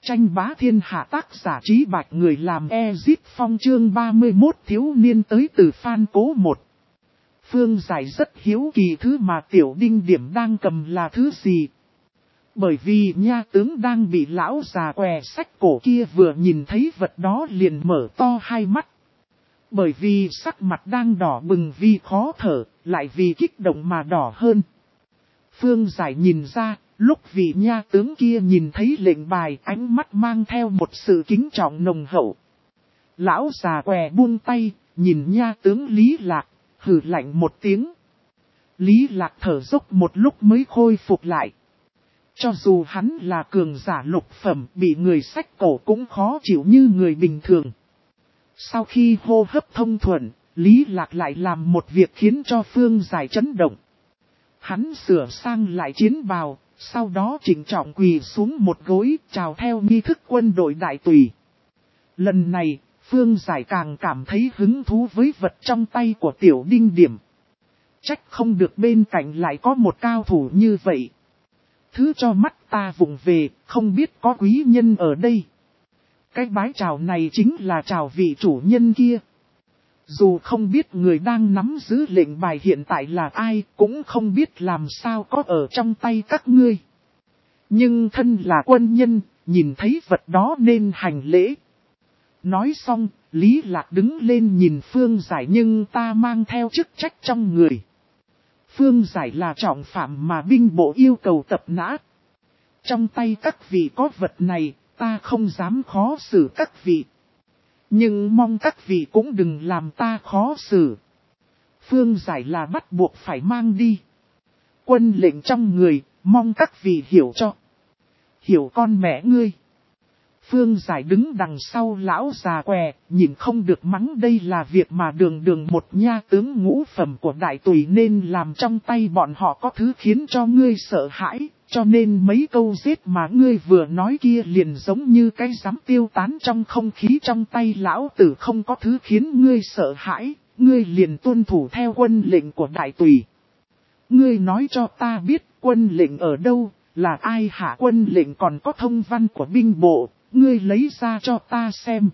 Tranh bá thiên hạ tác giả Trí Bạch người làm Ezit Phong chương 31 thiếu niên tới từ Phan Cố 1. Phương Giải rất hiếu kỳ thứ mà Tiểu Đinh Điểm đang cầm là thứ gì. Bởi vì nha tướng đang bị lão già què sách cổ kia vừa nhìn thấy vật đó liền mở to hai mắt. Bởi vì sắc mặt đang đỏ bừng vì khó thở, lại vì kích động mà đỏ hơn. Phương Giải nhìn ra, lúc vị nha tướng kia nhìn thấy lệnh bài ánh mắt mang theo một sự kính trọng nồng hậu. Lão già què buông tay, nhìn nha tướng Lý Lạc, hừ lạnh một tiếng. Lý Lạc thở dốc một lúc mới khôi phục lại. Cho dù hắn là cường giả lục phẩm bị người sách cổ cũng khó chịu như người bình thường. Sau khi hô hấp thông thuận, Lý Lạc lại làm một việc khiến cho Phương Giải chấn động. Hắn sửa sang lại chiến bào, sau đó chỉnh trọng quỳ xuống một gối chào theo nghi thức quân đội đại tùy. Lần này, Phương Giải càng cảm thấy hứng thú với vật trong tay của Tiểu Đinh Điểm. Trách không được bên cạnh lại có một cao thủ như vậy. Thứ cho mắt ta vụng về, không biết có quý nhân ở đây. Cái bái chào này chính là chào vị chủ nhân kia. Dù không biết người đang nắm giữ lệnh bài hiện tại là ai, cũng không biết làm sao có ở trong tay các ngươi. Nhưng thân là quân nhân, nhìn thấy vật đó nên hành lễ. Nói xong, Lý Lạc đứng lên nhìn Phương Giải nhưng ta mang theo chức trách trong người. Phương Giải là trọng phạm mà binh bộ yêu cầu tập nã. Trong tay các vị có vật này, ta không dám khó xử các vị. Nhưng mong các vị cũng đừng làm ta khó xử. Phương Giải là bắt buộc phải mang đi. Quân lệnh trong người, mong các vị hiểu cho. Hiểu con mẹ ngươi. Phương Giải đứng đằng sau lão già què, nhìn không được mắng đây là việc mà đường một nha tướng ngũ phẩm của đại tùy nên làm trong tay bọn họ có thứ khiến cho ngươi sợ hãi, cho nên mấy câu giết mà ngươi vừa nói kia liền giống như cái giám tiêu tán trong không khí trong tay lão tử không có thứ khiến ngươi sợ hãi, ngươi liền tuân thủ theo quân lệnh của đại tùy. Ngươi nói cho ta biết quân lệnh ở đâu, là ai hạ quân lệnh còn có thông văn của binh bộ. Ngươi lấy ra cho ta xem.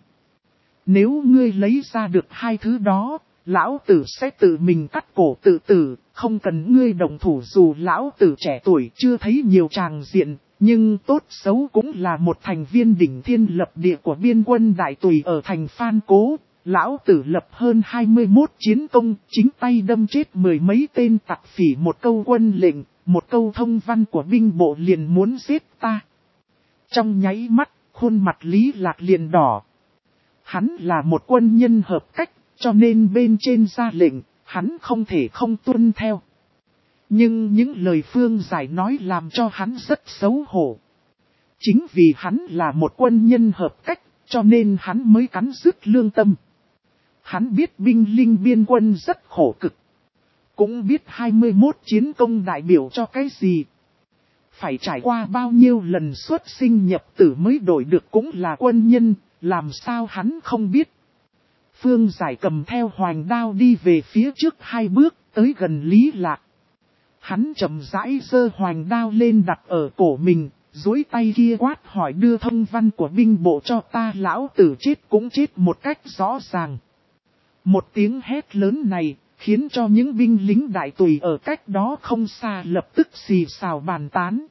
Nếu ngươi lấy ra được hai thứ đó, lão tử sẽ tự mình cắt cổ tự tử, không cần ngươi đồng thủ dù lão tử trẻ tuổi chưa thấy nhiều tràng diện, nhưng tốt xấu cũng là một thành viên đỉnh thiên lập địa của biên quân đại tùy ở thành Phan Cố. Lão tử lập hơn 21 chiến công, chính tay đâm chết mười mấy tên tặc phỉ một câu quân lệnh, một câu thông văn của binh bộ liền muốn giết ta. Trong nháy mắt, khuôn mặt Lý Lạc liền đỏ. Hắn là một quân nhân hợp cách, cho nên bên trên ra lệnh, hắn không thể không tuân theo. Nhưng những lời Phương Giải nói làm cho hắn rất xấu hổ. Chính vì hắn là một quân nhân hợp cách, cho nên hắn mới cắn rứt lương tâm. Hắn biết binh linh biên quân rất khổ cực. Cũng biết 21 chiến công đại biểu cho cái gì. Phải trải qua bao nhiêu lần xuất sinh nhập tử mới đổi được cũng là quân nhân, làm sao hắn không biết. Phương Giải cầm theo hoành đao đi về phía trước hai bước, tới gần Lý Lạc. Hắn chậm rãi giơ hoành đao lên đặt ở cổ mình, duỗi tay kia quát hỏi đưa thông văn của binh bộ cho ta lão tử chết cũng chết một cách rõ ràng. Một tiếng hét lớn này, khiến cho những binh lính đại tùy ở cách đó không xa lập tức xì xào bàn tán.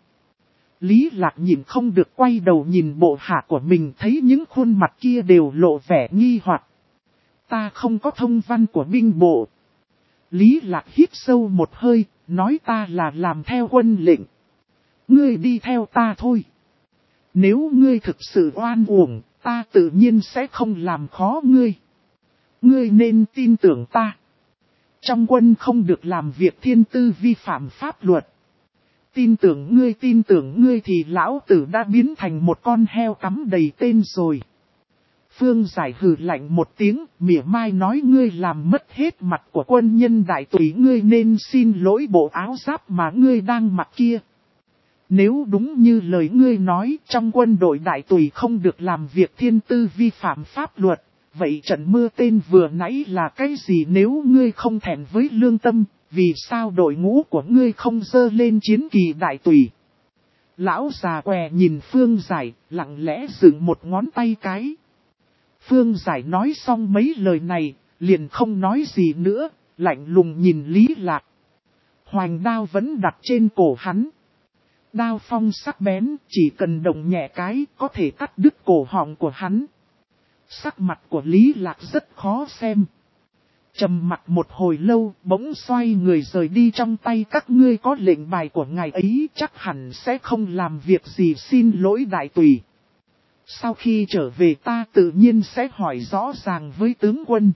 Lý Lạc nhìn không được quay đầu nhìn bộ hạ của mình thấy những khuôn mặt kia đều lộ vẻ nghi hoặc. Ta không có thông văn của binh bộ. Lý Lạc hít sâu một hơi, nói ta là làm theo quân lệnh. Ngươi đi theo ta thôi. Nếu ngươi thực sự oan uổng, ta tự nhiên sẽ không làm khó ngươi. Ngươi nên tin tưởng ta. Trong quân không được làm việc thiên tư vi phạm pháp luật. Tin tưởng ngươi thì lão tử đã biến thành một con heo cắm đầy tên rồi. Phương Giải hừ lạnh một tiếng, mỉa mai nói ngươi làm mất hết mặt của quân nhân đại tùy ngươi nên xin lỗi bộ áo giáp mà ngươi đang mặc kia. Nếu đúng như lời ngươi nói trong quân đội đại tùy không được làm việc thiên tư vi phạm pháp luật, vậy trận mưa tên vừa nãy là cái gì nếu ngươi không thẹn với lương tâm, vì sao đội ngũ của ngươi không dơ lên chiến kỳ đại tùy? Lão già què nhìn Phương Giải, lặng lẽ dựng một ngón tay cái. Phương Giải nói xong mấy lời này, liền không nói gì nữa, lạnh lùng nhìn Lý Lạc. Hoành đao vẫn đặt trên cổ hắn. Đao phong sắc bén, chỉ cần động nhẹ cái, có thể cắt đứt cổ họng của hắn. Sắc mặt của Lý Lạc rất khó xem. Trầm mặt một hồi lâu, bỗng xoay người rời đi. Trong tay các ngươi có lệnh bài của ngài ấy, chắc hẳn sẽ không làm việc gì, xin lỗi đại tùy. Sau khi trở về ta tự nhiên sẽ hỏi rõ ràng với tướng quân.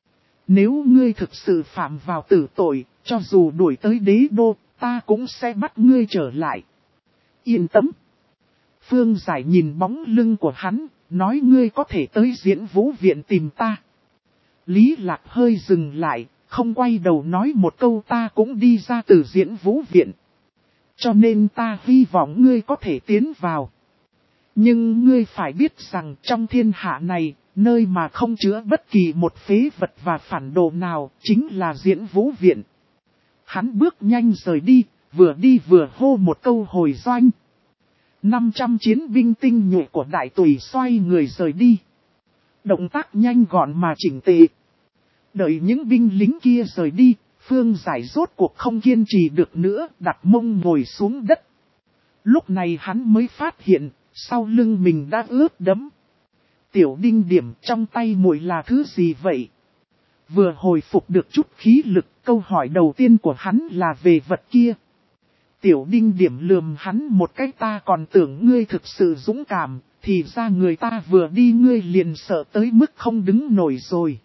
Nếu ngươi thực sự phạm vào tử tội, cho dù đuổi tới đế đô, ta cũng sẽ bắt ngươi trở lại. Yên tâm. Phương Giải nhìn bóng lưng của hắn, nói ngươi có thể tới Diễn Vũ Viện tìm ta. Lý Lạc hơi dừng lại, không quay đầu nói một câu, ta cũng đi ra từ Diễn Vũ Viện. Cho nên ta hy vọng ngươi có thể tiến vào. Nhưng ngươi phải biết rằng trong thiên hạ này, nơi mà không chứa bất kỳ một phế vật và phản đồ nào, chính là Diễn Vũ Viện. Hắn bước nhanh rời đi vừa hô một câu hồi doanh. 500 chiến binh tinh nhuệ của đại tùy xoay người rời đi. Động tác nhanh gọn mà chỉnh tề. Đợi những binh lính kia rời đi, Phương Giải rốt cuộc không kiên trì được nữa, đặt mông ngồi xuống đất. Lúc này hắn mới phát hiện, sau lưng mình đã ướt đẫm. Tiểu Đinh Điểm, trong tay muội là thứ gì vậy? Vừa hồi phục được chút khí lực, câu hỏi đầu tiên của hắn là về vật kia. Tiểu Đinh Điểm lườm hắn một cái, ta còn tưởng ngươi thực sự dũng cảm, thì ra người ta vừa đi ngươi liền sợ tới mức không đứng nổi rồi.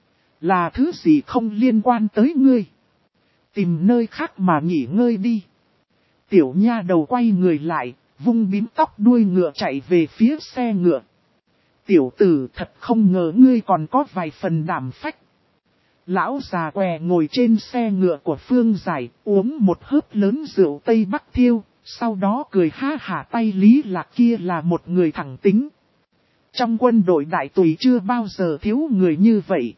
Là thứ gì không liên quan tới ngươi? Tìm nơi khác mà nghỉ ngơi đi. Tiểu nha đầu quay người lại, vung bím tóc đuôi ngựa chạy về phía xe ngựa. Tiểu tử, thật không ngờ ngươi còn có vài phần đảm phách. Lão già què ngồi trên xe ngựa của Phương Giải, uống một hớp lớn rượu Tây Bắc Thiêu, sau đó cười ha hả, tay Lý Lạc kia là một người thẳng tính. Trong quân đội đại tùy chưa bao giờ thiếu người như vậy.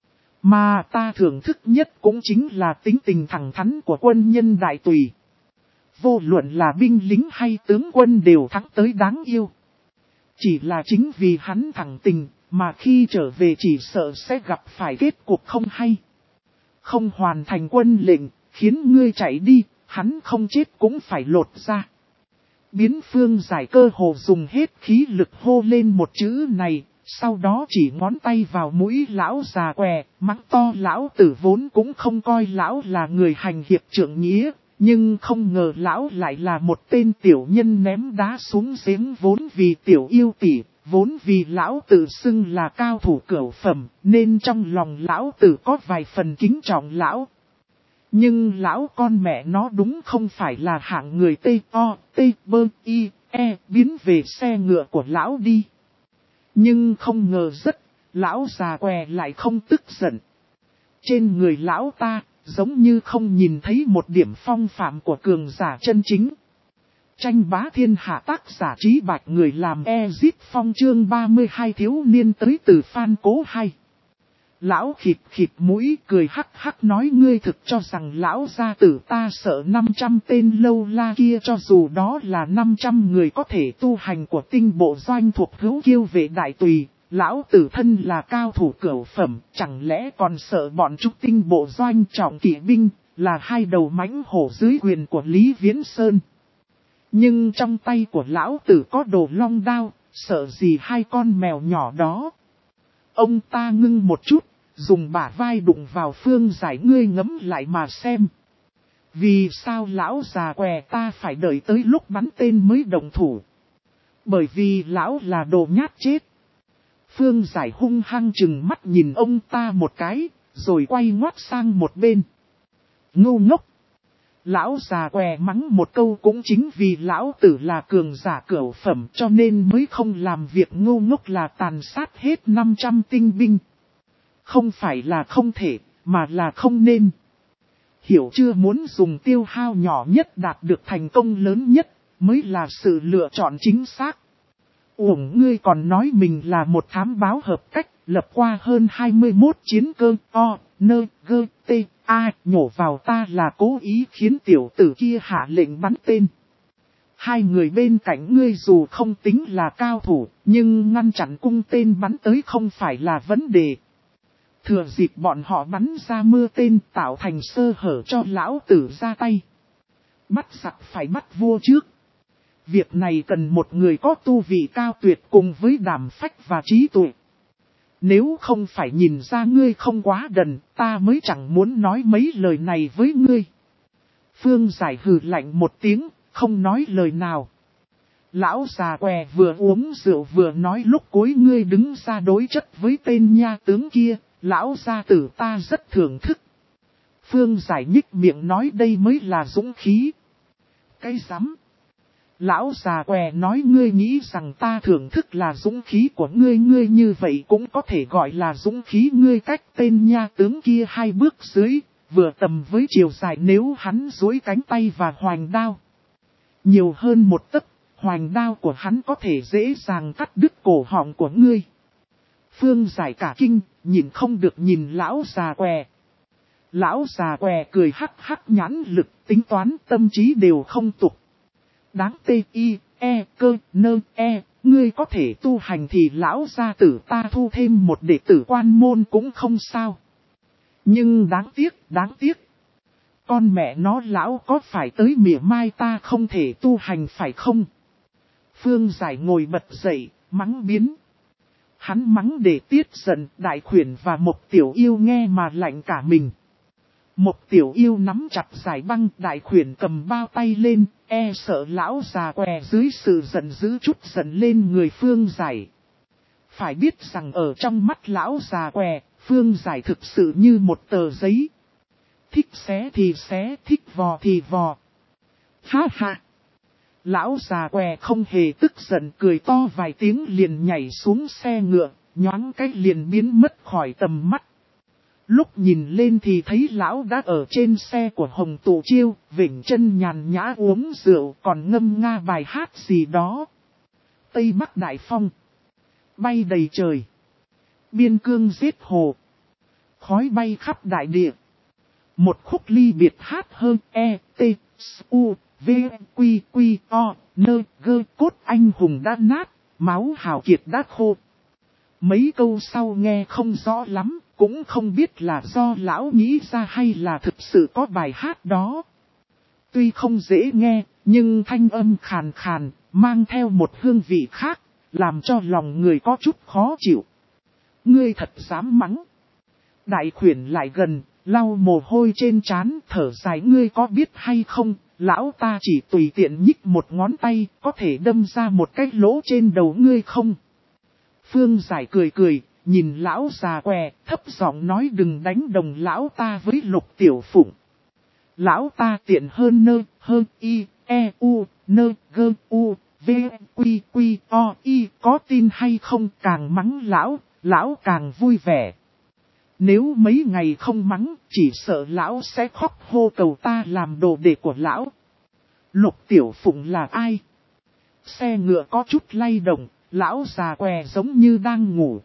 Mà ta thưởng thức nhất cũng chính là tính tình thẳng thắn của quân nhân đại tùy. Vô luận là binh lính hay tướng quân đều thắng tới đáng yêu. Chỉ là chính vì hắn thẳng tình, mà khi trở về chỉ sợ sẽ gặp phải kết cục không hay. Không hoàn thành quân lệnh, khiến ngươi chạy đi, hắn không chết cũng phải lột ra. Biến Phương Giải cơ hồ dùng hết khí lực hô lên một chữ này, sau đó chỉ ngón tay vào mũi lão già què, mắng to, lão tử vốn cũng không coi lão là người hành hiệp trượng nghĩa. Nhưng không ngờ lão lại là một tên tiểu nhân ném đá xuống giếng, vốn vì tiểu yêu tỷ, vốn vì lão tử xưng là cao thủ cửu phẩm, nên trong lòng lão tử có vài phần kính trọng lão. Nhưng lão con mẹ nó đúng không phải là hạng người T-O-T-B-I-E biến về xe ngựa của lão đi. Nhưng không ngờ lão già què lại không tức giận. Trên người lão ta, giống như không nhìn thấy một điểm phong phạm của cường giả chân chính. Tranh bá thiên hạ, tác giả Trí Bạch, người làm Ezip Phong, chương 32, thiếu niên tới từ Phan Cố 2. Lão khịt khịt mũi cười hắc hắc nói, ngươi thực cho rằng lão gia tử ta sợ 500 tên lâu la kia, cho dù đó là 500 người có thể tu hành của tinh bộ doanh thuộc hữu kiêu vệ đại tùy. Lão tử thân là cao thủ cửu phẩm, chẳng lẽ còn sợ bọn trúc tinh bộ doanh trọng kỵ binh, là hai đầu mãnh hổ dưới quyền của Lý Viễn Sơn. Nhưng trong tay của lão tử có đồ long đao, sợ gì hai con mèo nhỏ đó. Ông ta ngưng một chút, dùng bả vai đụng vào Phương Giải, ngươi ngẫm lại mà xem. Vì sao lão già què ta phải đợi tới lúc bắn tên mới động thủ? Bởi vì lão là đồ nhát chết. Phương Giải hung hăng chừng mắt nhìn ông ta một cái, rồi quay ngoắt sang một bên. Ngu ngốc! Lão già què mắng một câu, cũng chính vì lão tử là cường giả cửu phẩm cho nên mới không làm việc ngu ngốc là tàn sát hết 500 tinh binh. Không phải là không thể, mà là không nên. Hiểu chưa, muốn dùng tiêu hao nhỏ nhất đạt được thành công lớn nhất, mới là sự lựa chọn chính xác. Uổng ngươi còn nói mình là một thám báo hợp cách, lập qua hơn 21 chiến cơ, nhổ vào ta là cố ý khiến tiểu tử kia hạ lệnh bắn tên. Hai người bên cạnh ngươi dù không tính là cao thủ, nhưng ngăn chặn cung tên bắn tới không phải là vấn đề. Thừa dịp bọn họ bắn ra mưa tên tạo thành sơ hở cho lão tử ra tay. Bắt giặc phải bắt vua trước. Việc này cần một người có tu vị cao tuyệt cùng với đảm phách và trí tuệ. Nếu không phải nhìn ra ngươi không quá đần, ta mới chẳng muốn nói mấy lời này với ngươi. Phương Giải hừ lạnh một tiếng, không nói lời nào. Lão già què vừa uống rượu vừa nói lúc cuối ngươi đứng ra đối chất với tên nha tướng kia, lão gia tử ta rất thưởng thức. Phương Giải nhích miệng nói đây mới là dũng khí. Cái rắm. Lão già què nói ngươi nghĩ rằng ta thưởng thức là dũng khí của ngươi, ngươi như vậy cũng có thể gọi là dũng khí, ngươi cách tên nha tướng kia 2 bước dưới, vừa tầm với chiều dài nếu hắn duỗi cánh tay và hoành đao. Nhiều hơn 1 tấc, hoành đao của hắn có thể dễ dàng cắt đứt cổ họng của ngươi. Phương Giải cả kinh, nhìn không được nhìn lão già què. Lão già què cười hắc hắc nhãn lực tính toán tâm trí đều không tục. Đáng T-I-E-Cơ-Nơ-E, ngươi có thể tu hành thì lão gia tử ta thu thêm một đệ tử quan môn cũng không sao. Nhưng đáng tiếc. Con mẹ nó lão có phải tới mỉa mai ta không thể tu hành phải không? Phương Giải ngồi bật dậy, mắng biến. Hắn mắng để tiết giận Đại Khuyển và một tiểu yêu nghe mà lạnh cả mình. Một tiểu yêu nắm chặt giải băng, Đại Khuyển cầm bao tay lên, e sợ lão già què dưới sự giận dữ chút giận lên người Phương Giải. Phải biết rằng ở trong mắt lão già què, Phương Giải thực sự như một tờ giấy. Thích xé thì xé, thích vò thì vò. Ha ha! Lão già què không hề tức giận, cười to vài tiếng liền nhảy xuống xe ngựa, nhoáng cách liền biến mất khỏi tầm mắt. Lúc nhìn lên thì thấy lão đã ở trên xe của Hồng Tụ Chiêu, vểnh chân nhàn nhã uống rượu còn ngâm nga bài hát gì đó. Tây Bắc Đại Phong. Bay đầy trời. Biên cương giết hồ. Khói bay khắp đại địa. Một khúc ly biệt hát hơn E-T, S-U, V, Quy, Quy, O, Nơ, Gơ, cốt anh hùng đã nát, máu hào kiệt đã khô. Mấy câu sau nghe không rõ lắm, cũng không biết là do lão nghĩ ra hay là thực sự có bài hát đó. Tuy không dễ nghe, nhưng thanh âm khàn khàn, mang theo một hương vị khác, làm cho lòng người có chút khó chịu. Ngươi thật dám mắng. Đại Khuyển lại gần, lau mồ hôi trên trán, thở dài ngươi có biết hay không, lão ta chỉ tùy tiện nhích một ngón tay, có thể đâm ra một cái lỗ trên đầu ngươi không? Phương Giải cười cười, nhìn lão già què, thấp giọng nói đừng đánh đồng lão ta với Lục Tiểu Phụng. Lão ta tiện hơn nơ, hơn y, e, u, nơ, gơ, u, v, quy, quy, o, y, có tin hay không càng mắng lão càng vui vẻ. Nếu mấy ngày không mắng, chỉ sợ lão sẽ khóc hô cầu ta làm đồ đệ của lão. Lục Tiểu Phụng là ai? Xe ngựa có chút lay động, lão già què giống như đang ngủ.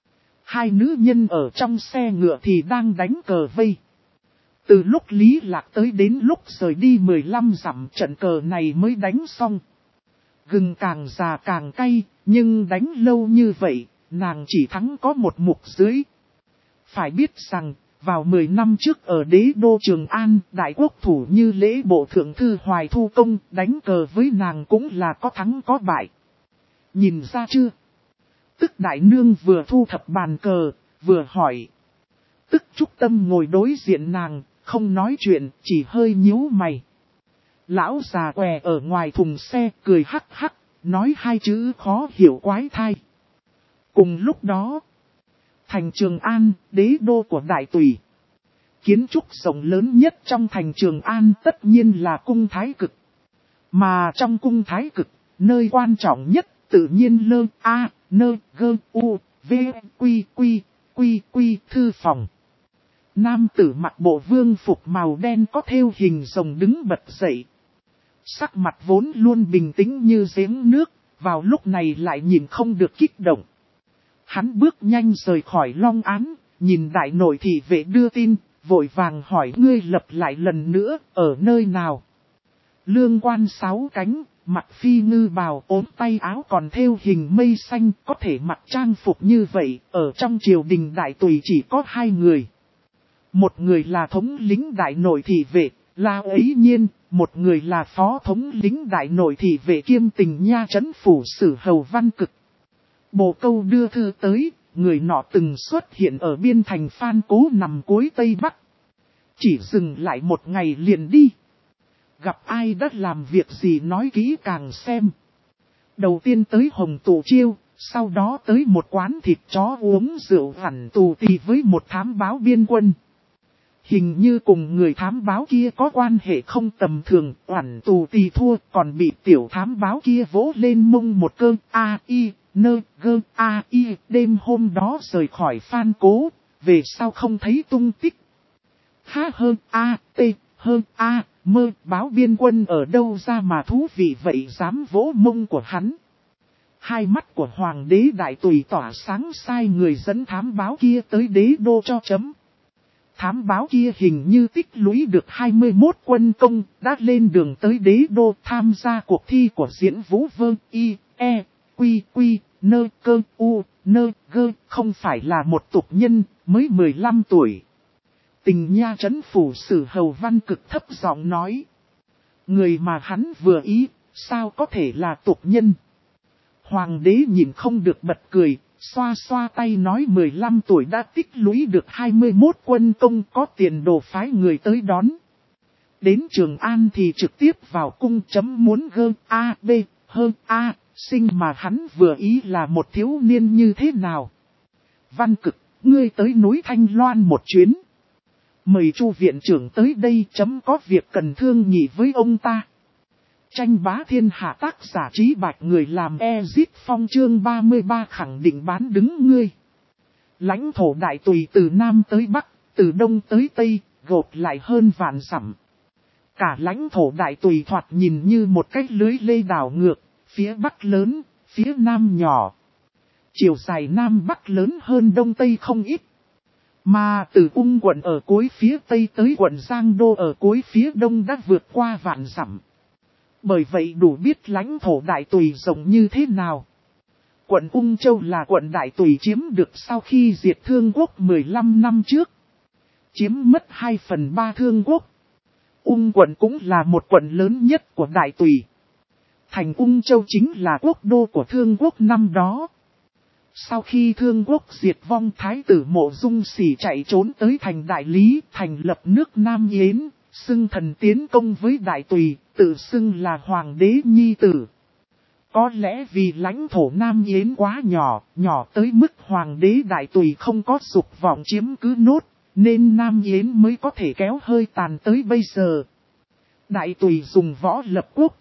2 nữ nhân ở trong xe ngựa thì đang đánh cờ vây. Từ lúc Lý Lạc tới đến lúc rời đi 15 dặm trận cờ này mới đánh xong. Gừng càng già càng cay, nhưng đánh lâu như vậy, nàng chỉ thắng có 1 mục dưới. Phải biết rằng, vào 10 năm trước ở đế đô Trường An, đại quốc thủ như Lễ Bộ Thượng Thư Hoài Thu Công đánh cờ với nàng cũng là có thắng có bại. Nhìn ra chưa? Tức đại nương vừa thu thập bàn cờ, vừa hỏi. Tức Trúc Tâm ngồi đối diện nàng, không nói chuyện, chỉ hơi nhíu mày. Lão già què ở ngoài thùng xe, cười hắc hắc, nói 2 chữ khó hiểu quái thai. Cùng lúc đó, thành Trường An, đế đô của Đại Tùy. Kiến trúc rộng lớn nhất trong thành Trường An tất nhiên là cung Thái Cực. Mà trong cung Thái Cực, nơi quan trọng nhất tự nhiên lơ a, nơ, gơ, u, v, quy, quy, quy, quy, thư phòng. Nam tử mặc bộ vương phục màu đen có thêu hình rồng đứng bật dậy. Sắc mặt vốn luôn bình tĩnh như giếng nước, vào lúc này lại nhìn không được kích động. Hắn bước nhanh rời khỏi Long Án, nhìn đại nội thị vệ đưa tin, vội vàng hỏi ngươi lập lại lần nữa, ở nơi nào? Lương Quan 6 cánh, mặc phi ngư bào, ốm tay áo còn thêu hình mây xanh, có thể mặc trang phục như vậy, ở trong triều đình đại tùy chỉ có 2 người. Một người là thống lĩnh đại nội thị vệ, là Ấy Nhiên, một người là phó thống lĩnh đại nội thị vệ kiêm Tình Nha trấn phủ sử hầu Văn Cực. Bồ Câu đưa thư tới, người nọ từng xuất hiện ở biên thành Phan Cố nằm cuối Tây Bắc. Chỉ dừng lại một ngày liền đi. Gặp ai đã làm việc gì nói kỹ càng xem. Đầu tiên tới Hồng Tụ Chiêu, sau đó tới một quán thịt chó uống rượu hẳn tù tì với một thám báo biên quân. Hình như cùng người thám báo kia có quan hệ không tầm thường, oản tù tì thua còn bị tiểu thám báo kia vỗ lên mông một cơn đêm hôm đó rời khỏi Phan Cố, về sau không thấy tung tích. Báo biên quân ở đâu ra mà thú vị vậy dám vỗ mông của hắn. Hai mắt của hoàng đế đại tùy tỏa sáng sai người dẫn thám báo kia tới đế đô cho chấm. Thám báo kia hình như tích lũy được 21 quân công, đã lên đường tới đế đô tham gia cuộc thi của diễn vũ không phải là một tục nhân, mới 15 tuổi. Tình Nha trấn phủ sử hầu Văn Cực thấp giọng nói. Người mà hắn vừa ý, sao có thể là tục nhân? Hoàng đế nhìn không được bật cười, xoa xoa tay nói 15 tuổi đã tích lũy được 21 quân công, có tiền đồ phái người tới đón. Đến Trường An thì trực tiếp vào cung chấm muốn sinh mà hắn vừa ý là một thiếu niên như thế nào. Văn Cực, ngươi tới núi Thanh Loan một chuyến. Mời Chu viện trưởng tới đây chấm có việc cần thương nghị với ông ta. Tranh bá thiên hạ tác giả Trí Bạch người làm Ezit Phong chương 33 khẳng định bán đứng ngươi. Lãnh thổ đại tùy từ Nam tới Bắc, từ Đông tới Tây, gộp lại hơn vạn dặm. Cả lãnh thổ đại tùy thoạt nhìn như một cái lưới lê đảo ngược, phía Bắc lớn, phía Nam nhỏ. Chiều dài Nam Bắc lớn hơn Đông Tây không ít. Mà từ Ung quận ở cuối phía Tây tới quận Giang Đô ở cuối phía Đông đã vượt qua vạn dặm. Bởi vậy đủ biết lãnh thổ đại tùy rộng như thế nào. Quận Ung Châu là quận đại tùy chiếm được sau khi diệt Thương Quốc 15 năm trước. Chiếm mất 2/3 Thương Quốc. Ung quận cũng là một quận lớn nhất của đại tùy. Thành Ung Châu chính là quốc đô của Thương Quốc năm đó. Sau khi Thương Quốc diệt vong, Thái tử Mộ Dung Xỉ chạy trốn tới thành Đại Lý, thành lập nước Nam Yến, xưng thần tiến công với đại tùy, tự xưng là hoàng đế nhi tử. Có lẽ vì lãnh thổ Nam Yến quá nhỏ, nhỏ tới mức hoàng đế đại tùy không có dục vọng chiếm cứ nốt, nên Nam Yến mới có thể kéo hơi tàn tới bây giờ. Đại tùy dùng võ lập quốc.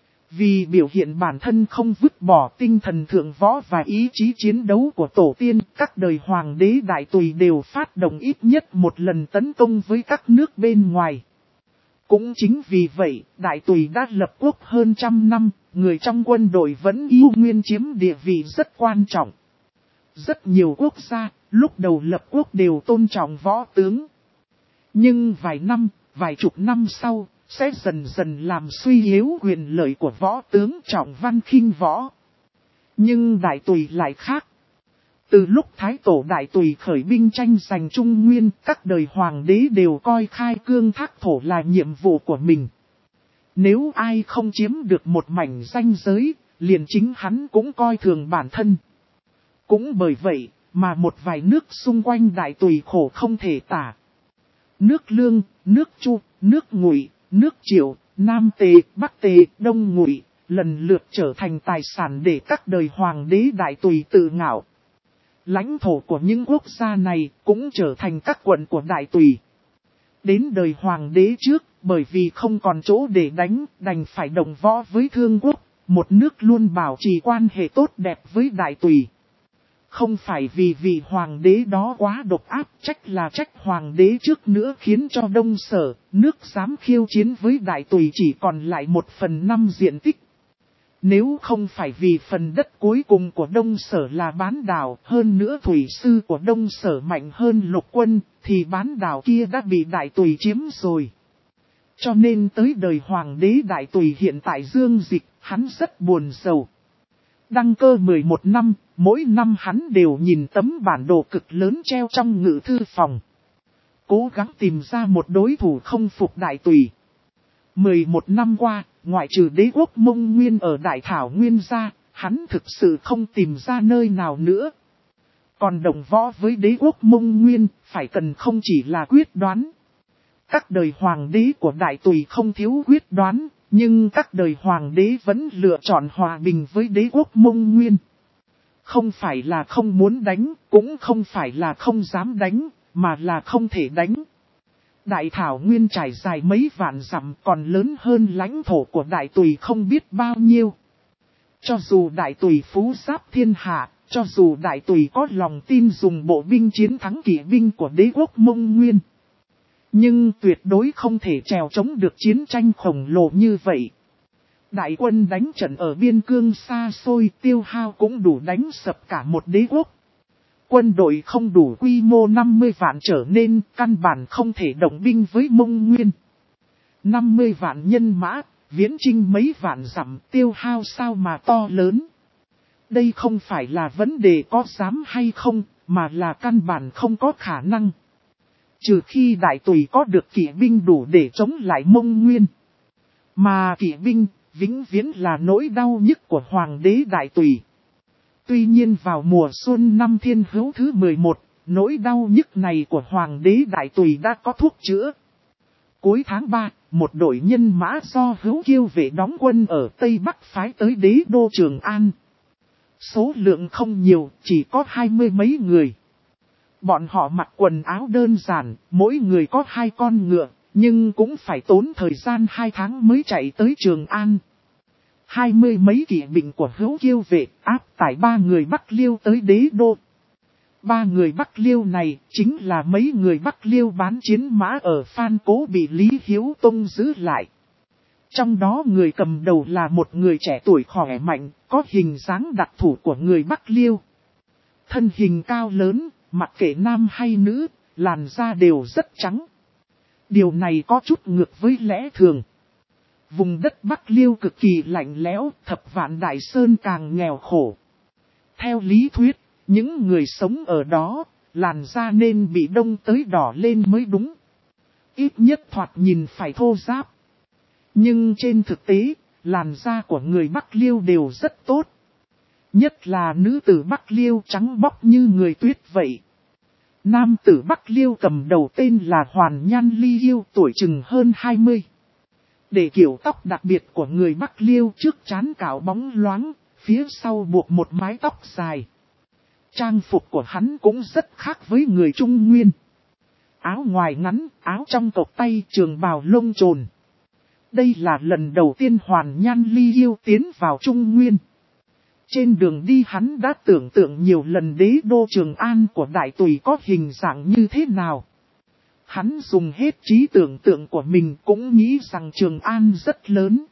Vì biểu hiện bản thân không vứt bỏ tinh thần thượng võ và ý chí chiến đấu của tổ tiên, các đời hoàng đế đại tùy đều phát động ít nhất một lần tấn công với các nước bên ngoài. Cũng chính vì vậy, đại tùy đã lập quốc hơn 100 năm, người trong quân đội vẫn yêu nguyên chiếm địa vị rất quan trọng. Rất nhiều quốc gia, lúc đầu lập quốc đều tôn trọng võ tướng. Nhưng vài chục năm sau, sẽ dần dần làm suy yếu quyền lợi của võ tướng, trọng văn khinh võ. Nhưng đại tùy lại khác. Từ lúc Thái Tổ đại tùy khởi binh tranh giành Trung Nguyên, các đời hoàng đế đều coi khai cương thác thổ là nhiệm vụ của mình. Nếu ai không chiếm được một mảnh ranh giới, liền chính hắn cũng coi thường bản thân. Cũng bởi vậy, mà một vài nước xung quanh đại tùy khổ không thể tả. Nước Lương, nước Chu, nước Ngụy, nước Triệu, Nam Tề, Bắc Tề, Đông Ngụy, lần lượt trở thành tài sản để các đời hoàng đế đại tùy tự ngạo. Lãnh thổ của những quốc gia này cũng trở thành các quận của đại tùy. Đến đời hoàng đế trước, bởi vì không còn chỗ để đánh, đành phải đồng võ với Thương Quốc, một nước luôn bảo trì quan hệ tốt đẹp với đại tùy. Không phải vì vị hoàng đế đó quá độc ác, trách là trách hoàng đế trước nữa khiến cho Đông Sở, nước dám khiêu chiến với đại tùy chỉ còn lại 1/5 diện tích. Nếu không phải vì phần đất cuối cùng của Đông Sở là bán đảo, hơn nữa thủy sư của Đông Sở mạnh hơn lục quân, thì bán đảo kia đã bị đại tùy chiếm rồi. Cho nên tới đời hoàng đế đại tùy hiện tại dương dịch, hắn rất buồn sầu. Đăng cơ 11 năm, mỗi năm hắn đều nhìn tấm bản đồ cực lớn treo trong ngự thư phòng. Cố gắng tìm ra một đối thủ không phục đại tùy. 11 năm qua, ngoại trừ đế quốc Mông Nguyên ở Đại Thảo Nguyên ra, hắn thực sự không tìm ra nơi nào nữa. Còn đồng võ với đế quốc Mông Nguyên, phải cần không chỉ là quyết đoán. Các đời hoàng đế của Đại Tùy không thiếu quyết đoán, nhưng các đời hoàng đế vẫn lựa chọn hòa bình với đế quốc Mông Nguyên. Không phải là không muốn đánh, cũng không phải là không dám đánh, mà là không thể đánh. Đại Thảo Nguyên trải dài mấy vạn dặm còn lớn hơn lãnh thổ của Đại Tùy không biết bao nhiêu. Cho dù Đại Tùy phú giáp thiên hạ, cho dù Đại Tùy có lòng tin dùng bộ binh chiến thắng kỵ binh của đế quốc Mông Nguyên, nhưng tuyệt đối không thể trèo chống được chiến tranh khổng lồ như vậy. Đại quân đánh trận ở biên cương xa xôi, tiêu hao cũng đủ đánh sập cả một đế quốc. Quân đội không đủ quy mô 50 vạn trở nên, căn bản không thể động binh với Mông Nguyên. 50 vạn nhân mã, viễn chinh mấy vạn dặm, tiêu hao sao mà to lớn. Đây không phải là vấn đề có dám hay không, mà là căn bản không có khả năng. Trừ khi Đại Tùy có được kỵ binh đủ để chống lại Mông Nguyên. Mà kỵ binh, vĩnh viễn là nỗi đau nhức của Hoàng đế Đại Tùy. Tuy nhiên vào mùa xuân năm Thiên Hữu thứ 11, nỗi đau nhức này của Hoàng đế Đại Tùy đã có thuốc chữa. Cuối tháng 3, một đội nhân mã do Hữu Kiêu vệ đóng quân ở Tây Bắc phái tới đế đô Trường An. Số lượng không nhiều, chỉ có 20 mấy người. Bọn họ mặc quần áo đơn giản, mỗi người có 2 con ngựa, nhưng cũng phải tốn thời gian 2 tháng mới chạy tới Trường An. 20 mấy kỵ binh của Hữu Kiêu vệ áp tải 3 người Bắc Liêu tới đế đô. 3 người Bắc Liêu này chính là mấy người Bắc Liêu bán chiến mã ở Phan Cố bị Lý Hiếu Tông giữ lại. Trong đó người cầm đầu là một người trẻ tuổi khỏe mạnh, có hình dáng đặc thủ của người Bắc Liêu. Thân hình cao lớn, mặc kệ nam hay nữ, làn da đều rất trắng. Điều này có chút ngược với lẽ thường. Vùng đất Bắc Liêu cực kỳ lạnh lẽo, Thập Vạn Đại Sơn càng nghèo khổ. Theo lý thuyết, những người sống ở đó, làn da nên bị đông tới đỏ lên mới đúng. Ít nhất thoạt nhìn phải thô ráp. Nhưng trên thực tế, làn da của người Bắc Liêu đều rất tốt. Nhất là nữ tử Bắc Liêu trắng bóc như người tuyết vậy. Nam tử Bắc Liêu cầm đầu tên là Hoàn Nhan Ly Yêu, tuổi chừng hơn 20. Để kiểu tóc đặc biệt của người Bắc Liêu trước trán cạo bóng loáng, phía sau buộc một mái tóc dài. Trang phục của hắn cũng rất khác với người Trung Nguyên. Áo ngoài ngắn, áo trong cộc tay, trường bào lông trồn. Đây là lần đầu tiên Hoàn Nhan Ly Yêu tiến vào Trung Nguyên. Trên đường đi hắn đã tưởng tượng nhiều lần đế đô Trường An của Đại Tùy có hình dạng như thế nào. Hắn dùng hết trí tưởng tượng của mình cũng nghĩ rằng Trường An rất lớn.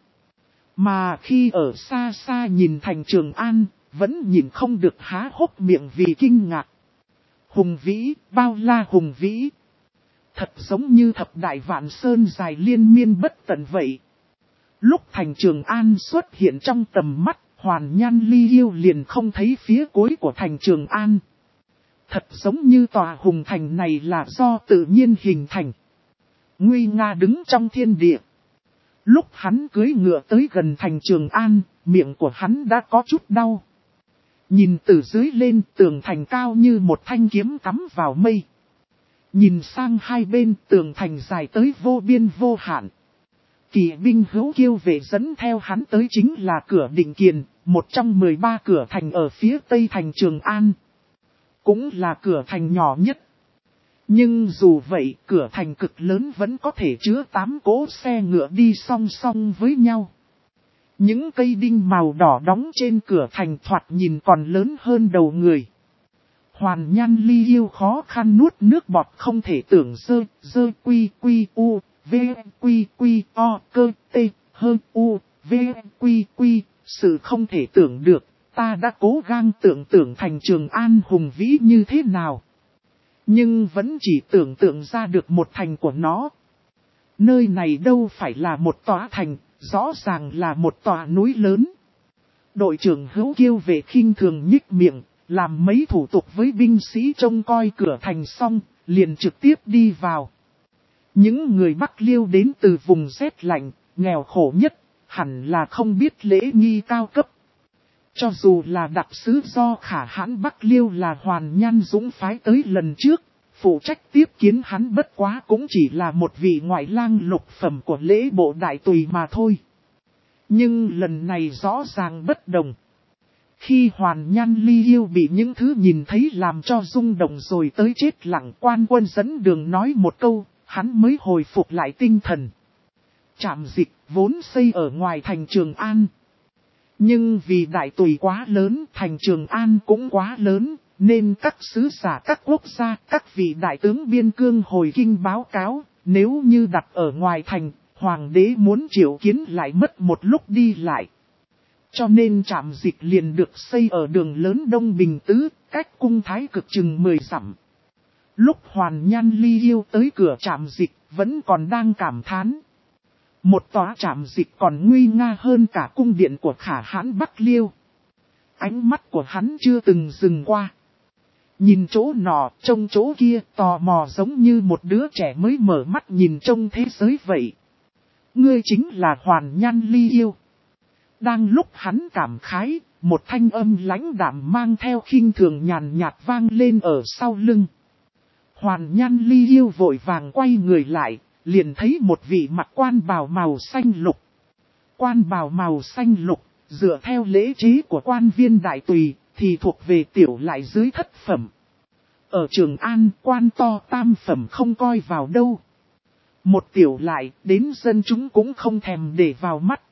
Mà khi ở xa xa nhìn thành Trường An, vẫn nhìn không được há hốc miệng vì kinh ngạc. Hùng vĩ, bao la hùng vĩ. Thật giống như thập đại vạn sơn dài liên miên bất tận vậy. Lúc thành Trường An xuất hiện trong tầm mắt, Hoàn Nhan Ly Yêu liền không thấy phía cuối của thành Trường An. Thật giống như tòa hùng thành này là do tự nhiên hình thành. Nguy nga đứng trong thiên địa. Lúc hắn cưỡi ngựa tới gần thành Trường An, miệng của hắn đã có chút đau. Nhìn từ dưới lên, tường thành cao như một thanh kiếm cắm vào mây. Nhìn sang hai bên, tường thành dài tới vô biên vô hạn. Kỵ binh Hữu Kiêu vệ dẫn theo hắn tới chính là cửa Định Kiền, một trong 13 cửa thành ở phía tây thành Trường An. Cũng là cửa thành nhỏ nhất. Nhưng dù vậy, cửa thành cực lớn vẫn có thể chứa 8 cỗ xe ngựa đi song song với nhau. Những cây đinh màu đỏ đóng trên cửa thành thoạt nhìn còn lớn hơn đầu người. Hoàn Nhan Ly Yêu khó khăn nuốt nước bọt không thể tưởng dơ quy quy u, v quy quy o cơ t hơn u, v quy quy, sự không thể tưởng được, ta đã cố gắng tưởng tượng thành Trường An hùng vĩ như thế nào. Nhưng vẫn chỉ tưởng tượng ra được một thành của nó. Nơi này đâu phải là một tòa thành, rõ ràng là một tòa núi lớn. Đội trưởng Hữu Kiêu về khinh thường nhích miệng, làm mấy thủ tục với binh sĩ trông coi cửa thành xong, liền trực tiếp đi vào. Những người Bắc Liêu đến từ vùng rét lạnh, nghèo khổ nhất, hẳn là không biết lễ nghi cao cấp. Cho dù là đặc sứ do Khả Hãn Bắc Liêu là Hoàn Nhan Dũng phái tới lần trước, phụ trách tiếp kiến hắn bất quá cũng chỉ là một vị ngoại lang lục phẩm của lễ bộ đại tùy mà thôi. Nhưng lần này rõ ràng bất đồng. Khi Hoàn Nhan Ly Yêu bị những thứ nhìn thấy làm cho rung động rồi tới chết lặng, quan quân dẫn đường nói một câu, hắn mới hồi phục lại tinh thần. Trạm dịch vốn xây ở ngoài thành Trường An. Nhưng vì đại tùy quá lớn, thành Trường An cũng quá lớn, nên các sứ giả các quốc gia, các vị đại tướng biên cương hồi kinh báo cáo, nếu như đặt ở ngoài thành, hoàng đế muốn triệu kiến lại mất một lúc đi lại. Cho nên trạm dịch liền được xây ở đường lớn Đông Bình Tứ, cách cung Thái Cực chừng 10 dặm. Lúc Hoàn Nhan Ly Yêu tới cửa trạm dịch, vẫn còn đang cảm thán. Một tòa trạm dịch còn nguy nga hơn cả cung điện của Khả Hãn Bắc Liêu. Ánh mắt của hắn chưa từng dừng qua. Nhìn chỗ nọ, trông chỗ kia, tò mò giống như một đứa trẻ mới mở mắt nhìn trông thế giới vậy. Ngươi chính là Hoàn Nhan Ly Yêu. Đang lúc hắn cảm khái, một thanh âm lãnh đạm mang theo khinh thường nhàn nhạt vang lên ở sau lưng. Hoàn Nhan Ly Yêu vội vàng quay người lại, liền thấy một vị mặc quan bào màu xanh lục. Quan bào màu xanh lục, dựa theo lễ chế của quan viên đại tùy, thì thuộc về tiểu lại dưới thất phẩm. Ở Trường An, quan to tam phẩm không coi vào đâu. Một tiểu lại, đến dân chúng cũng không thèm để vào mắt.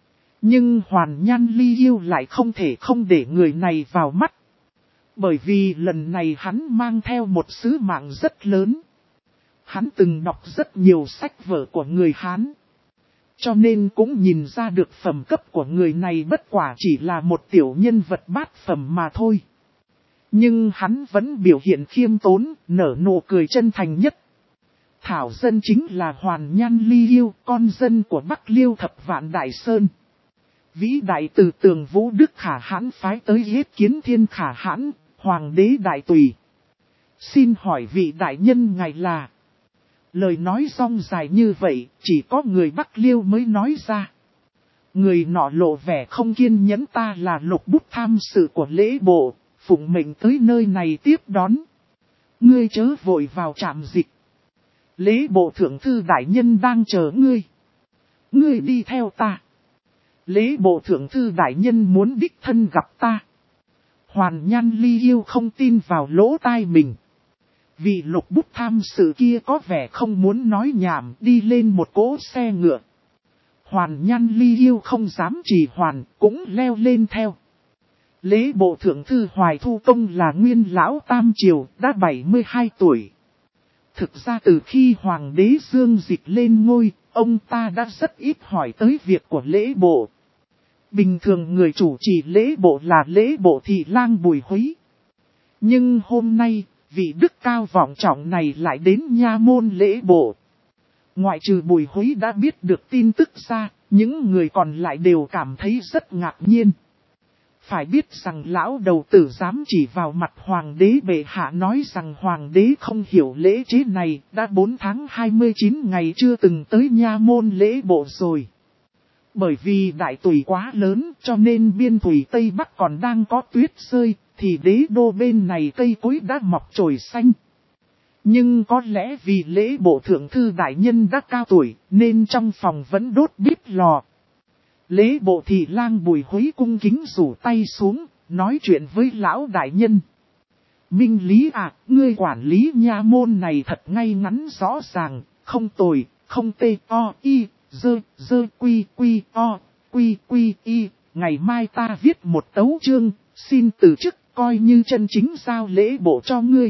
Nhưng Hoàn Nhan Ly Yêu lại không thể không để người này vào mắt. Bởi vì lần này hắn mang theo một sứ mạng rất lớn. Hắn từng đọc rất nhiều sách vở của người Hán. Cho nên cũng nhìn ra được phẩm cấp của người này bất quả chỉ là một tiểu nhân vật bát phẩm mà thôi. Nhưng hắn vẫn biểu hiện khiêm tốn, nở nụ cười chân thành nhất. Thảo dân chính là Hoàn Nhan Ly Yêu, con dân của Bắc Liêu Thập Vạn Đại Sơn. Vĩ đại từ Tường Vũ Đức Khả Hãn phái tới yết kiến Thiên Khả Hãn, Hoàng đế đại tùy. Xin hỏi vị đại nhân ngài là... Lời nói rong dài như vậy, chỉ có người Bắc Liêu mới nói ra. Người nọ lộ vẻ không kiên nhẫn, ta là Lục Bút tham sự của lễ bộ, phụng mệnh tới nơi này tiếp đón. Ngươi chớ vội vào trạm dịch. Lễ bộ thượng thư đại nhân đang chờ ngươi. Ngươi đi theo ta. Lễ bộ thượng thư đại nhân muốn đích thân gặp ta. Hoàn Nhan Ly Yêu không tin vào lỗ tai mình. Vị Lục Bút tham sự kia có vẻ không muốn nói nhảm, đi lên một cỗ xe ngựa. Hoàn Nhan Ly Yêu không dám trì hoãn, cũng leo lên theo. Lễ bộ thượng thư Hoài Thu Công là nguyên lão tam triều, đã 72 tuổi. Thực ra từ khi Hoàng đế Dương Dịch lên ngôi, ông ta đã rất ít hỏi tới việc của lễ bộ. Bình thường người chủ trì lễ bộ là lễ bộ thị lang Bùi Húy. Nhưng hôm nay, vị đức cao vọng trọng này lại đến nha môn lễ bộ. Ngoại trừ Bùi Húy đã biết được tin tức ra, những người còn lại đều cảm thấy rất ngạc nhiên. Phải biết rằng lão đầu tử dám chỉ vào mặt hoàng đế bệ hạ nói rằng hoàng đế không hiểu lễ chế này, đã 4 tháng 29 ngày chưa từng tới nha môn lễ bộ rồi. Bởi vì đại tùy quá lớn cho nên biên thùy Tây Bắc còn đang có tuyết rơi, thì đế đô bên này cây cối đã mọc chồi xanh. Nhưng có lẽ vì lễ bộ thượng thư đại nhân đã cao tuổi nên trong phòng vẫn đốt bếp lò. Lễ bộ thị lang Bùi Húy cung kính rủ tay xuống, nói chuyện với lão đại nhân. Minh Lý à, ngươi quản lý nha môn này thật ngay ngắn rõ ràng, không tồi, không tê o y, dơ quy quy o, quy quy y. Ngày mai ta viết một tấu chương, xin từ chức coi như chân chính giao lễ bộ cho ngươi.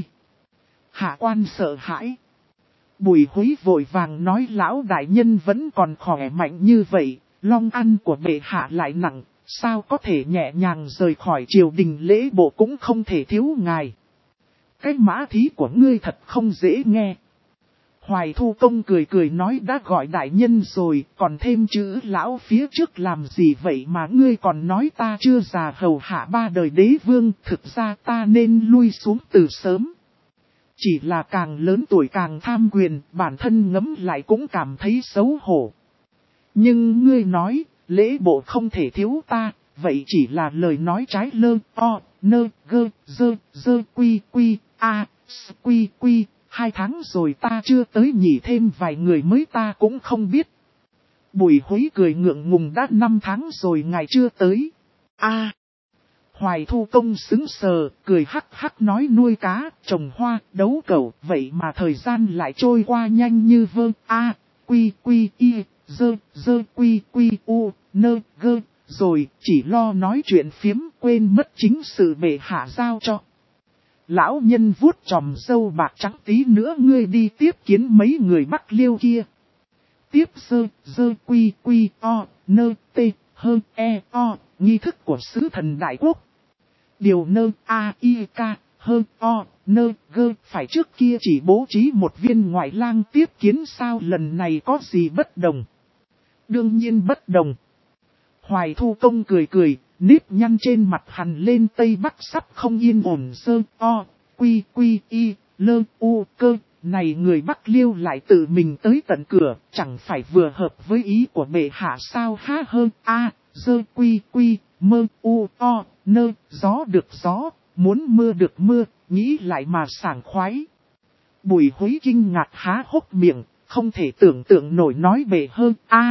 Hạ quan sợ hãi. Bùi Húy vội vàng nói lão đại nhân vẫn còn khỏe mạnh như vậy. Long ăn của bệ hạ lại nặng, sao có thể nhẹ nhàng rời khỏi triều đình lễ bộ cũng không thể thiếu ngài. Cái mã thí của ngươi thật không dễ nghe. Hoài Thu Công cười cười nói đã gọi đại nhân rồi, còn thêm chữ lão phía trước làm gì vậy mà ngươi còn nói ta chưa già hầu hạ 3 đời đế vương, thực ra ta nên lui xuống từ sớm. Chỉ là càng lớn tuổi càng tham quyền, bản thân ngẫm lại cũng cảm thấy xấu hổ. Nhưng ngươi nói, lễ bộ không thể thiếu ta, vậy chỉ là lời nói trái lơ, o, nơ, gơ, dơ, quy, a, quy. 2 tháng rồi ta chưa tới nhỉ, thêm vài người mới ta cũng không biết. Bùi Hối cười ngượng ngùng đã 5 tháng rồi ngài chưa tới. Hoài Thu Công xứng sờ, cười hắc hắc nói nuôi cá, trồng hoa, đấu cẩu, vậy mà thời gian lại trôi qua nhanh như vơ. Quy, y, dơ, quy, u, nơ, gơ, rồi chỉ lo nói chuyện phiếm, quên mất chính sự bệ hạ giao cho. Lão nhân vuốt tròm râu bạc trắng, tí nữa ngươi đi tiếp kiến mấy người Bắc Liêu kia. Tiếp dơ, quy, o, nơ, tê, hơ, o, nghi thức của sứ thần đại quốc. Điều nơ, i, k, hơ, o, nơ, gơ, phải trước kia chỉ bố trí một viên ngoại lang tiếp kiến sao lần này có gì bất đồng? Đương nhiên bất đồng. Hoài Thu Công cười, nếp nhăn trên mặt hằn lên tây bắc sắp không yên ổn sơ, o, quy, y, lơ, u, cơ. Này người Bắc Liêu lại tự mình tới tận cửa, chẳng phải vừa hợp với ý của bệ hạ sao ha hơn, dơ, quy, mơ, u, o, nơ, gió được gió, muốn mưa được mưa, nghĩ lại mà sảng khoái. Bùi Hối kinh ngạc há hốc miệng, không thể tưởng tượng nổi nói bệ hơn,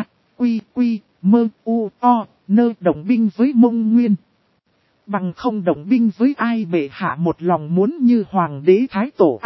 quy, mơ, u, o, nơ động binh với Mông Nguyên. Bằng không động binh với ai bệ hạ một lòng muốn như hoàng đế thái tổ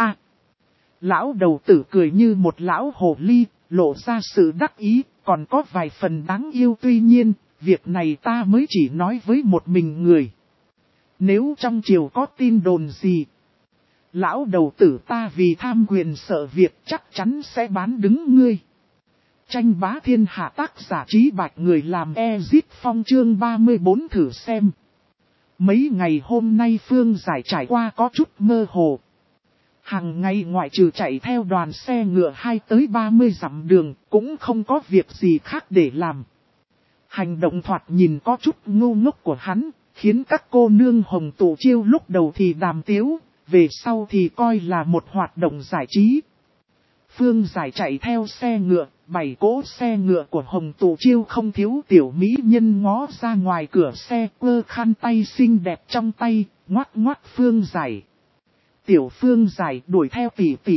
Lão đầu tử cười như một lão hồ ly, lộ ra sự đắc ý, còn có vài phần đáng yêu tuy nhiên, việc này ta mới chỉ nói với một mình người. Nếu trong triều có tin đồn gì, lão đầu tử ta vì tham quyền sợ việc chắc chắn sẽ bán đứng ngươi. Tranh bá thiên hạ tác giả Trí Bạch người làm Ezit Phong chương 34 thử xem. Mấy ngày hôm nay Phương Giải trải qua có chút mơ hồ. Hàng ngày ngoại trừ chạy theo đoàn xe ngựa 2 tới 30 dặm đường, cũng không có việc gì khác để làm. Hành động thoạt nhìn có chút ngu ngốc của hắn, khiến các cô nương hồng tụ chiêu lúc đầu thì đàm tiếu, về sau thì coi là một hoạt động giải trí. Phương Giải chạy theo xe ngựa, 7 cỗ xe ngựa của hồng tụ chiêu không thiếu tiểu mỹ nhân ngó ra ngoài cửa xe, quơ khăn tay xinh đẹp trong tay, ngoắc Phương Giải. Tiểu Phương Giải đuổi theo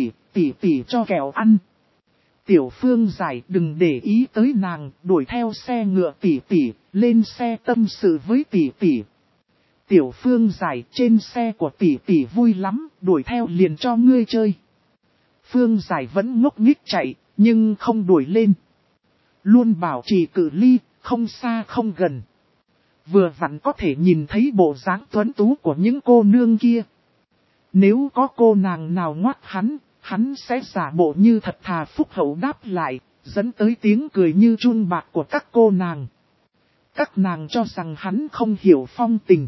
tỉ cho kẹo ăn. Tiểu Phương Giải đừng để ý tới nàng, đuổi theo xe ngựa tỉ, lên xe tâm sự với tỉ. Tiểu Phương Giải trên xe của tỉ vui lắm, đuổi theo liền cho ngươi chơi. Phương Giải vẫn ngốc nghếch chạy, nhưng không đuổi lên. Luôn bảo trì cự ly, không xa không gần. Vừa vặn có thể nhìn thấy bộ dáng tuấn tú của những cô nương kia. Nếu có cô nàng nào ngoắt hắn sẽ giả bộ như thật thà phúc hậu đáp lại, dẫn tới tiếng cười như chun bạc của các cô nàng. Các nàng cho rằng hắn không hiểu phong tình.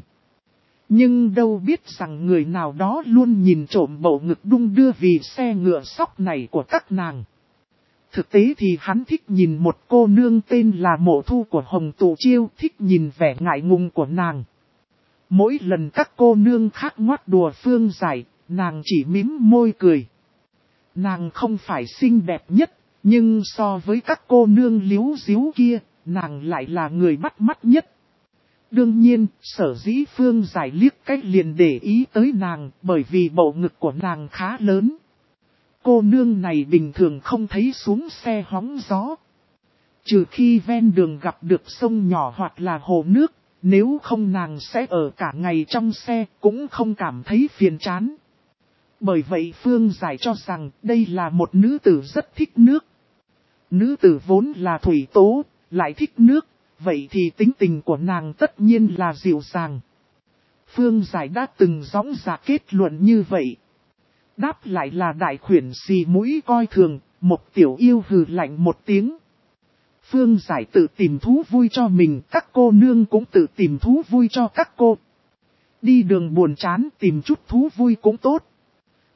Nhưng đâu biết rằng người nào đó luôn nhìn trộm bầu ngực đung đưa vì xe ngựa sóc này của các nàng. Thực tế thì hắn thích nhìn một cô nương tên là Mộ Thu của Hồng Tụ Chiêu, thích nhìn vẻ ngại ngùng của nàng. Mỗi lần các cô nương khác ngoắt đùa Phương Giải, nàng chỉ mím môi cười. Nàng không phải xinh đẹp nhất, nhưng so với các cô nương liếu díu kia, nàng lại là người bắt mắt nhất. Đương nhiên, sở dĩ Phương Giải liếc cách liền để ý tới nàng, bởi vì bầu ngực của nàng khá lớn. Cô nương này bình thường không thấy xuống xe hóng gió. Trừ khi ven đường gặp được sông nhỏ hoặc là hồ nước, nếu không nàng sẽ ở cả ngày trong xe cũng không cảm thấy phiền chán. Bởi vậy Phương Giải cho rằng đây là một nữ tử rất thích nước. Nữ tử vốn là thủy tố, lại thích nước, vậy thì tính tình của nàng tất nhiên là dịu dàng. Phương Giải đã từng dõng dạc kết luận như vậy. Đáp lại là đại khuyển xì mũi coi thường, một tiểu yêu hừ lạnh một tiếng. Phương Giải tự tìm thú vui cho mình, các cô nương cũng tự tìm thú vui cho các cô. Đi đường buồn chán tìm chút thú vui cũng tốt.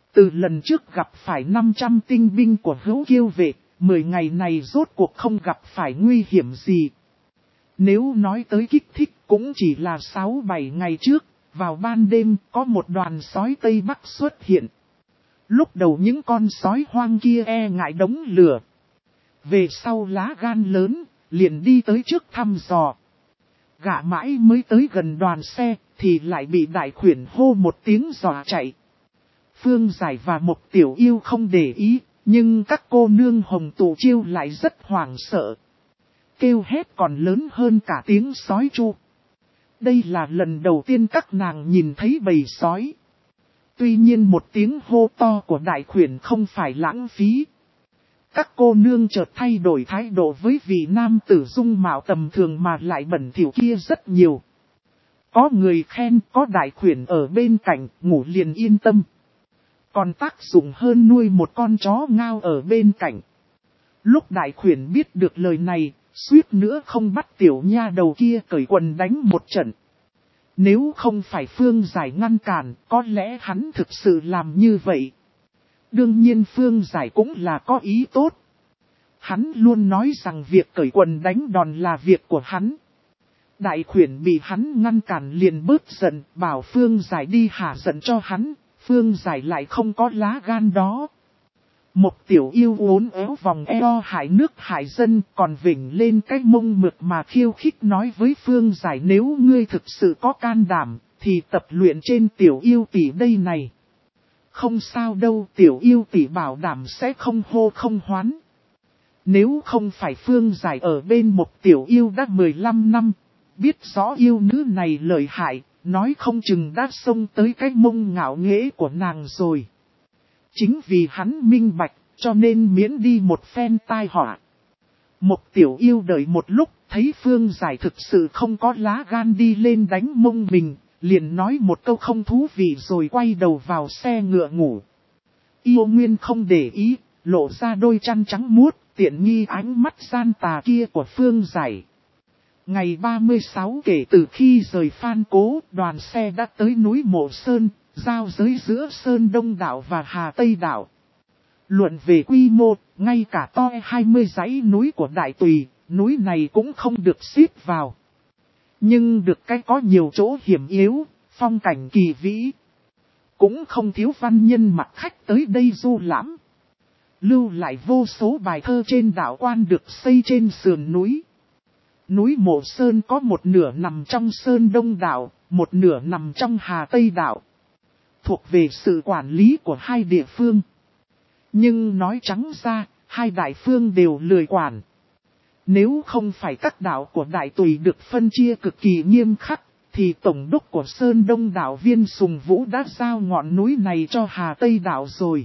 Từ lần trước gặp phải 500 tinh binh của Hữu Kiêu vệ, 10 ngày này rốt cuộc không gặp phải nguy hiểm gì. Nếu nói tới kích thích cũng chỉ là 6-7 ngày trước, vào ban đêm có một đoàn sói Tây Bắc xuất hiện. Lúc đầu những con sói hoang kia e ngại đống lửa. Về sau lá gan lớn, liền đi tới trước thăm dò. Gã mãi mới tới gần đoàn xe, thì lại bị đại khuyển hô một tiếng dọa chạy. Phương Giải và Mộc Tiểu Yêu không để ý, nhưng các cô nương Hồng Tụ Chiêu lại rất hoảng sợ. Kêu hét còn lớn hơn cả tiếng sói chu. Đây là lần đầu tiên các nàng nhìn thấy bầy sói. Tuy nhiên một tiếng hô to của đại khuyển không phải lãng phí. Các cô nương chợt thay đổi thái độ với vị nam tử dung mạo tầm thường mà lại bẩn thỉu kia rất nhiều. Có người khen có đại khuyển ở bên cạnh, ngủ liền yên tâm. Còn tác dụng hơn nuôi một con chó ngao ở bên cạnh. Lúc đại khuyển biết được lời này, suýt nữa không bắt tiểu nha đầu kia cởi quần đánh một trận. Nếu không phải Phương Giải ngăn cản, có lẽ hắn thực sự làm như vậy. Đương nhiên Phương Giải cũng là có ý tốt. Hắn luôn nói rằng việc cởi quần đánh đòn là việc của hắn. Đại khuyển bị hắn ngăn cản liền bớt giận, bảo Phương Giải đi hả giận cho hắn. Phương Giải lại không có lá gan đó. Một Tiểu Yêu uốn éo vòng eo hại nước hại dân, còn vỉnh lên cái mông mượt mà khiêu khích nói với Phương Giải, nếu ngươi thực sự có can đảm, thì tập luyện trên Tiểu Yêu tỷ đây này. Không sao đâu, Tiểu Yêu tỷ bảo đảm sẽ không hô không hoán. Nếu không phải Phương Giải ở bên một Tiểu Yêu đã 15 năm, biết rõ yêu nữ này lợi hại, nói không chừng đã xông tới cái mông ngạo nghễ của nàng rồi. Chính vì hắn minh bạch, cho nên miễn đi một phen tai họa. Một Tiểu Yêu đợi một lúc, thấy Phương Giải thực sự không có lá gan đi lên đánh mông mình, liền nói một câu không thú vị rồi quay đầu vào xe ngựa ngủ. Yêu Nguyên không để ý, lộ ra đôi chân trắng muốt, tiện nghi ánh mắt gian tà kia của Phương Giải. Ngày 36 kể từ khi rời Phan Cố, đoàn xe đã tới núi Mộ Sơn, giao giới giữa Sơn Đông Đảo và Hà Tây Đảo. Luận về quy mô, ngay cả to 20 dãy núi của Đại Tùy, núi này cũng không được xếp vào. Nhưng được cái có nhiều chỗ hiểm yếu, phong cảnh kỳ vĩ. Cũng không thiếu văn nhân mặc khách tới đây du lãm. Lưu lại vô số bài thơ trên đảo quan được xây trên sườn núi. Núi Mộ Sơn có một nửa nằm trong Sơn Đông Đảo, một nửa nằm trong Hà Tây Đảo. Thuộc về sự quản lý của hai địa phương. Nhưng nói trắng ra, hai đại phương đều lười quản. Nếu không phải các đảo của Đại Tùy được phân chia cực kỳ nghiêm khắc, thì tổng đốc của Sơn Đông Đảo Viên Sùng Vũ đã giao ngọn núi này cho Hà Tây Đảo rồi.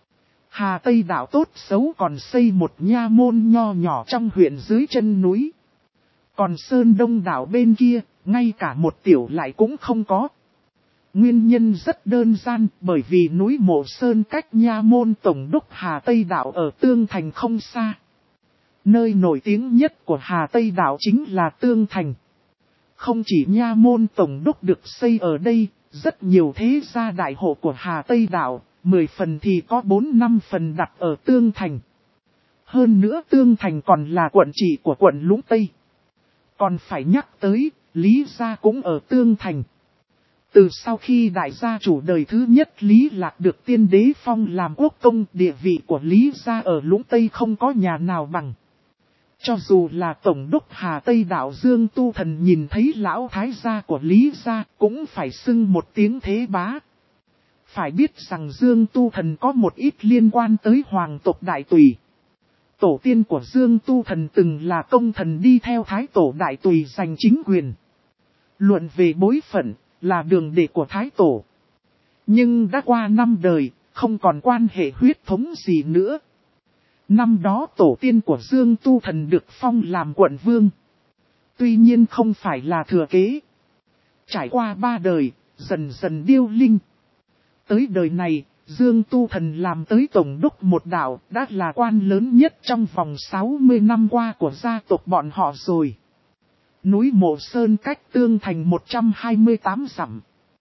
Hà Tây Đảo tốt xấu còn xây một nha môn nho nhỏ trong huyện dưới chân núi. Còn Sơn Đông Đảo bên kia, ngay cả một tiểu lại cũng không có. Nguyên nhân rất đơn giản, bởi vì núi Mộ Sơn cách nha môn tổng đốc Hà Tây Đảo ở Tương Thành không xa. Nơi nổi tiếng nhất của Hà Tây Đảo chính là Tương Thành. Không chỉ nha môn tổng đốc được xây ở đây, rất nhiều thế gia đại hộ của Hà Tây Đảo, 10 phần thì có 4-5 phần đặt ở Tương Thành. Hơn nữa Tương Thành còn là quận trị của quận Lũng Tây. Còn phải nhắc tới, Lý Gia cũng ở Tương Thành. Từ sau khi đại gia chủ đời thứ nhất Lý Lạc được tiên đế phong làm quốc công, địa vị của Lý Gia ở Lũng Tây không có nhà nào bằng. Cho dù là tổng đốc Hà Tây Đảo Dương Tu Thần nhìn thấy lão thái gia của Lý Gia cũng phải xưng một tiếng thế bá. Phải biết rằng Dương Tu Thần có một ít liên quan tới hoàng tộc Đại Tùy. Tổ tiên của Dương Tu Thần từng là công thần đi theo Thái Tổ Đại Tùy giành chính quyền. Luận về bối phận, là đường đệ của Thái Tổ. Nhưng đã qua 5 đời, không còn quan hệ huyết thống gì nữa. Năm đó tổ tiên của Dương Tu Thần được phong làm quận vương. Tuy nhiên không phải là thừa kế. Trải qua 3 đời, dần dần điêu linh. Tới đời này, Dương Tu Thần làm tới tổng đốc một đảo, đã là quan lớn nhất trong vòng 60 năm qua của gia tộc bọn họ rồi. Núi Mộ Sơn cách Tương Thành 128 dặm.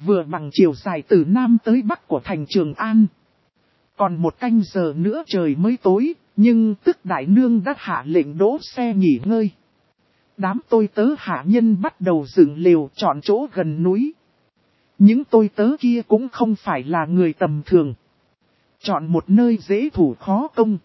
vừa bằng chiều dài từ Nam tới Bắc của thành Trường An. Còn một canh giờ nữa trời mới tối, nhưng Tức Đại Nương đã hạ lệnh đỗ xe nghỉ ngơi. Đám tôi tớ hạ nhân bắt đầu dựng lều chọn chỗ gần núi. Những tôi tớ kia cũng không phải là người tầm thường. Chọn một nơi dễ thủ khó công.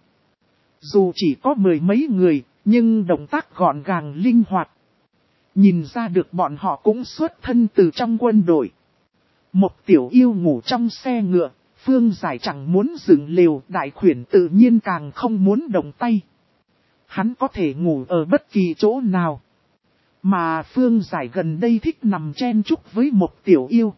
Dù chỉ có 10 mấy người, nhưng động tác gọn gàng linh hoạt. Nhìn ra được bọn họ cũng xuất thân từ trong quân đội. Một tiểu yêu ngủ trong xe ngựa, Phương Giải chẳng muốn dựng lều, Đại Khuyển tự nhiên càng không muốn động tay. Hắn có thể ngủ ở bất kỳ chỗ nào. Mà Phương Giải gần đây thích nằm chen chúc với một tiểu yêu.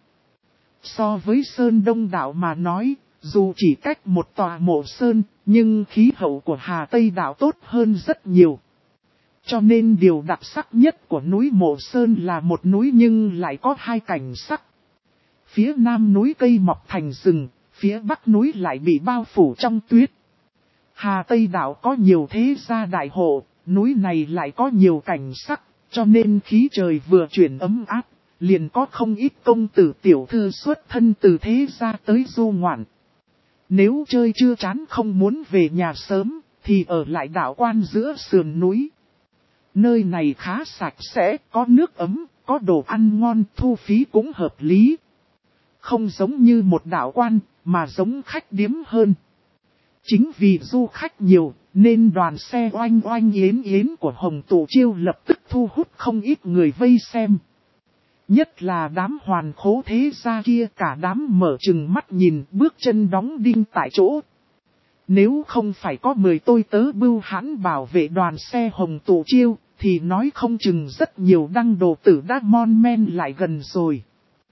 So với Sơn Đông Đảo mà nói, dù chỉ cách một tòa mộ sơn, nhưng khí hậu của Hà Tây Đảo tốt hơn rất nhiều. Cho nên điều đặc sắc nhất của núi Mộ Sơn là một núi nhưng lại có hai cảnh sắc. Phía nam núi cây mọc thành rừng, phía bắc núi lại bị bao phủ trong tuyết. Hà Tây Đảo có nhiều thế gia đại hộ, núi này lại có nhiều cảnh sắc, cho nên khí trời vừa chuyển ấm áp, liền có không ít công tử tiểu thư xuất thân từ thế gia tới du ngoạn. Nếu chơi chưa chán không muốn về nhà sớm, thì ở lại đảo quan giữa sườn núi. Nơi này khá sạch sẽ, có nước ấm, có đồ ăn ngon, thu phí cũng hợp lý. Không giống như một đảo quan, mà giống khách điếm hơn. Chính vì du khách nhiều, nên đoàn xe oanh oanh yến yến của Hồng Tụ Chiêu lập tức thu hút không ít người vây xem. Nhất là đám hoàn khố thế gia kia, cả đám mở chừng mắt nhìn, bước chân đóng đinh tại chỗ. Nếu không phải có 10 tôi tớ bưu hãn bảo vệ đoàn xe Hồng Tụ Chiêu, thì nói không chừng rất nhiều đăng đồ tử đã mon men lại gần rồi.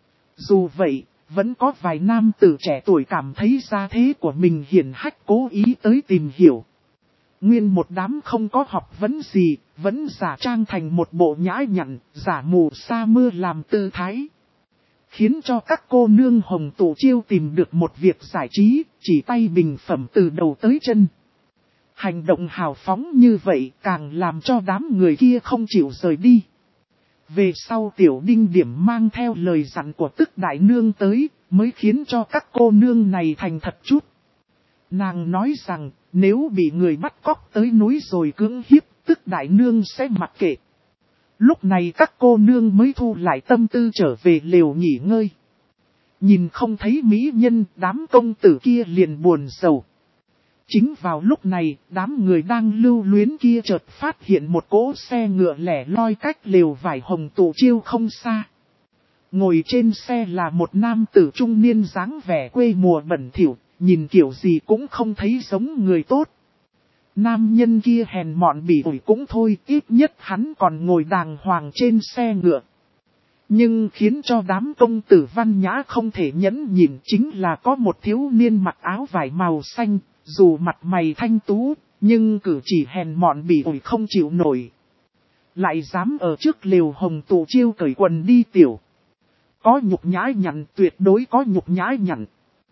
Dù vậy, vẫn có vài nam tử trẻ tuổi cảm thấy gia thế của mình hiển hách cố ý tới tìm hiểu. Nguyên một đám không có học vấn gì, vẫn giả trang thành một bộ nhã nhặn, giả mù sa mưa làm tư thái. Khiến cho các cô nương Hồng Tụ Chiêu tìm được một việc giải trí, chỉ tay bình phẩm từ đầu tới chân. Hành động hào phóng như vậy càng làm cho đám người kia không chịu rời đi. Về sau Tiểu Đinh Điểm mang theo lời dặn của Tức Đại Nương tới, mới khiến cho các cô nương này thành thật chút. Nàng nói rằng, nếu bị người bắt cóc tới núi rồi cưỡng hiếp, Tức Đại Nương sẽ mặc kệ. Lúc này các cô nương mới thu lại tâm tư trở về lều nghỉ ngơi. Nhìn không thấy mỹ nhân, đám công tử kia liền buồn rầu. Chính vào lúc này, đám người đang lưu luyến kia chợt phát hiện một cỗ xe ngựa lẻ loi cách lều vải Hồng Tụ Chiêu không xa. Ngồi trên xe là một nam tử trung niên dáng vẻ quê mùa bẩn thỉu, nhìn kiểu gì cũng không thấy giống người tốt. Nam nhân kia hèn mọn bỉ ổi cũng thôi, ít nhất hắn còn ngồi đàng hoàng trên xe ngựa. Nhưng khiến cho đám công tử văn nhã không thể nhẫn nhìn chính là có một thiếu niên mặc áo vải màu xanh, dù mặt mày thanh tú, nhưng cử chỉ hèn mọn bỉ ổi không chịu nổi. Lại dám ở trước lều Hồng Tụ Chiêu cởi quần đi tiểu. Có nhục nhã nhặn, tuyệt đối có nhục nhã nhặn.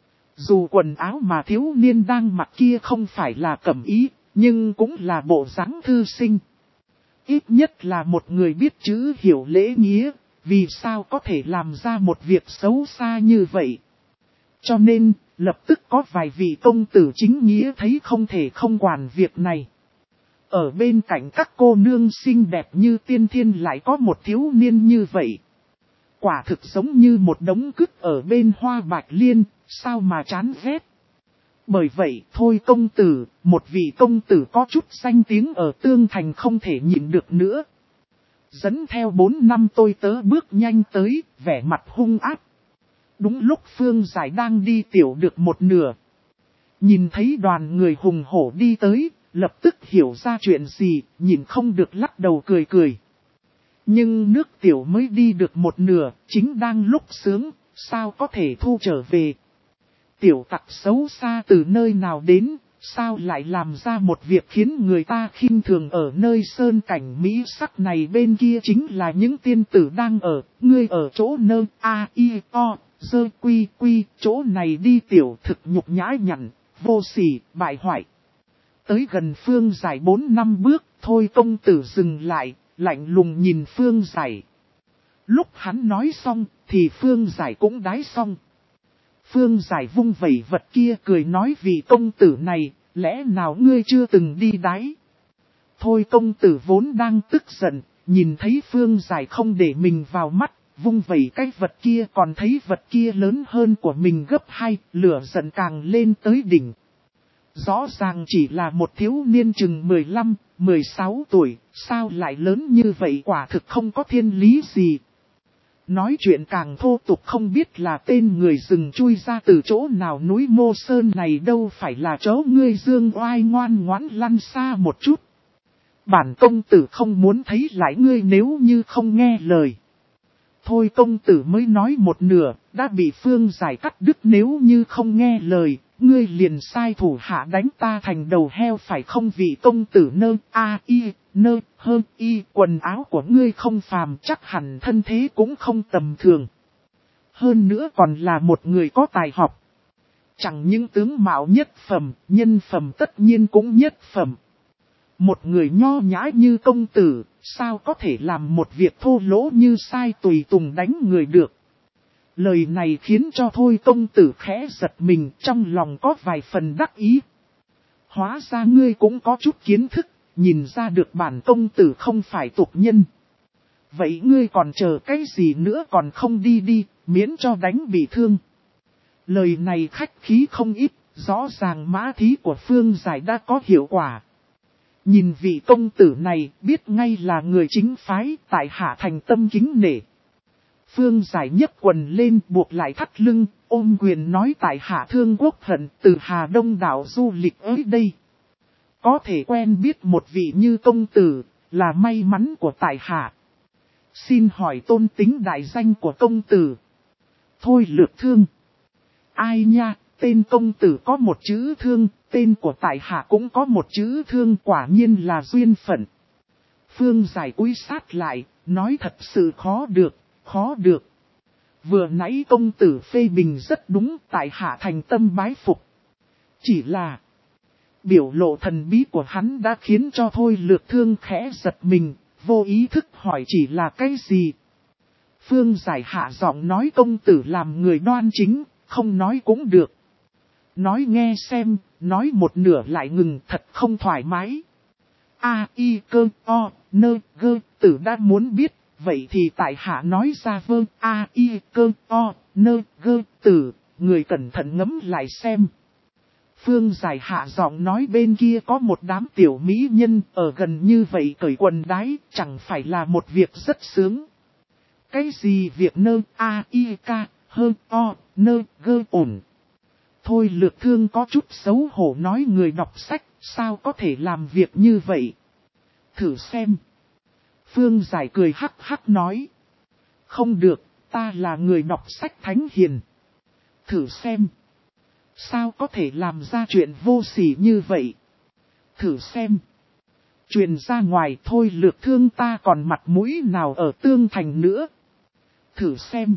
Dù quần áo mà thiếu niên đang mặc kia không phải là cẩm ý, nhưng cũng là bộ dáng thư sinh. Ít nhất là một người biết chữ hiểu lễ nghĩa, vì sao có thể làm ra một việc xấu xa như vậy. Cho nên, lập tức có vài vị công tử chính nghĩa thấy không thể không quản việc này. Ở bên cạnh các cô nương xinh đẹp như tiên thiên lại có một thiếu niên như vậy. Quả thực giống như một đống cứt ở bên hoa bạch liên, sao mà chán ghét. Bởi vậy thôi công tử, một vị công tử có chút danh tiếng ở Tương Thành không thể nhịn được nữa. Dẫn theo 4 năm tôi tớ bước nhanh tới, vẻ mặt hung ác. Đúng lúc Phương Giải đang đi tiểu được một nửa. Nhìn thấy đoàn người hùng hổ đi tới, lập tức hiểu ra chuyện gì, nhìn không được lắc đầu cười cười. Nhưng nước tiểu mới đi được một nửa, chính đang lúc sướng, sao có thể thu trở về. Tiểu tặc xấu xa từ nơi nào đến, sao lại làm ra một việc khiến người ta khinh thường ở nơi sơn cảnh mỹ sắc này, bên kia chính là những tiên tử đang ở, ngươi ở chỗ nơ a i o, dơ quy quy, chỗ này đi tiểu thực nhục nhã nhặn, vô sỉ, bại hoại. Tới gần Phương Giải 4 năm bước, thôi công tử dừng lại, lạnh lùng nhìn Phương Giải. Lúc hắn nói xong, thì Phương Giải cũng đái xong. Phương Giải vung vẩy vật kia cười nói vị công tử này, lẽ nào ngươi chưa từng đi đái? Thôi công tử vốn đang tức giận, nhìn thấy Phương Giải không để mình vào mắt, vung vẩy cái vật kia còn thấy vật kia lớn hơn của mình gấp 2, lửa giận càng lên tới đỉnh. Rõ ràng chỉ là một thiếu niên chừng 15, 16 tuổi, sao lại lớn như vậy quả thực không có thiên lý gì. Nói chuyện càng thô tục không biết là tên người rừng chui ra từ chỗ nào núi Mô Sơn này đâu phải là chỗ ngươi dương oai ngoan ngoãn lăn xa một chút. Bản công tử không muốn thấy lại ngươi nếu như không nghe lời. Thôi công tử mới nói một nửa, đã bị Phương Giải cắt đứt nếu như không nghe lời, ngươi liền sai thủ hạ đánh ta thành đầu heo phải không vị công tử quần áo của ngươi không phàm chắc hẳn thân thế cũng không tầm thường. Hơn nữa còn là một người có tài học. Chẳng những tướng mạo nhất phẩm, nhân phẩm tất nhiên cũng nhất phẩm. Một người nho nhã như công tử, sao có thể làm một việc thô lỗ như sai tùy tùng đánh người được. Lời này khiến cho Thôi công tử khẽ giật mình trong lòng có vài phần đắc ý. Hóa ra ngươi cũng có chút kiến thức, nhìn ra được bản công tử không phải tục nhân. Vậy ngươi còn chờ cái gì nữa còn không đi đi, miễn cho đánh bị thương. Lời này khách khí không ít, rõ ràng mã thí của Phương Giải đã có hiệu quả. Nhìn vị công tử này biết ngay là người chính phái tại hạ thành tâm kính nể. Phương Giải nhấc quần lên buộc lại thắt lưng, ôm quyền nói tại hạ thương quốc hận từ Hà Đông đảo du lịch ở đây. Có thể quen biết một vị như công tử, là may mắn của tại hạ. Xin hỏi tôn tính đại danh của công tử. Thôi Lược Thương. Ai nha, tên công tử có một chữ thương, tên của tại hạ cũng có một chữ thương quả nhiên là duyên phận. Phương Giải cúi sát lại, nói thật sự khó được. Vừa nãy công tử phê bình rất đúng tại hạ thành tâm bái phục. Chỉ là biểu lộ thần bí của hắn đã khiến cho Thôi Lược Thương khẽ giật mình, vô ý thức hỏi chỉ là cái gì. Phương Giải hạ giọng nói công tử làm người đoan chính, không nói cũng được. Nói nghe xem, nói một nửa lại ngừng thật không thoải mái. Tử đã muốn biết, vậy thì tại hạ nói ra vâng tử, người cẩn thận ngẫm lại xem. Phương Giải hạ giọng nói bên kia có một đám tiểu mỹ nhân ở gần như vậy cởi quần đái, chẳng phải là một việc rất sướng. Cái gì việc ổn. Thôi Lược Thương có chút xấu hổ nói người đọc sách, sao có thể làm việc như vậy. Thử xem. Phương Giải cười hắc hắc nói. Không được, ta là người đọc sách thánh hiền. Thử xem. Sao có thể làm ra chuyện vô sỉ như vậy? Thử xem. Truyền ra ngoài Thôi Lược Thương ta còn mặt mũi nào ở Tương Thành nữa. Thử xem.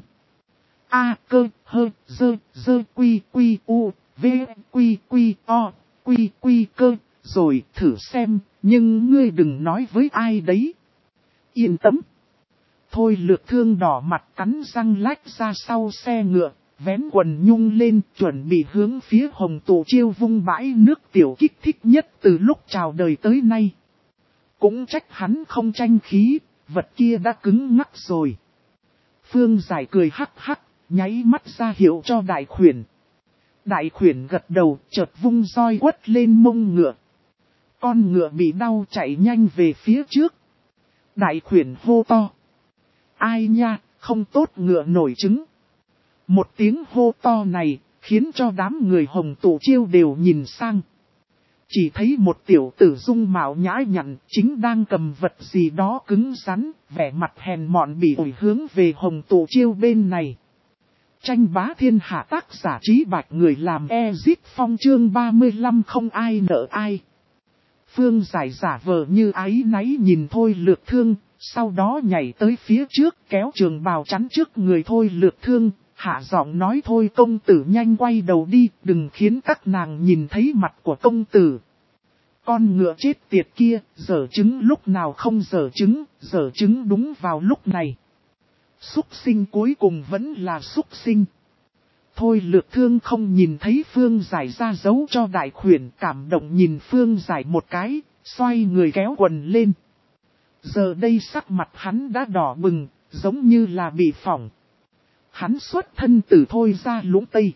Rồi thử xem, nhưng ngươi đừng nói với ai đấy. Yên tâm. Thôi Lược Thương đỏ mặt cắn răng lách ra sau xe ngựa, vén quần nhung lên chuẩn bị hướng phía Hồng Tụ Chiêu vung bãi nước tiểu kích thích nhất từ lúc chào đời tới nay. Cũng trách hắn không tranh khí, vật kia đã cứng ngắc rồi. Phương Giải cười hắc hắc, nháy mắt ra hiệu cho đại khuyển. Đại khuyển gật đầu, chợt vung roi quất lên mông ngựa. Con ngựa bị đau chạy nhanh về phía trước. Đại khuyển hô to. Ai nha, không tốt ngựa nổi trứng. Một tiếng hô to này, khiến cho đám người Hồng Tụ Chiêu đều nhìn sang. Chỉ thấy một tiểu tử dung mạo nhã nhặn, chính đang cầm vật gì đó cứng rắn, vẻ mặt hèn mọn bị ổi hướng về Hồng Tụ Chiêu bên này. Tranh bá thiên hạ tác giả Trí Bạch người làm Ezit Phong chương 35 không ai nợ ai. Phương Giải giả vờ như áy náy nhìn Thôi Lược Thương, sau đó nhảy tới phía trước kéo trường bào chắn trước người Thôi Lược Thương, hạ giọng nói thôi công tử nhanh quay đầu đi, đừng khiến các nàng nhìn thấy mặt của công tử. Con ngựa chết tiệt kia, giở trứng lúc nào không giở trứng đúng vào lúc này. Súc sinh cuối cùng vẫn là súc sinh. Thôi Lược Thương không nhìn thấy Phương Giải ra dấu cho Đại Khuyển, cảm động nhìn Phương Giải một cái, xoay người kéo quần lên. Giờ đây sắc mặt hắn đã đỏ bừng, giống như là bị phỏng. Hắn xuất thân từ Thôi gia Lũng Tây.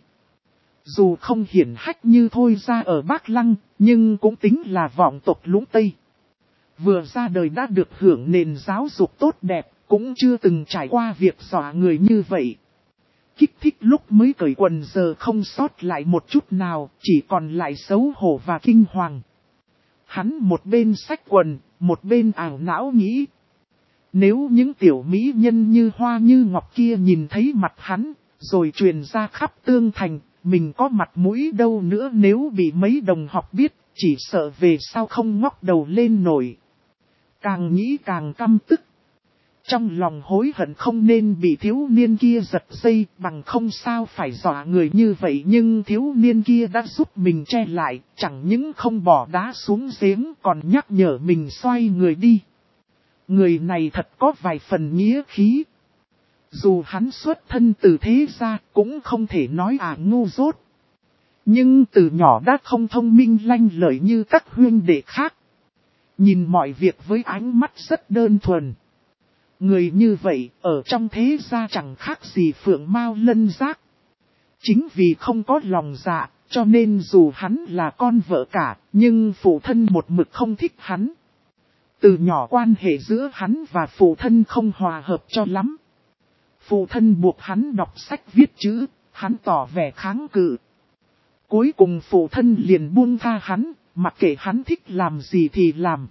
Dù không hiển hách như Thôi gia ở Bắc Lăng, nhưng cũng tính là vọng tộc Lũng Tây. Vừa ra đời đã được hưởng nền giáo dục tốt đẹp, cũng chưa từng trải qua việc dọa người như vậy. Kích thích lúc mới cởi quần giờ không sót lại một chút nào, chỉ còn lại xấu hổ và kinh hoàng. Hắn một bên xách quần, một bên ảo não nghĩ. Nếu những tiểu mỹ nhân như hoa như ngọc kia nhìn thấy mặt hắn, rồi truyền ra khắp tương thành, mình có mặt mũi đâu nữa nếu bị mấy đồng học biết, chỉ sợ về sau không ngóc đầu lên nổi. Càng nghĩ càng căm tức. Trong lòng hối hận không nên bị thiếu niên kia giật dây, bằng không sao phải dọa người như vậy, nhưng thiếu niên kia đã giúp mình che lại, chẳng những không bỏ đá xuống giếng còn nhắc nhở mình xoay người đi. Người này thật có vài phần nghĩa khí. Dù hắn xuất thân từ thế gia cũng không thể nói ngu dốt. Nhưng từ nhỏ đã không thông minh lanh lợi như các huynh đệ khác. Nhìn mọi việc với ánh mắt rất đơn thuần. Người như vậy ở trong thế gia chẳng khác gì phượng mao lân giác. Chính vì không có lòng dạ, cho nên dù hắn là con vợ cả, nhưng phụ thân một mực không thích hắn. Từ nhỏ quan hệ giữa hắn và phụ thân không hòa hợp cho lắm. Phụ thân buộc hắn đọc sách viết chữ, hắn tỏ vẻ kháng cự. Cuối cùng phụ thân liền buông tha hắn, mặc kệ hắn thích làm gì thì làm.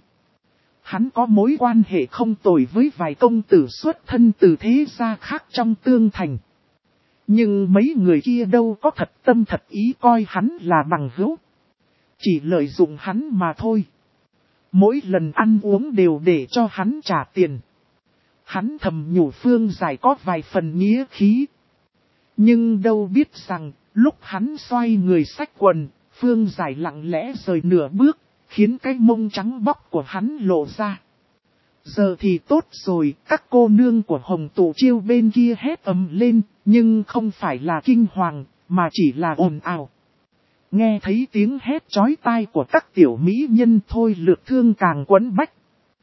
Hắn có mối quan hệ không tồi với vài công tử xuất thân từ thế gia khác trong tương thành. Nhưng mấy người kia đâu có thật tâm thật ý coi hắn là bằng hữu. Chỉ lợi dụng hắn mà thôi. Mỗi lần ăn uống đều để cho hắn trả tiền. Hắn thầm nhủ Phương Giải có vài phần nghĩa khí. Nhưng đâu biết rằng, lúc hắn xoay người xách quần, Phương Giải lặng lẽ rời nửa bước, khiến cái mông trắng bóc của hắn lộ ra. Giờ thì tốt rồi, các cô nương của Hồng Tụ Chiêu bên kia hét ầm lên, nhưng không phải là kinh hoàng, mà chỉ là ồn ào. Nghe thấy tiếng hét chói tai của các tiểu mỹ nhân Thôi Lược Thương càng quấn bách.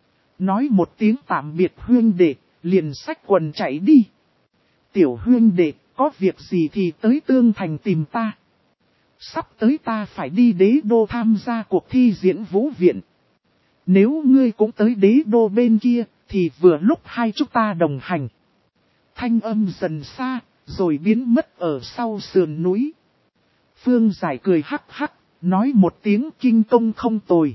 Nói một tiếng tạm biệt huynh đệ, liền xách quần chạy đi. Tiểu huynh đệ, có việc gì thì tới tương thành tìm ta. Sắp tới ta phải đi đế đô tham gia cuộc thi diễn vũ viện. Nếu ngươi cũng tới đế đô bên kia, thì vừa lúc hai chúng ta đồng hành. Thanh âm dần xa, rồi biến mất ở sau sườn núi. Phương Giải cười hắc hắc, nói một tiếng kinh công không tồi.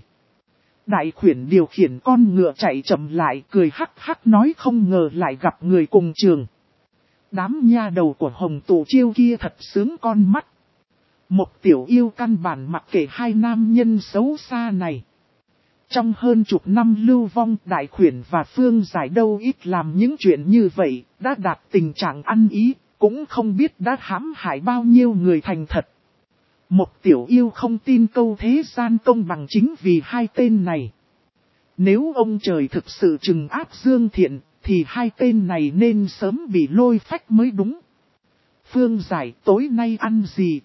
Đại Khuyển điều khiển con ngựa chạy chậm lại, cười hắc hắc nói không ngờ lại gặp người cùng trường. Đám nha đầu của Hồng Tụ Chiêu kia thật sướng con mắt. Một tiểu yêu căn bản mặc kệ hai nam nhân xấu xa này. Trong hơn chục năm lưu vong, Đại Khuyển và Phương Giải đâu ít làm những chuyện như vậy, đã đạt tình trạng ăn ý, cũng không biết đã hãm hại bao nhiêu người thành thật. Một tiểu yêu không tin câu thế gian công bằng chính vì hai tên này. Nếu ông trời thực sự trừng áp Dương Thiện, thì hai tên này nên sớm bị lôi phách mới đúng. Phương Giải tối nay ăn gì?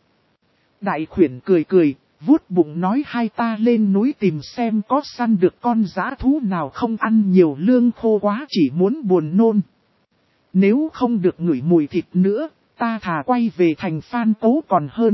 Đại Khuyển cười cười, vuốt bụng nói hai ta lên núi tìm xem có săn được con dã thú nào không ăn nhiều lương khô quá chỉ muốn buồn nôn. Nếu không được ngửi mùi thịt nữa, ta thà quay về thành Phan Cố còn hơn.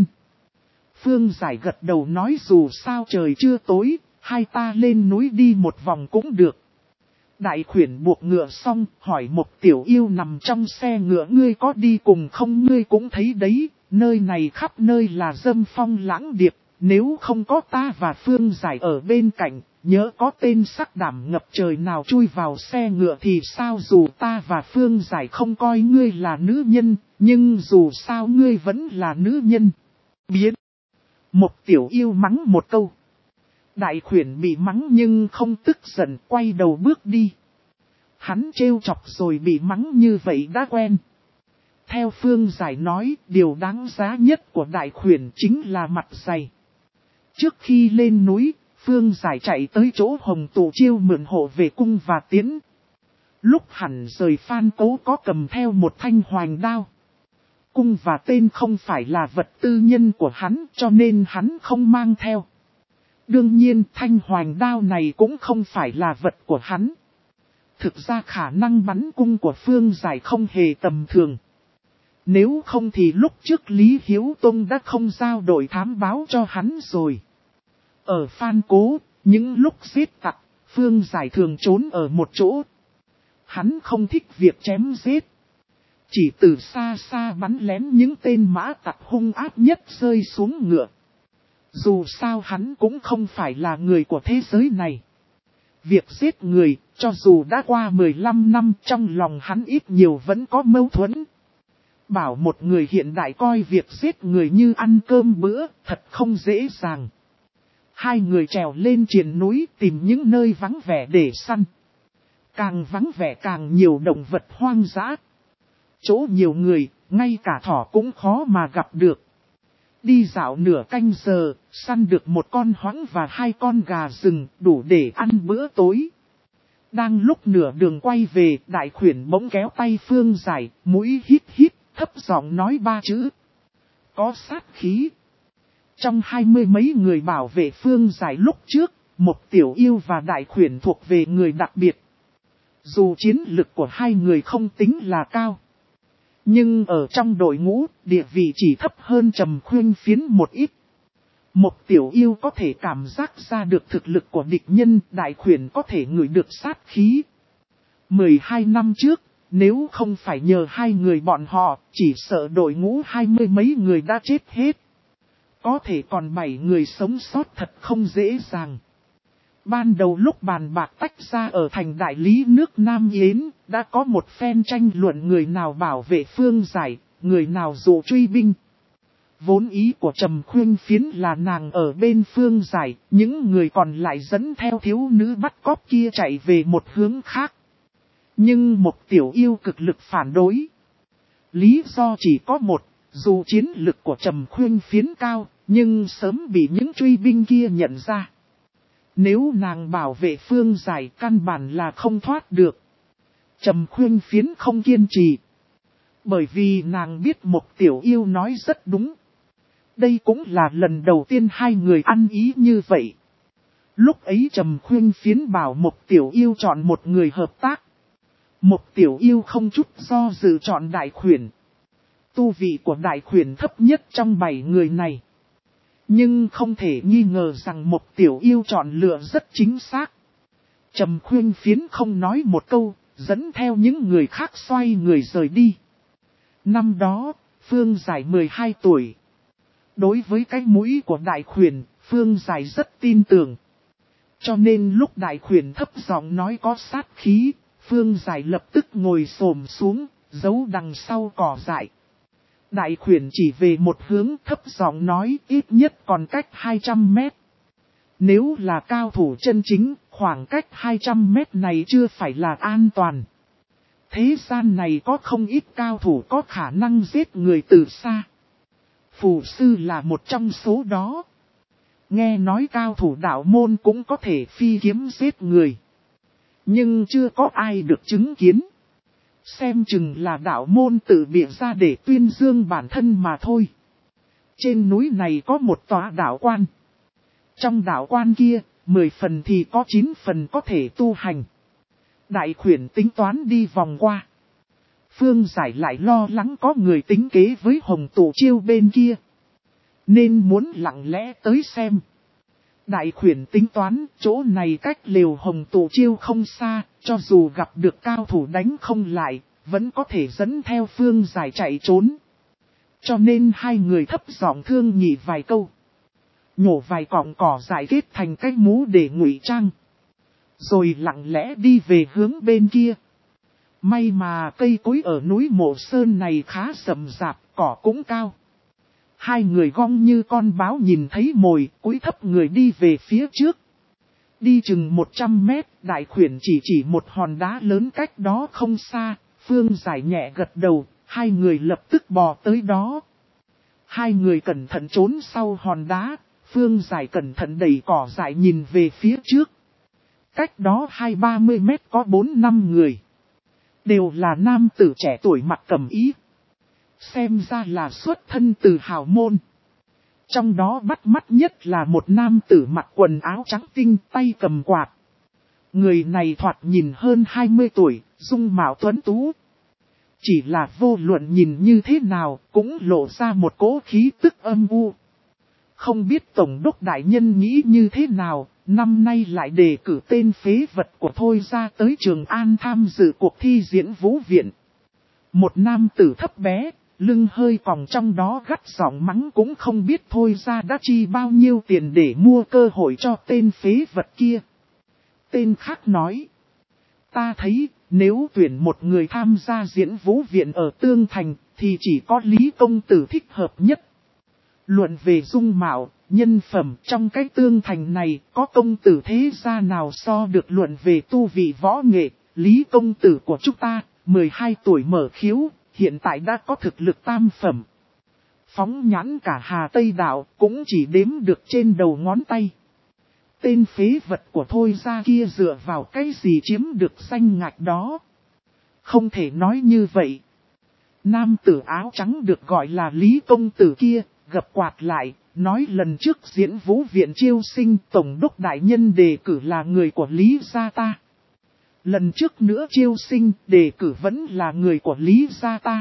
Phương Giải gật đầu nói dù sao trời chưa tối, hai ta lên núi đi một vòng cũng được. Đại Khuyển buộc ngựa xong, hỏi một tiểu yêu nằm trong xe ngựa ngươi có đi cùng không ngươi cũng thấy đấy, nơi này khắp nơi là dâm phong lãng điệp, nếu không có ta và Phương Giải ở bên cạnh, nhớ có tên sắc đảm ngập trời nào chui vào xe ngựa thì sao dù ta và Phương Giải không coi ngươi là nữ nhân, nhưng dù sao ngươi vẫn là nữ nhân. Biến! Một tiểu yêu mắng một câu. Đại Khuyển bị mắng nhưng không tức giận quay đầu bước đi. Hắn trêu chọc rồi bị mắng như vậy đã quen. Theo Phương Giải nói, điều đáng giá nhất của Đại Khuyển chính là mặt dày. Trước khi lên núi, Phương Giải chạy tới chỗ Hồng Tụ Chiêu mượn hộ về cung và tiến. Lúc hẳn rời Phan Cố có cầm theo một thanh hoành đao. Cung và tên không phải là vật tư nhân của hắn cho nên hắn không mang theo. Đương nhiên thanh hoành đao này cũng không phải là vật của hắn. Thực ra khả năng bắn cung của Phương Giải không hề tầm thường. Nếu không thì lúc trước Lý Hiếu Tông đã không giao đội thám báo cho hắn rồi. Ở Phan Cố, những lúc giết tặc, Phương Giải thường trốn ở một chỗ. Hắn không thích việc chém giết. Chỉ từ xa xa bắn lén những tên mã tặc hung ác nhất rơi xuống ngựa. Dù sao hắn cũng không phải là người của thế giới này. Việc giết người, cho dù đã qua 15 năm trong lòng hắn ít nhiều vẫn có mâu thuẫn. Bảo một người hiện đại coi việc giết người như ăn cơm bữa, thật không dễ dàng. Hai người trèo lên triền núi tìm những nơi vắng vẻ để săn. Càng vắng vẻ càng nhiều động vật hoang dã. Chỗ nhiều người, ngay cả thỏ cũng khó mà gặp được. Đi dạo nửa canh giờ, săn được một con hoãng và 2 con gà rừng đủ để ăn bữa tối. Đang lúc nửa đường quay về, Đại Khuyển bỗng kéo tay Phương Giải, mũi hít hít, thấp giọng nói 3 chữ. Có sát khí. Trong 20 mấy người bảo vệ Phương Giải lúc trước, một Tiểu Yêu và Đại Khuyển thuộc về người đặc biệt. Dù chiến lực của hai người không tính là cao. Nhưng ở trong đội ngũ, địa vị chỉ thấp hơn Trầm Khuyên Phiến một ít. Một Tiểu Yêu có thể cảm giác ra được thực lực của địch nhân, Đại Khuyển có thể ngửi được sát khí. 12 năm trước, nếu không phải nhờ hai người bọn họ, chỉ sợ đội ngũ 20 mấy người đã chết hết. Có thể còn 7 người sống sót thật không dễ dàng. Ban đầu lúc bàn bạc tách ra ở thành đại lý nước Nam Yến, đã có một phen tranh luận người nào bảo vệ Phương Giải, người nào dụ truy binh. Vốn ý của Trầm Khuyên Phiến là nàng ở bên Phương Giải, những người còn lại dẫn theo thiếu nữ bắt cóc kia chạy về một hướng khác. Nhưng một Tiểu Yêu cực lực phản đối. Lý do chỉ có một, dù chiến lực của Trầm Khuyên Phiến cao, nhưng sớm bị những truy binh kia nhận ra. Nếu nàng bảo vệ Phương Giải căn bản là không thoát được. Trầm Khuyên Phiến không kiên trì. Bởi vì nàng biết một Tiểu Yêu nói rất đúng. Đây cũng là lần đầu tiên hai người ăn ý như vậy. Lúc ấy Trầm Khuyên Phiến bảo một Tiểu Yêu chọn một người hợp tác. Một Tiểu Yêu không chút do dự chọn Đại Khuyển. Tu vị của Đại Khuyển thấp nhất trong 7 người này. Nhưng không thể nghi ngờ rằng một Tiểu Yêu chọn lựa rất chính xác. Trầm Khuyên Phiến không nói một câu, dẫn theo những người khác xoay người rời đi. Năm đó, Phương Giải 12 tuổi. Đối với cái mũi của Đại Khuyển, Phương Giải rất tin tưởng. Cho nên lúc Đại Khuyển thấp giọng nói có sát khí, Phương Giải lập tức ngồi xổm xuống, giấu đằng sau cỏ dại. Đại Khuyển chỉ về một hướng thấp giọng nói ít nhất còn cách 200 mét. Nếu là cao thủ chân chính, khoảng cách 200 mét này chưa phải là an toàn. Thế gian này có không ít cao thủ có khả năng giết người từ xa. Phù sư là một trong số đó. Nghe nói cao thủ đạo môn cũng có thể phi kiếm giết người. Nhưng chưa có ai được chứng kiến. Xem chừng là đạo môn tự bịa ra để tuyên dương bản thân mà thôi. Trên núi này có một tòa đạo quan. Trong đạo quan kia, 10 phần thì có 9 phần có thể tu hành. Đại Khuyển tính toán đi vòng qua. Phương Giải lại lo lắng có người tính kế với Hồng Tụ Chiêu bên kia. Nên muốn lặng lẽ tới xem. Đại Khuyển tính toán chỗ này cách lều Hồng Tụ Chiêu không xa, cho dù gặp được cao thủ đánh không lại, vẫn có thể dẫn theo Phương Giải chạy trốn. Cho nên hai người thấp giọng thương nghị vài câu. Nhổ vài cọng cỏ dại kết thành cái mũ để ngụy trang. Rồi lặng lẽ đi về hướng bên kia. May mà cây cối ở núi Mộ Sơn này khá rậm rạp, cỏ cũng cao. Hai người gong như con báo nhìn thấy mồi, cúi thấp người đi về phía trước. Đi chừng 100 mét, Đại Khuyển chỉ một hòn đá lớn cách đó không xa, Phương Giải nhẹ gật đầu, hai người lập tức bò tới đó. Hai người cẩn thận trốn sau hòn đá, Phương Giải cẩn thận đẩy cỏ dại nhìn về phía trước. Cách đó 20-30 mét có 4-5 người. Đều là nam tử trẻ tuổi mặc cẩm y. Xem ra là xuất thân từ hào môn. Trong đó bắt mắt nhất là một nam tử mặc quần áo trắng tinh, tay cầm quạt. Người này thoạt nhìn hơn 20 tuổi, dung mạo tuấn tú. Chỉ là vô luận nhìn như thế nào cũng lộ ra một cỗ khí tức âm u. Không biết Tổng đốc đại nhân nghĩ như thế nào, năm nay lại đề cử tên phế vật của Thôi Gia tới Trường An tham dự cuộc thi diễn vũ viện. Một nam tử thấp bé, lưng hơi còng trong đó gắt giọng mắng cũng không biết Thôi Gia đã chi bao nhiêu tiền để mua cơ hội cho tên phế vật kia. Tên khác nói, ta thấy nếu tuyển một người tham gia diễn vũ viện ở Tương Thành thì chỉ có Lý công tử thích hợp nhất. Luận về dung mạo, nhân phẩm trong cái Tương Thành này có công tử thế gia nào so được luận về tu vị võ nghệ. Lý công tử của chúng ta, 12 tuổi mở khiếu, hiện tại đã có thực lực tam phẩm. Phóng nhãn cả Hà Tây Đạo cũng chỉ đếm được trên đầu ngón tay. Tên phế vật của Thôi Gia kia dựa vào cái gì chiếm được danh ngạch đó? Không thể nói như vậy. Nam tử áo trắng được gọi là Lý công tử kia, gập quạt lại, nói lần trước diễn vũ viện chiêu sinh Tổng đốc đại nhân đề cử là người của Lý gia ta. Lần trước nữa chiêu sinh đề cử vẫn là người của Lý gia ta.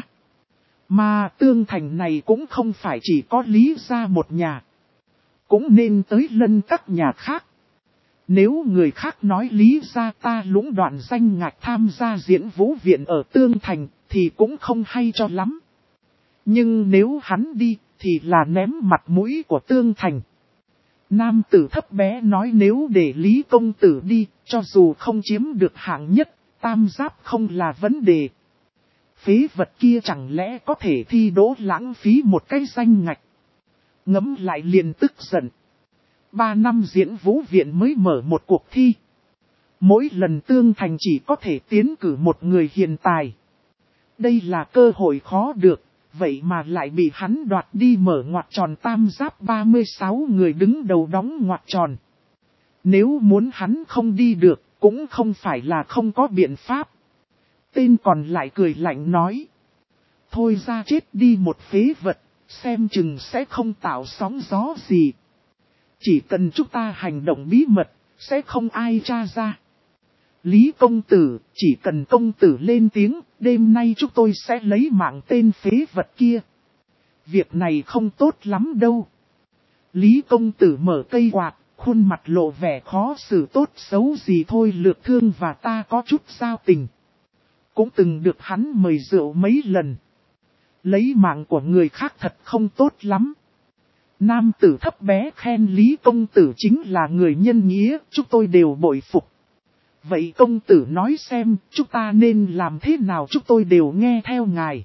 Mà Tương Thành này cũng không phải chỉ có Lý gia một nhà. Cũng nên tới lân các nhà khác. Nếu người khác nói Lý gia ta lũng đoạn danh ngạch tham gia diễn vũ viện ở Tương Thành thì cũng không hay cho lắm. Nhưng nếu hắn đi thì là ném mặt mũi của Tương Thành. Nam tử thấp bé nói nếu để Lý công tử đi, cho dù không chiếm được hạng nhất, tam giáp không là vấn đề. Phế vật kia chẳng lẽ có thể thi đỗ lãng phí một cái danh ngạch. Ngẫm lại liền tức giận. 3 năm diễn vũ viện mới mở một cuộc thi. Mỗi lần Tương Thành chỉ có thể tiến cử một người hiền tài. Đây là cơ hội khó được, vậy mà lại bị hắn đoạt đi mở ngoặc tròn tam giáp 36 người đứng đầu đóng ngoặc tròn. Nếu muốn hắn không đi được, cũng không phải là không có biện pháp. Tên còn lại cười lạnh nói. Thôi ra chết đi một phế vật, xem chừng sẽ không tạo sóng gió gì. Chỉ cần chúng ta hành động bí mật, sẽ không ai tra ra. Lý công tử, chỉ cần công tử lên tiếng, đêm nay chúng tôi sẽ lấy mạng tên phế vật kia. Việc này không tốt lắm đâu. Lý công tử mở cây quạt, khuôn mặt lộ vẻ khó xử tốt xấu gì thôi Lược Thương và ta có chút giao tình. Cũng từng được hắn mời rượu mấy lần. Lấy mạng của người khác thật không tốt lắm. Nam tử thấp bé khen Lý công tử chính là người nhân nghĩa, chúng tôi đều bội phục. Vậy công tử nói xem, chúng ta nên làm thế nào chúng tôi đều nghe theo ngài.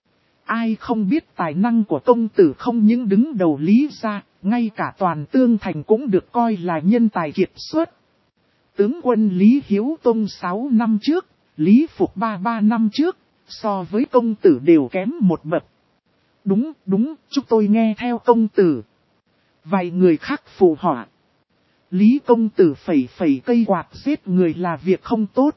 Ai không biết tài năng của công tử không những đứng đầu Lý gia, ngay cả toàn Tương Thành cũng được coi là nhân tài kiệt xuất. Tướng quân Lý Hiếu Tông 6 năm trước, Lý Phục 3 năm trước, so với công tử đều kém một bậc. Đúng, chúng tôi nghe theo công tử. Vài người khác phụ họa. Lý công tử phẩy cây quạt giết người là việc không tốt.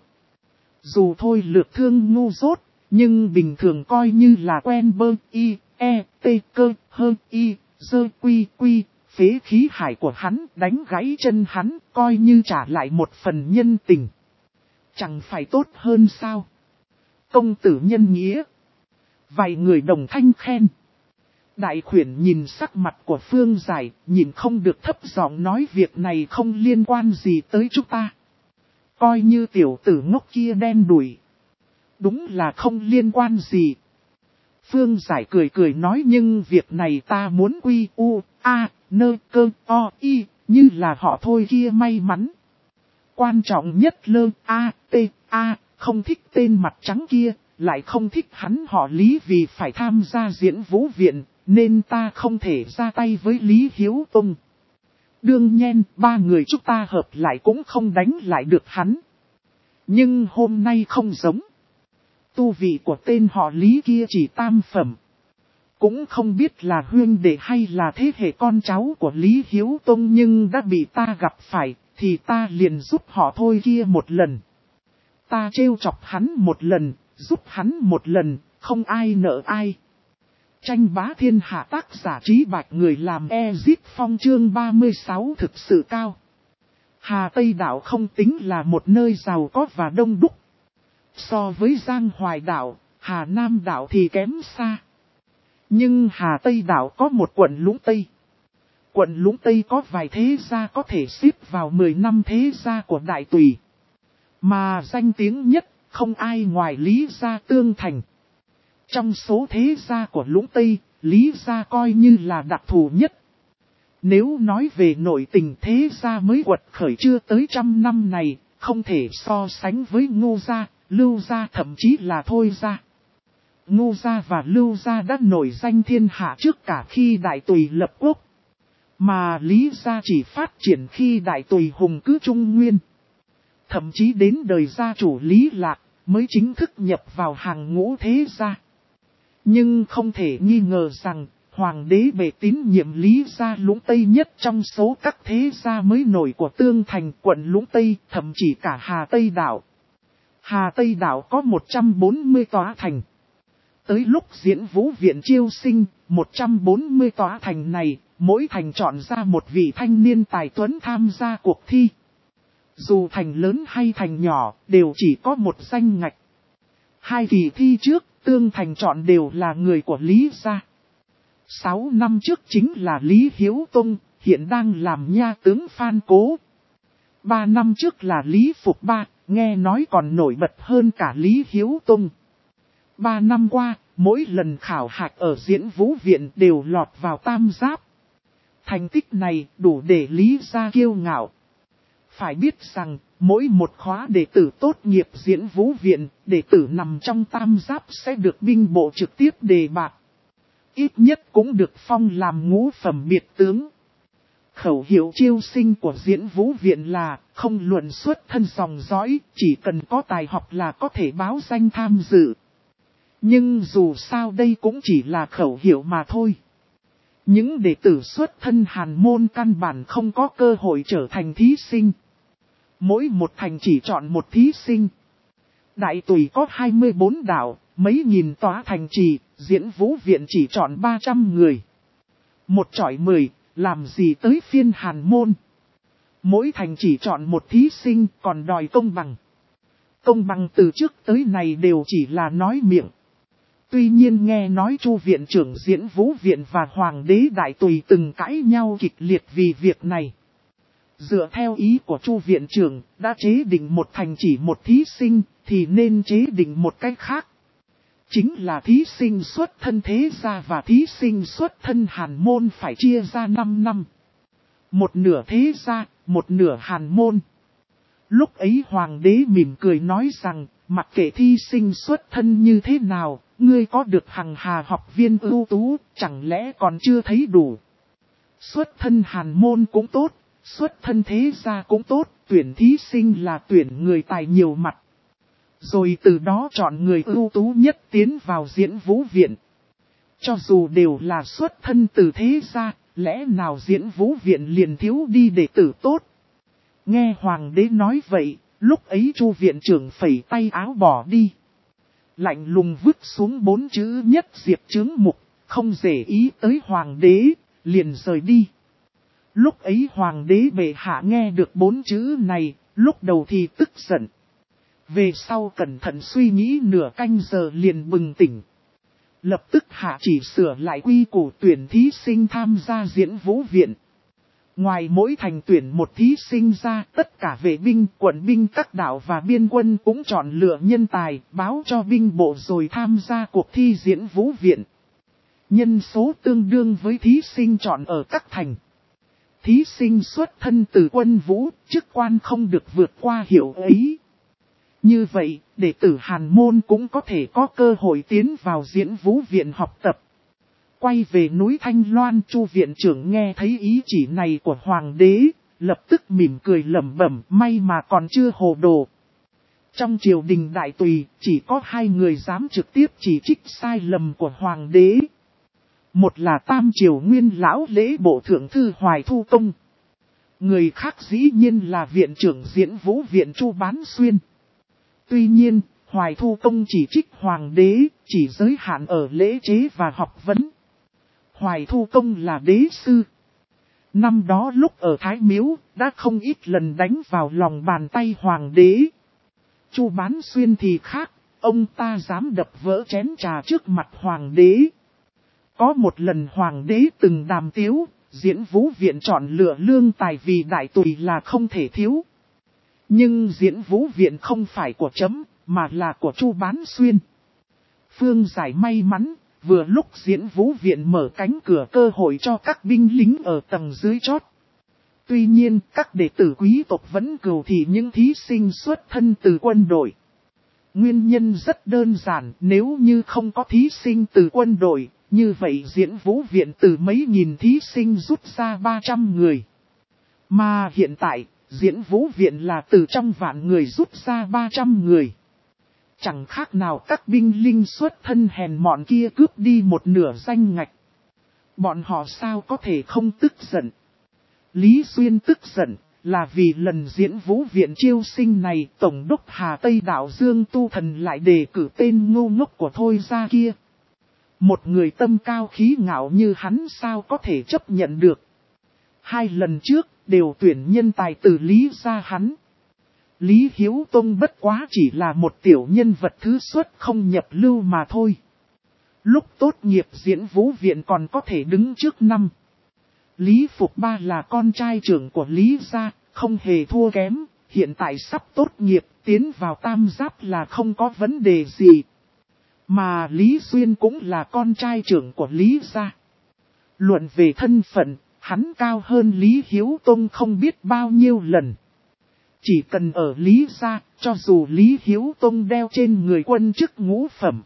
Dù thôi Lược Thương ngu dốt, nhưng bình thường coi như là quen bơ y, e, t, cơ, hơ, y, dơ quy, phế khí hải của hắn đánh gãy chân hắn, coi như trả lại một phần nhân tình. Chẳng phải tốt hơn sao? Công tử nhân nghĩa. Vài người đồng thanh khen. Đại khuyển nhìn sắc mặt của Phương Giải, nhìn không được thấp giọng nói việc này không liên quan gì tới chúng ta. Coi như tiểu tử ngốc kia đen đủi. Đúng là không liên quan gì. Phương Giải cười nói nhưng việc này ta muốn quy u, a, nơ cơ, o, y, như là họ thôi kia may mắn. Quan trọng nhất lơ, a, t, a, không thích tên mặt trắng kia, lại không thích hắn họ Lý vì phải tham gia diễn vũ viện. Nên ta không thể ra tay với Lý Hiếu Tông. Đương nhiên, 3 người chúng ta hợp lại cũng không đánh lại được hắn. Nhưng hôm nay không giống. Tu vị của tên họ Lý kia chỉ tam phẩm. Cũng không biết là huynh đệ hay là thế hệ con cháu của Lý Hiếu Tông nhưng đã bị ta gặp phải, thì ta liền giúp họ thôi kia một lần. Ta trêu chọc hắn một lần, giúp hắn một lần, không ai nợ ai. Tranh bá thiên hạ tác giả Trí Bạch người làm Ezit Phong chương 36 thực sự cao. Hà Tây đảo không tính là một nơi giàu có và đông đúc. So với Giang Hoài đảo, Hà Nam đảo thì kém xa. Nhưng Hà Tây đảo có một quận Lũng Tây. Quận Lũng Tây có vài thế gia có thể xếp vào 10 năm thế gia của Đại Tùy. Mà danh tiếng nhất, không ai ngoài Lý gia Tương Thành. Trong số thế gia của Lũng Tây, Lý gia coi như là đặc thù nhất. Nếu nói về nội tình thế gia mới quật khởi chưa tới 100 năm này, không thể so sánh với Ngô gia, Lưu gia thậm chí là Thôi gia. Ngô gia và Lưu gia đã nổi danh thiên hạ trước cả khi Đại Tùy lập quốc. Mà Lý gia chỉ phát triển khi Đại Tùy hùng cứ Trung Nguyên. Thậm chí đến đời gia chủ Lý Lạc mới chính thức nhập vào hàng ngũ thế gia. Nhưng không thể nghi ngờ rằng, Hoàng đế bề tín nhiệm Lý gia Lũng Tây nhất trong số các thế gia mới nổi của Tương Thành quận Lũng Tây, thậm chí cả Hà Tây đảo. Hà Tây đảo có 140 tòa thành. Tới lúc Diễn Vũ Viện chiêu sinh, 140 tòa thành này, mỗi thành chọn ra một vị thanh niên tài tuấn tham gia cuộc thi. Dù thành lớn hay thành nhỏ, đều chỉ có một danh ngạch. Hai kỳ thi trước, Tương Thành chọn đều là người của Lý gia. 6 năm trước chính là Lý Hiếu Tông, hiện đang làm nha tướng Phan Cố. 3 năm trước là Lý Phục Ba, nghe nói còn nổi bật hơn cả Lý Hiếu Tông. 3 năm qua, mỗi lần khảo hạch ở Diễn Vũ Viện đều lọt vào tam giáp. Thành tích này đủ để Lý gia kiêu ngạo. Phải biết rằng, mỗi một khóa đệ tử tốt nghiệp Diễn Vũ Viện, đệ tử nằm trong tam giáp sẽ được binh bộ trực tiếp đề bạt. Ít nhất cũng được phong làm ngũ phẩm biệt tướng. Khẩu hiệu chiêu sinh của Diễn Vũ Viện là, không luận xuất thân dòng dõi, chỉ cần có tài học là có thể báo danh tham dự. Nhưng dù sao đây cũng chỉ là khẩu hiệu mà thôi. Những đệ tử xuất thân hàn môn căn bản không có cơ hội trở thành thí sinh. Mỗi một thành chỉ chọn một thí sinh. Đại Tùy có 24 đảo, mấy nghìn tòa thành trì, Diễn Vũ Viện chỉ chọn 300 người. Một chọi 10, làm gì tới phiên hàn môn. Mỗi thành chỉ chọn một thí sinh còn đòi công bằng. Công bằng từ trước tới nay đều chỉ là nói miệng. Tuy nhiên nghe nói Chu viện trưởng Diễn Vũ Viện và Hoàng đế Đại Tùy từng cãi nhau kịch liệt vì việc này. Dựa theo ý của Chu viện trưởng, đã chế định một thành chỉ một thí sinh, thì nên chế định một cách khác. Chính là thí sinh xuất thân thế gia và thí sinh xuất thân hàn môn phải chia ra 5 năm. Một nửa thế gia, một nửa hàn môn. Lúc ấy Hoàng đế mỉm cười nói rằng, mặc kệ thí sinh xuất thân như thế nào, ngươi có được hằng hà học viên ưu tú, chẳng lẽ còn chưa thấy đủ. Xuất thân hàn môn cũng tốt, xuất thân thế gia cũng tốt, tuyển thí sinh là tuyển người tài nhiều mặt. Rồi từ đó chọn người ưu tú nhất tiến vào Diễn Vũ Viện. Cho dù đều là xuất thân từ thế gia, lẽ nào Diễn Vũ Viện liền thiếu đi đệ tử tốt. Nghe Hoàng đế nói vậy, lúc ấy Chu viện trưởng phẩy tay áo bỏ đi. Lạnh lùng vứt xuống 4 chữ nhất diệt chướng mục, không để ý tới Hoàng đế, liền rời đi. Lúc ấy Hoàng đế bệ hạ nghe được 4 chữ này, lúc đầu thì tức giận. Về sau cẩn thận suy nghĩ nửa canh giờ liền bừng tỉnh. Lập tức hạ chỉ sửa lại quy củ tuyển thí sinh tham gia Diễn Vũ Viện. Ngoài mỗi thành tuyển một thí sinh ra, tất cả vệ binh, quận binh các đảo và biên quân cũng chọn lựa nhân tài, báo cho binh bộ rồi tham gia cuộc thi Diễn Vũ Viện. Nhân số tương đương với thí sinh chọn ở các thành. Thí sinh xuất thân từ quân vũ, chức quan không được vượt qua hiệu ấy. Như vậy, đệ tử hàn môn cũng có thể có cơ hội tiến vào Diễn Vũ Viện học tập. Quay về núi Thanh Loan, Chu viện trưởng nghe thấy ý chỉ này của Hoàng đế, lập tức mỉm cười lẩm bẩm, may mà còn chưa hồ đồ. Trong triều đình Đại Tùy, chỉ có 2 người dám trực tiếp chỉ trích sai lầm của Hoàng đế. Một là Tam Triều Nguyên lão lễ bộ thượng thư Hoài Thu Công. Người khác dĩ nhiên là viện trưởng Diễn Vũ Viện Chu Bán Xuyên. Tuy nhiên, Hoài Thu Công chỉ trích hoàng đế, chỉ giới hạn ở lễ chế và học vấn. Hoài Thu Công là đế sư. Năm đó lúc ở Thái Miếu, đã không ít lần đánh vào lòng bàn tay hoàng đế. Chu Bán Xuyên thì khác, ông ta dám đập vỡ chén trà trước mặt hoàng đế. Có một lần hoàng đế từng đàm tiếu, Diễn Vũ Viện chọn lựa lương tài vì đại tùy là không thể thiếu. Nhưng Diễn Vũ Viện không phải của trẫm, mà là của Chu Bán Xuyên. Phương Giải may mắn, vừa lúc Diễn Vũ Viện mở cánh cửa cơ hội cho các binh lính ở tầng dưới chót. Tuy nhiên, các đệ tử quý tộc vẫn cừu thị những thí sinh xuất thân từ quân đội. Nguyên nhân rất đơn giản, nếu như không có thí sinh từ quân đội, như vậy Diễn Vũ Viện từ mấy nghìn thí sinh rút ra 300 người. Mà hiện tại, Diễn Vũ Viện là từ trong vạn người rút ra 300 người. Chẳng khác nào các binh lính xuất thân hèn mọn kia cướp đi một nửa danh ngạch. Bọn họ sao có thể không tức giận? Lý Xuyên tức giận là vì lần Diễn Vũ Viện chiêu sinh này Tổng đốc Hà Tây Đạo Dương Tu Thần lại đề cử tên ngu ngốc của Thôi Gia kia. Một người tâm cao khí ngạo như hắn sao có thể chấp nhận được. 2 lần trước đều tuyển nhân tài từ Lý gia hắn. Lý Hiếu Tông bất quá chỉ là một tiểu nhân vật thứ xuất không nhập lưu mà thôi. Lúc tốt nghiệp Diễn Vũ Viện còn có thể đứng trước năm. Lý Phục Ba là con trai trưởng của Lý gia, không hề thua kém, hiện tại sắp tốt nghiệp, tiến vào tam giáp là không có vấn đề gì. Mà Lý Xuyên cũng là con trai trưởng của Lý gia. Luận về thân phận, hắn cao hơn Lý Hiếu Tông không biết bao nhiêu lần. Chỉ cần ở Lý gia, cho dù Lý Hiếu Tông đeo trên người quân chức ngũ phẩm.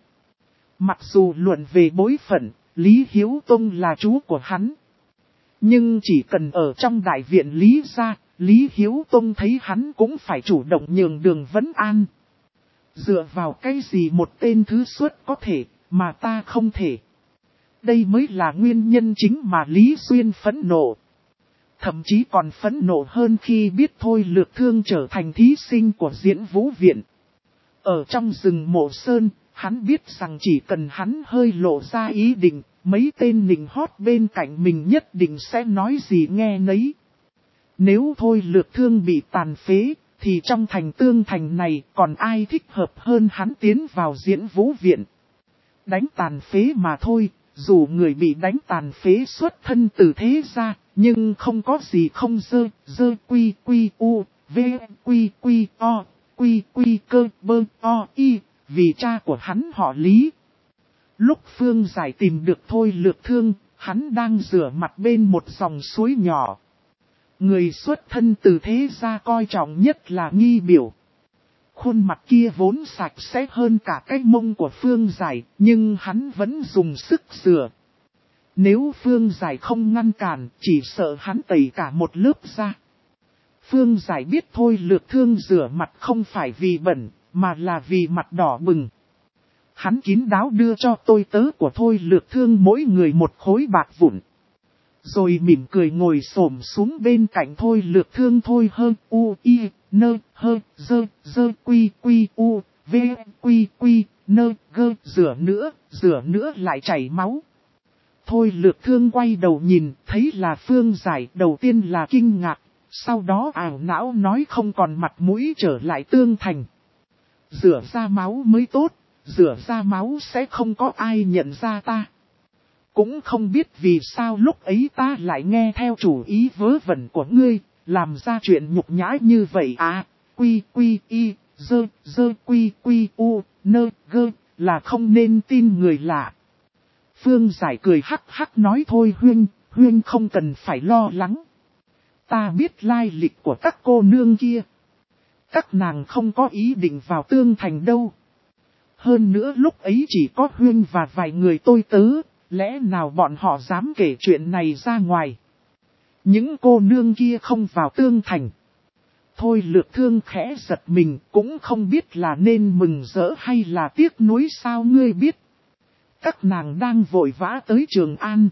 Mặc dù luận về bối phận, Lý Hiếu Tông là chú của hắn. Nhưng chỉ cần ở trong đại viện Lý gia, Lý Hiếu Tông thấy hắn cũng phải chủ động nhường đường vấn an. Dựa vào cái gì một tên thứ xuất có thể, mà ta không thể. Đây mới là nguyên nhân chính mà Lý Xuyên phẫn nộ. Thậm chí còn phẫn nộ hơn khi biết Thôi Lược Thương trở thành thí sinh của Diễn Vũ Viện. Ở trong rừng Mộ Sơn, hắn biết rằng chỉ cần hắn hơi lộ ra ý định, mấy tên nịnh hót bên cạnh mình nhất định sẽ nói gì nghe nấy. Nếu Thôi Lược Thương bị tàn phế, thì trong thành Tương Thành này còn ai thích hợp hơn hắn tiến vào Diễn Vũ Viện. Đánh tàn phế mà thôi, dù người bị đánh tàn phế xuất thân từ thế gia, nhưng không có gì không dơ quy quy u, v quy quy o, quy quy cơ bơ o y, vì cha của hắn họ Lý. Lúc Phương Giải tìm được Thôi Lược Thương, hắn đang rửa mặt bên một dòng suối nhỏ. Người xuất thân từ thế gia coi trọng nhất là Nghi Biểu. Khuôn mặt kia vốn sạch sẽ hơn cả cái mông của Phương Giải, nhưng hắn vẫn dùng sức rửa. Nếu Phương Giải không ngăn cản, chỉ sợ hắn tẩy cả một lớp da. Phương Giải biết Thôi Lược Thương rửa mặt không phải vì bẩn, mà là vì mặt đỏ bừng. Hắn kín đáo đưa cho tôi tớ của Thôi Lược Thương mỗi người một khối bạc vụn. Rồi mỉm cười ngồi xổm xuống bên cạnh Thôi Lược Thương. Thôi hơn u y nơ hơ dơ quy quy u v quy quy nơ gơ rửa nữa lại chảy máu. Thôi Lược Thương quay đầu nhìn, thấy là Phương Giải, đầu tiên là kinh ngạc, sau đó ảo não nói không còn mặt mũi trở lại Tương Thành. Rửa ra máu mới tốt, rửa ra máu sẽ không có ai nhận ra ta. Cũng không biết vì sao lúc ấy ta lại nghe theo chủ ý vớ vẩn của ngươi, làm ra chuyện nhục nhã như vậy à, quy quy y, dơ quy quy u, nơ gơ, là không nên tin người lạ. Phương Giải cười hắc hắc nói thôi Huyên không cần phải lo lắng. Ta biết lai lịch của các cô nương kia. Các nàng không có ý định vào Tương Thành đâu. Hơn nữa lúc ấy chỉ có Huyên và vài người tôi tớ, lẽ nào bọn họ dám kể chuyện này ra ngoài. Những cô nương kia không vào Tương Thành. Thôi Lược Thương khẽ giật mình, cũng không biết là nên mừng rỡ hay là tiếc nuối. Sao ngươi biết? Các nàng đang vội vã tới Trường An.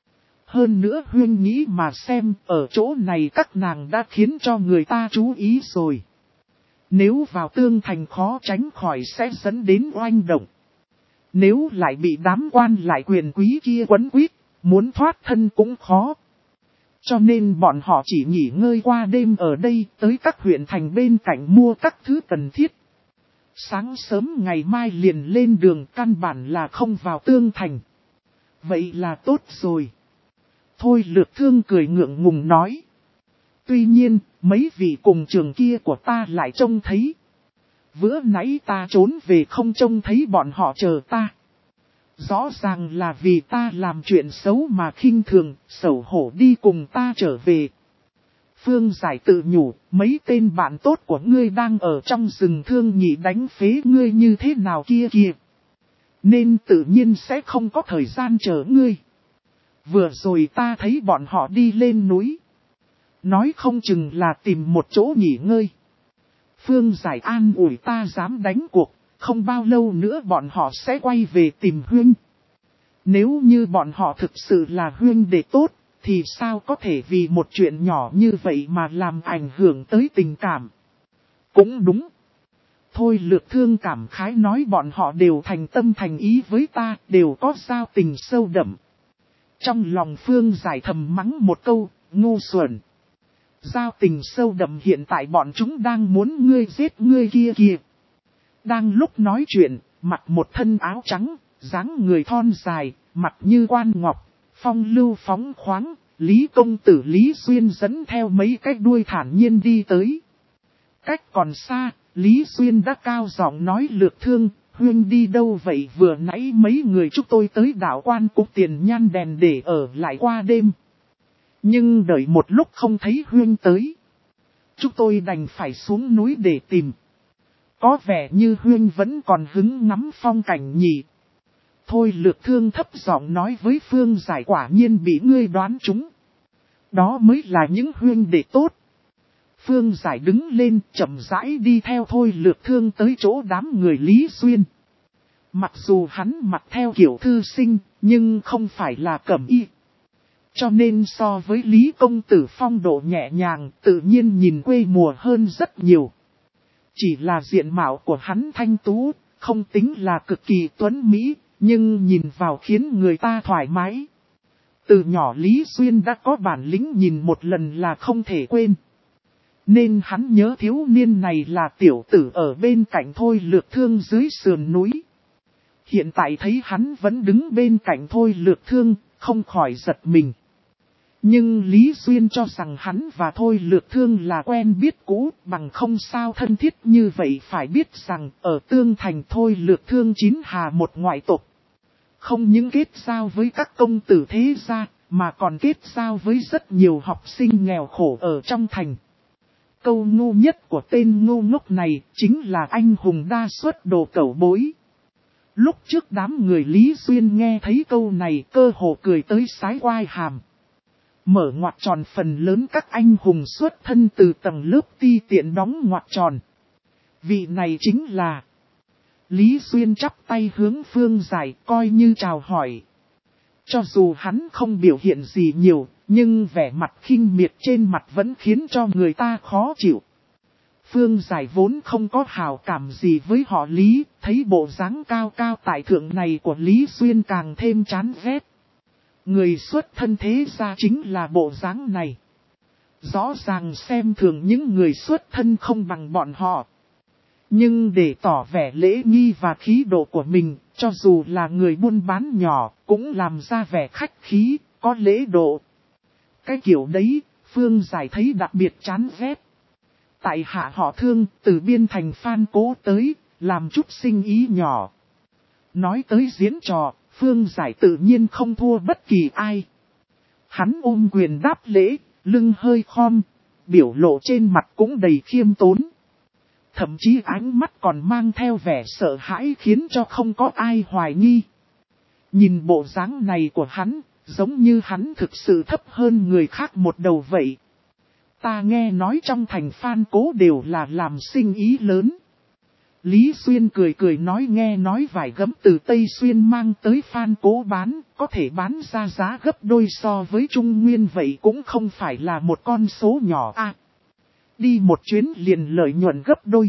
Hơn nữa Huyên nghĩ mà xem, ở chỗ này các nàng đã khiến cho người ta chú ý rồi. Nếu vào tương thành khó tránh khỏi sẽ dẫn đến oanh động. Nếu lại bị đám quan lại quyền quý kia quấn quýt, muốn thoát thân cũng khó. Cho nên bọn họ chỉ nghỉ ngơi qua đêm ở đây, tới các huyện thành bên cạnh mua các thứ cần thiết. Sáng sớm ngày mai liền lên đường, căn bản là không vào tương thành. Vậy là tốt rồi. Thôi Lược Thương cười ngượng ngùng nói. Tuy nhiên, mấy vị cùng trường kia của ta lại trông thấy. Bữa nãy ta trốn về không trông thấy bọn họ chờ ta. Rõ ràng là vì ta làm chuyện xấu mà khinh thường, xấu hổ đi cùng ta trở về. Phương Giải tự nhủ, mấy tên bạn tốt của ngươi đang ở trong rừng Thương Nhị đánh phế ngươi như thế nào kia kìa. Nên tự nhiên sẽ không có thời gian chờ ngươi. Vừa rồi ta thấy bọn họ đi lên núi. Nói không chừng là tìm một chỗ nghỉ ngơi. Phương Giải an ủi ta dám đánh cuộc, không bao lâu nữa bọn họ sẽ quay về tìm huynh. Nếu như bọn họ thực sự là huynh đệ tốt, thì sao có thể vì một chuyện nhỏ như vậy mà làm ảnh hưởng tới tình cảm. Cũng đúng. Thôi Lược Thương cảm khái nói bọn họ đều thành tâm thành ý với ta, đều có giao tình sâu đậm. Trong lòng Phương Giải thầm mắng một câu, ngu xuẩn. Giao tình sâu đậm hiện tại bọn chúng đang muốn ngươi giết ngươi kia kìa. Đang lúc nói chuyện, mặc một thân áo trắng, dáng người thon dài, mặt như quan ngọc, phong lưu phóng khoáng, Lý công tử Lý Xuyên dẫn theo mấy cái đuôi thản nhiên đi tới. Cách còn xa, Lý Xuyên đã cao giọng nói Lược Thương, huynh đi đâu vậy? Vừa nãy mấy người chúng tôi tới đảo Quan Cục Tiền Nhan Đèn để ở lại qua đêm. Nhưng đợi một lúc không thấy huynh tới. Chúng tôi đành phải xuống núi để tìm. Có vẻ như huynh vẫn còn hứng ngắm phong cảnh nhỉ. Thôi Lược Thương thấp giọng nói với Phương Giải, quả nhiên bị ngươi đoán trúng. Đó mới là những huynh đệ tốt. Phương Giải đứng lên chậm rãi đi theo Thôi Lược Thương tới chỗ đám người Lý Xuyên. Mặc dù hắn mặc theo kiểu thư sinh, nhưng không phải là cẩm y. Cho nên so với Lý công tử phong độ nhẹ nhàng, tự nhiên nhìn quê mùa hơn rất nhiều. Chỉ là diện mạo của hắn thanh tú, không tính là cực kỳ tuấn mỹ, nhưng nhìn vào khiến người ta thoải mái. Từ nhỏ Lý Xuyên đã có bản lĩnh nhìn một lần là không thể quên. Nên hắn nhớ thiếu niên này là tiểu tử ở bên cạnh Thôi Lược Thương dưới sườn núi. Hiện tại thấy hắn vẫn đứng bên cạnh Thôi Lược Thương, không khỏi giật mình. Nhưng Lý Xuyên cho rằng hắn và Thôi Lược Thương là quen biết cũ, bằng không sao thân thiết như vậy. Phải biết rằng ở Tương Thành Thôi Lược Thương chính hà một ngoại tộc. Không những kết giao với các công tử thế gia, mà còn kết giao với rất nhiều học sinh nghèo khổ ở trong thành. Câu ngu nhất của tên ngu ngốc này chính là anh hùng đa xuất đồ cẩu bối. Lúc trước đám người Lý Xuyên nghe thấy câu này cơ hồ cười tới sái quai hàm. Mở ngoặc tròn, phần lớn các anh hùng xuất thân từ tầng lớp ti tiện đóng ngoặc tròn. Vị này chính là... Lý Xuyên chắp tay hướng Phương Giải coi như chào hỏi. Cho dù hắn không biểu hiện gì nhiều, nhưng vẻ mặt khinh miệt trên mặt vẫn khiến cho người ta khó chịu. Phương Giải vốn không có hảo cảm gì với họ Lý, thấy bộ dáng cao cao tại thượng này của Lý Xuyên càng thêm chán ghét. Người xuất thân thế gia chính là bộ dáng này. Rõ ràng xem thường những người xuất thân không bằng bọn họ. Nhưng để tỏ vẻ lễ nghi và khí độ của mình, cho dù là người buôn bán nhỏ, cũng làm ra vẻ khách khí, có lễ độ. Cái kiểu đấy, Phương Giải thấy đặc biệt chán ghét. Tại hạ họ Thương, từ Biên Thành Phan Cố tới, làm chút sinh ý nhỏ. Nói tới diễn trò, Phương Giải tự nhiên không thua bất kỳ ai. Hắn ôm quyền đáp lễ, lưng hơi khom, biểu lộ trên mặt cũng đầy khiêm tốn. Thậm chí ánh mắt còn mang theo vẻ sợ hãi khiến cho không có ai hoài nghi. Nhìn bộ dáng này của hắn, giống như hắn thực sự thấp hơn người khác một đầu vậy. Ta nghe nói trong thành Phan Cố đều là làm sinh ý lớn. Lý Xuyên cười cười nói, nghe nói vải gấm từ Tây Xuyên mang tới Phan Cố bán, có thể bán ra giá gấp đôi so với Trung Nguyên, vậy cũng không phải là một con số nhỏ à. Đi một chuyến liền lợi nhuận gấp đôi.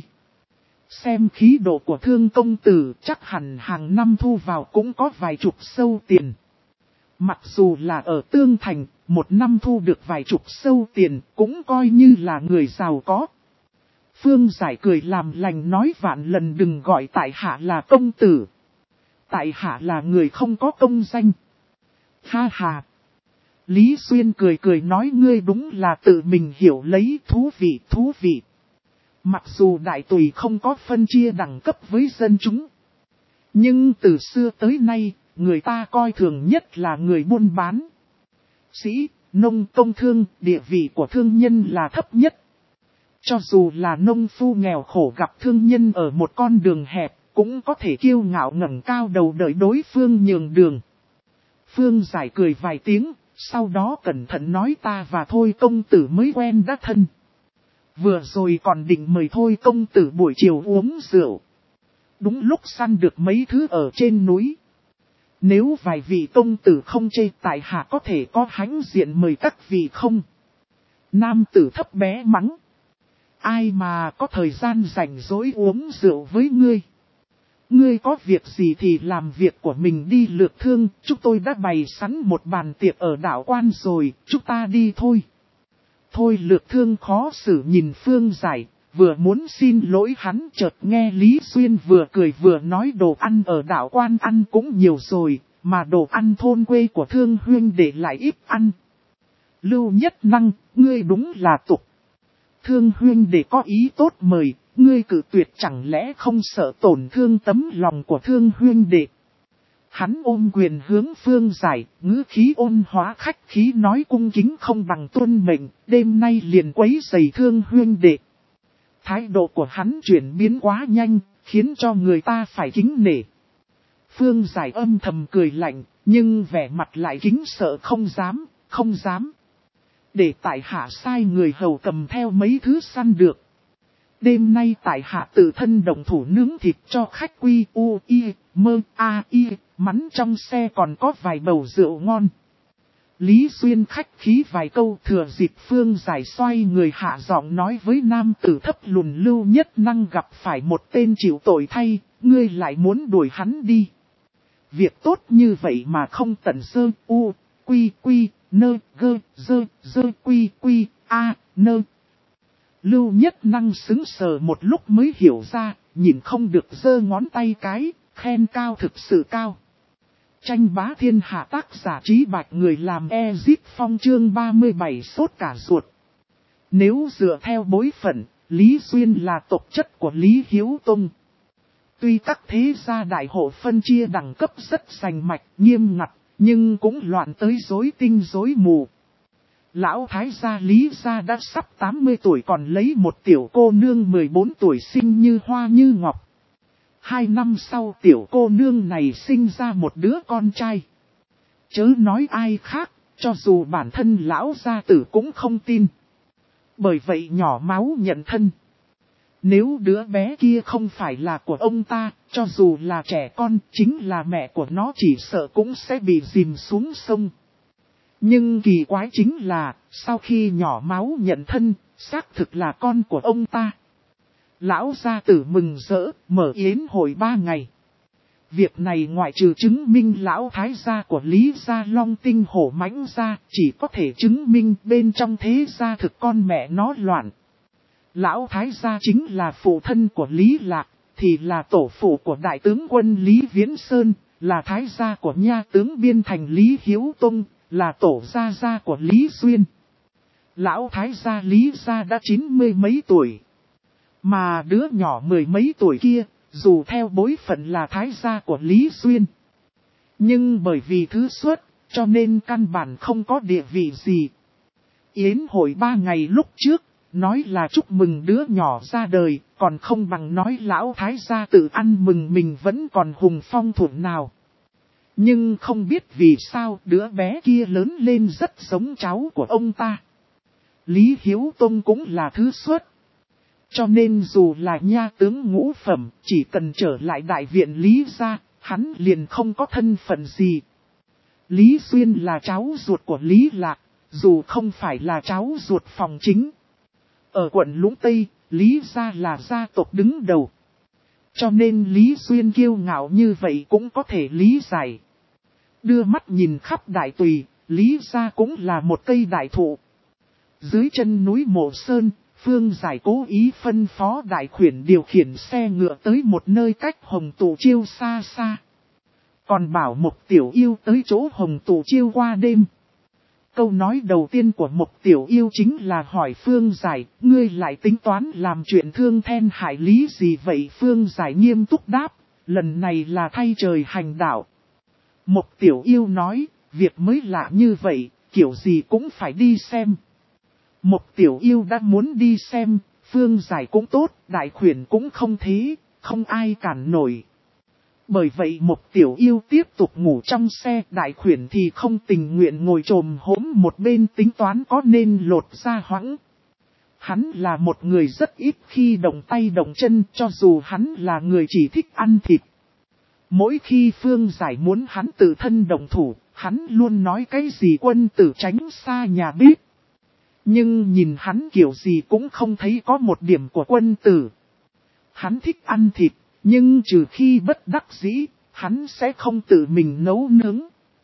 Xem khí độ của Thương công tử chắc hẳn hàng năm thu vào cũng có vài chục sâu tiền. Mặc dù là ở Tương Thành, một năm thu được vài chục sâu tiền cũng coi như là người giàu có. Phương Giải cười làm lành nói vạn lần đừng gọi tại hạ là công tử. Tại hạ là người không có công danh. Ha ha. Lý Xuyên cười cười nói ngươi đúng là tự mình hiểu lấy thú vị. Mặc dù đại tùy không có phân chia đẳng cấp với dân chúng. Nhưng từ xưa tới nay, người ta coi thường nhất là người buôn bán. Sĩ, nông công thương, địa vị của thương nhân là thấp nhất. Cho dù là nông phu nghèo khổ gặp thương nhân ở một con đường hẹp, cũng có thể kiêu ngạo ngẩng cao đầu đợi đối phương nhường đường. Phương Giải cười vài tiếng, sau đó cẩn thận nói ta và Thôi công tử mới quen đã thân. Vừa rồi còn định mời Thôi công tử buổi chiều uống rượu. Đúng lúc săn được mấy thứ ở trên núi. Nếu vài vị công tử không chê tại hạ có thể có hãnh diện mời các vị không? Nam tử thấp bé mắng. Ai mà có thời gian rảnh rỗi uống rượu với ngươi? Ngươi có việc gì thì làm việc của mình đi Lược Thương, chúng tôi đã bày sẵn một bàn tiệc ở đảo Quan rồi, chúng ta đi thôi. Thôi Lược Thương khó xử nhìn Phương Giải, vừa muốn xin lỗi hắn chợt nghe Lý Xuyên vừa cười vừa nói đồ ăn ở đảo Quan ăn cũng nhiều rồi, mà đồ ăn thôn quê của Thương huynh để lại ít ăn. Lưu Nhất Năng, ngươi đúng là tục. Thương huynh để có ý tốt mời, ngươi cự tuyệt chẳng lẽ không sợ tổn thương tấm lòng của Thương huynh đệ. Hắn ôm quyền hướng Phương Giải, ngữ khí ôn hóa khách khí nói cung kính không bằng tuân mệnh, đêm nay liền quấy rầy Thương huynh đệ. Thái độ của hắn chuyển biến quá nhanh, khiến cho người ta phải kính nể. Phương Giải âm thầm cười lạnh, nhưng vẻ mặt lại kính sợ không dám. Để tại hạ sai người hầu cầm theo mấy thứ săn được. Đêm nay tại hạ tự thân động thủ nướng thịt cho khách quy u y mơ a y, mắn trong xe còn có vài bầu rượu ngon. Lý Xuyên khách khí vài câu thừa dịp Phương Giải xoay người hạ giọng nói với nam tử thấp lùn Lưu Nhất Năng gặp phải một tên chịu tội thay, ngươi lại muốn đuổi hắn đi. Việc tốt như vậy mà không tận sơ u, quy, nơ, dơ, quy, a, nơ. Lưu Nhất Năng sững sờ một lúc mới hiểu ra, nhìn không được giơ ngón tay cái, khen cao thực sự cao. Tranh bá thiên hạ tác giả Trí Bạch người làm Ezip Phong chương 37 sốt cả ruột. Nếu dựa theo bối phận, Lý Xuyên là tộc chất của Lý Hiếu Tông. Tuy các thế gia đại hộ phân chia đẳng cấp rất rành mạch, nghiêm ngặt, nhưng cũng loạn tới rối tinh rối mù. Lão thái gia Lý gia đã sắp 80 tuổi còn lấy một tiểu cô nương 14 tuổi xinh như hoa như ngọc. 2 năm sau tiểu cô nương này sinh ra một đứa con trai. Chớ nói ai khác, cho dù bản thân lão gia tử cũng không tin. Bởi vậy nhỏ máu nhận thân. Nếu đứa bé kia không phải là của ông ta, cho dù là trẻ con, chính là mẹ của nó chỉ sợ cũng sẽ bị dìm xuống sông. Nhưng kỳ quái chính là, sau khi nhỏ máu nhận thân, xác thực là con của ông ta. Lão gia tử mừng rỡ, mở yến hội 3 ngày. Việc này ngoại trừ chứng minh lão thái gia của Lý gia Long Tinh Hổ Mãnh gia, chỉ có thể chứng minh bên trong thế gia thực con mẹ nó loạn. Lão thái gia chính là phụ thân của Lý Lạc, thì là tổ phụ của đại tướng quân Lý Viễn Sơn, là thái gia của nha tướng biên thành Lý Hiếu Tông, là tổ gia của Lý Xuyên. Lão thái gia Lý gia đã 90 mấy tuổi. Mà đứa nhỏ 10 mấy tuổi kia, dù theo bối phận là thái gia của Lý Xuyên. Nhưng bởi vì thứ xuất, cho nên căn bản không có địa vị gì. Yến hội 3 ngày lúc trước, nói là chúc mừng đứa nhỏ ra đời, còn không bằng nói lão thái gia tự ăn mừng mình vẫn còn hùng phong thuận nào. Nhưng không biết vì sao đứa bé kia lớn lên rất giống cháu của ông ta. Lý Hiếu Tông cũng là thứ xuất. Cho nên dù là nha tướng ngũ phẩm, chỉ cần trở lại đại viện Lý gia, hắn liền không có thân phận gì. Lý Xuyên là cháu ruột của Lý Lạc, dù không phải là cháu ruột phòng chính. Ở quận Lũng Tây, Lý gia là gia tộc đứng đầu. Cho nên Lý Xuyên kiêu ngạo như vậy cũng có thể lý giải. Đưa mắt nhìn khắp Đại Tùy, Lý gia cũng là một cây đại thụ. Dưới chân núi Mộ Sơn, Phương Giải cố ý phân phó Đại Khuyển điều khiển xe ngựa tới một nơi cách Hồng Tụ Chiêu xa xa. Còn bảo Mộc Tiểu Yêu tới chỗ Hồng Tụ Chiêu qua đêm. Câu nói đầu tiên của Mộc Tiểu Yêu chính là hỏi Phương Giải, ngươi lại tính toán làm chuyện thương then hại lý gì vậy? Phương Giải nghiêm túc đáp, lần này là thay trời hành đạo. Mộc Tiểu Yêu nói, việc mới lạ như vậy, kiểu gì cũng phải đi xem. Mộc Tiểu Yêu đã muốn đi xem, Phương Giải cũng tốt, Đại Khuyển cũng không thế, không ai cản nổi. Bởi vậy Mộc Tiểu Yêu tiếp tục ngủ trong xe, Đại Khuyển thì không tình nguyện ngồi trồm hổm một bên tính toán có nên lột ra hoãng. Hắn là một người rất ít khi động tay động chân, cho dù hắn là người chỉ thích ăn thịt. Mỗi khi Phương Giải muốn hắn tự thân động thủ, hắn luôn nói cái gì quân tử tránh xa nhà bếp. Nhưng nhìn hắn kiểu gì cũng không thấy có một điểm của quân tử. Hắn thích ăn thịt, nhưng trừ khi bất đắc dĩ, hắn sẽ không tự mình nấu nướng.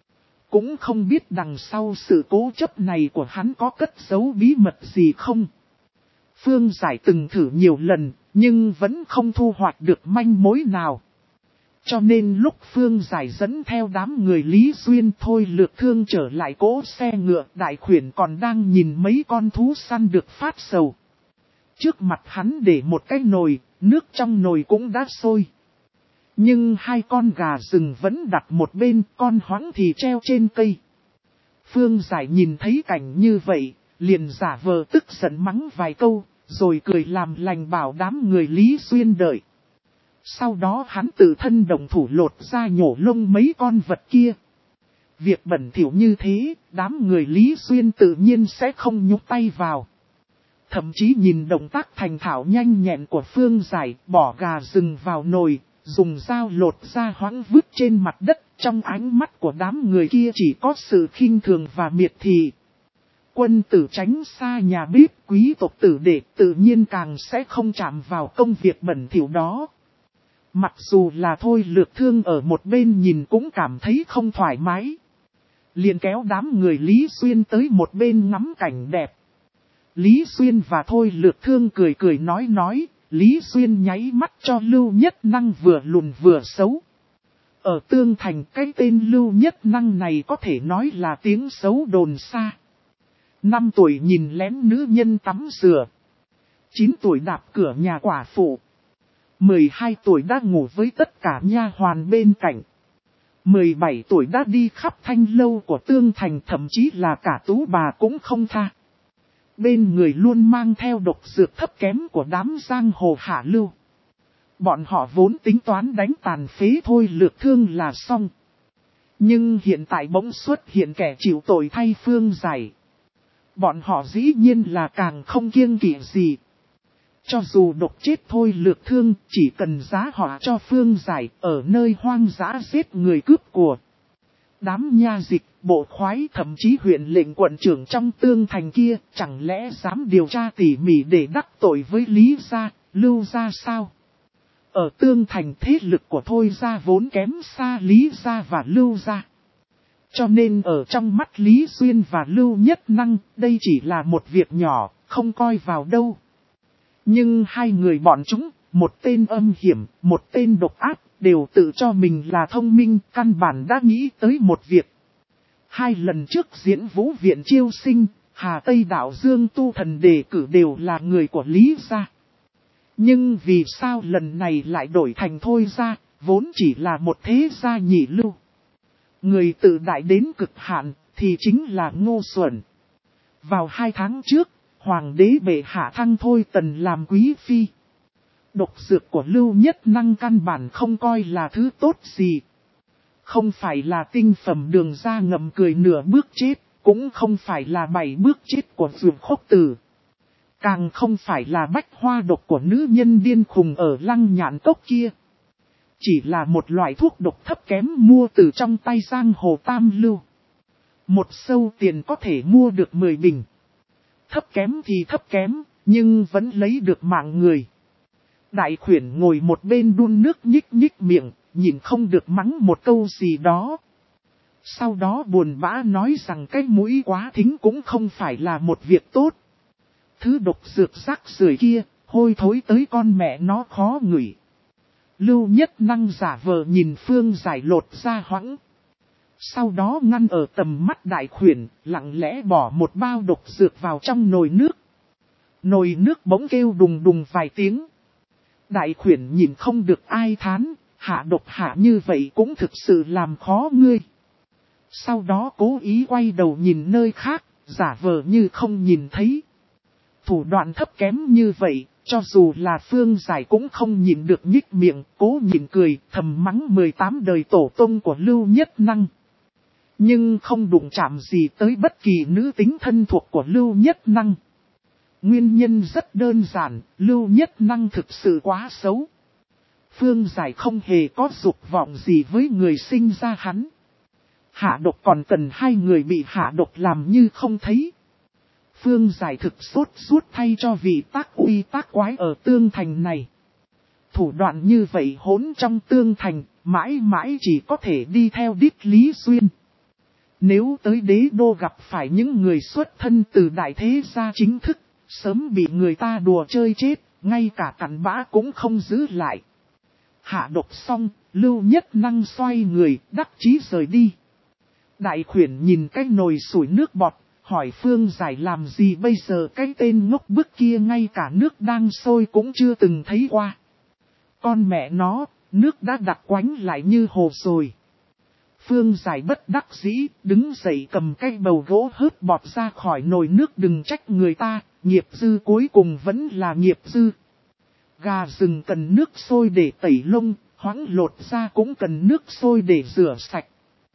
Cũng không biết đằng sau sự cố chấp này của hắn có cất giấu bí mật gì không. Phương Giải từng thử nhiều lần, nhưng vẫn không thu hoạch được manh mối nào. Cho nên lúc Phương Giải dẫn theo đám người Lý Xuyên Thôi Lược Thương trở lại cỗ xe ngựa, Đại Khuyển còn đang nhìn mấy con thú săn được phát sầu. Trước mặt hắn để một cái nồi, nước trong nồi cũng đã sôi. Nhưng hai con gà rừng vẫn đặt một bên, con hoãng thì treo trên cây. Phương Giải nhìn thấy cảnh như vậy, liền giả vờ tức giận mắng vài câu, rồi cười làm lành bảo đám người Lý Xuyên đợi. Sau đó hắn tự thân động thủ lột ra nhổ lông mấy con vật kia. Việc bẩn thỉu như thế, đám người Lý Xuyên tự nhiên sẽ không nhúc tay vào. Thậm chí nhìn động tác thành thạo nhanh nhẹn của Phương Giải, bỏ gà rừng vào nồi, dùng dao lột ra hoãng vứt trên mặt đất. Trong ánh mắt của đám người kia chỉ có sự khinh thường và miệt thị. Quân tử tránh xa nhà bếp, quý tộc tử đệ tự nhiên càng sẽ không chạm vào công việc bẩn thỉu đó. Mặc dù là Thôi Lược Thương ở một bên nhìn cũng cảm thấy không thoải mái. Liền kéo đám người Lý Xuyên tới một bên ngắm cảnh đẹp. Lý Xuyên và Thôi Lược Thương cười cười nói, Lý Xuyên nháy mắt cho Lưu Nhất Năng vừa lùn vừa xấu. Ở Tương Thành cái tên Lưu Nhất Năng này có thể nói là tiếng xấu đồn xa. 5 tuổi nhìn lén nữ nhân tắm rửa. 9 tuổi đạp cửa nhà quả phụ. 12 tuổi đã ngủ với tất cả nha hoàn bên cạnh. 17 tuổi đã đi khắp thanh lâu của Tương Thành, thậm chí là cả tú bà cũng không tha. Bên người luôn mang theo độc dược thấp kém của đám giang hồ hạ lưu. Bọn họ vốn tính toán đánh tàn phế Thôi Lược Thương là xong. Nhưng hiện tại bỗng xuất hiện kẻ chịu tội thay Phương Giải. Bọn họ dĩ nhiên là càng không kiêng kỵ gì. Cho dù độc chết Thôi Lược Thương, chỉ cần giá họ cho Phương Giải ở nơi hoang dã giết người cướp của. Đám nha dịch, bộ khoái thậm chí huyện lệnh quận trưởng trong Tương Thành kia chẳng lẽ dám điều tra tỉ mỉ để đắc tội với Lý gia, Lưu gia sao? Ở Tương Thành thế lực của Thôi gia vốn kém xa Lý gia và Lưu gia. Cho nên ở trong mắt Lý Xuyên và Lưu Nhất Năng, đây chỉ là một việc nhỏ, không coi vào đâu. Nhưng hai người bọn chúng, một tên âm hiểm, một tên độc ác, đều tự cho mình là thông minh, căn bản đã nghĩ tới một việc. 2 lần trước diễn vũ viện chiêu sinh, Hà Tây Đạo Dương Tu Thần đề cử đều là người của Lý gia. Nhưng vì sao lần này lại đổi thành Thôi gia, vốn chỉ là một thế gia nhị lưu. Người tự đại đến cực hạn, thì chính là Ngô Xuẩn. Vào 2 tháng trước, Hoàng đế bệ hạ thăng Thôi Tần làm quý phi. Độc dược của Lưu Nhất Năng căn bản không coi là thứ tốt gì. Không phải là tinh phẩm đường ra ngầm cười nửa bước chết, cũng không phải là 7 bước chết của Dược Khốc Tử. Càng không phải là bách hoa độc của nữ nhân điên khùng ở Lăng Nhạn Cốc kia. Chỉ là một loại thuốc độc thấp kém mua từ trong tay giang hồ tam lưu. Một sâu tiền có thể mua được 10 bình. Thấp kém thì thấp kém, nhưng vẫn lấy được mạng người. Đại khuyển ngồi một bên đun nước nhích nhích miệng, nhìn không được mắng một câu gì đó. Sau đó buồn bã nói rằng cái mũi quá thính cũng không phải là một việc tốt. Thứ độc dược rác rưởi kia, hôi thối tới con mẹ nó khó ngửi. Lưu Nhất Năng giả vờ nhìn Phương Giải lột ra hoãng. Sau đó ngăn ở tầm mắt đại khuyển, lặng lẽ bỏ một bao độc dược vào trong nồi nước. Nồi nước bỗng kêu đùng đùng vài tiếng. Đại khuyển nhìn không được ai thán, hạ độc hạ như vậy cũng thực sự làm khó ngươi. Sau đó cố ý quay đầu nhìn nơi khác, giả vờ như không nhìn thấy. Thủ đoạn thấp kém như vậy, cho dù là Phương Giải cũng không nhìn được nhích miệng, cố nhịn cười, thầm mắng 18 đời tổ tông của Lưu Nhất Năng. Nhưng không đụng chạm gì tới bất kỳ nữ tính thân thuộc của Lưu Nhất Năng. Nguyên nhân rất đơn giản, Lưu Nhất Năng thực sự quá xấu. Phương Giải không hề có dục vọng gì với người sinh ra hắn. Hạ độc còn cần hai người bị hạ độc làm như không thấy. Phương Giải thực sốt suốt thay cho vị tác uy tác quái ở tương thành này. Thủ đoạn như vậy hỗn trong tương thành, mãi mãi chỉ có thể đi theo đích Lý Xuyên. Nếu tới đế đô gặp phải những người xuất thân từ đại thế gia chính thức, sớm bị người ta đùa chơi chết, ngay cả cặn bã cũng không giữ lại. Hạ độc xong, Lưu Nhất Năng xoay người, đắc chí rời đi. Đại khuyển nhìn cái nồi sủi nước bọt, hỏi Phương Giải làm gì bây giờ, cái tên ngốc bức kia ngay cả nước đang sôi cũng chưa từng thấy qua. Con mẹ nó, nước đã đặc quánh lại như hồ rồi. Phương Giải bất đắc dĩ, đứng dậy cầm cái bầu gỗ hớt bọt ra khỏi nồi nước, đừng trách người ta, nghiệp dư cuối cùng vẫn là nghiệp dư. Gà rừng cần nước sôi để tẩy lông, hoãng lột ra cũng cần nước sôi để rửa sạch.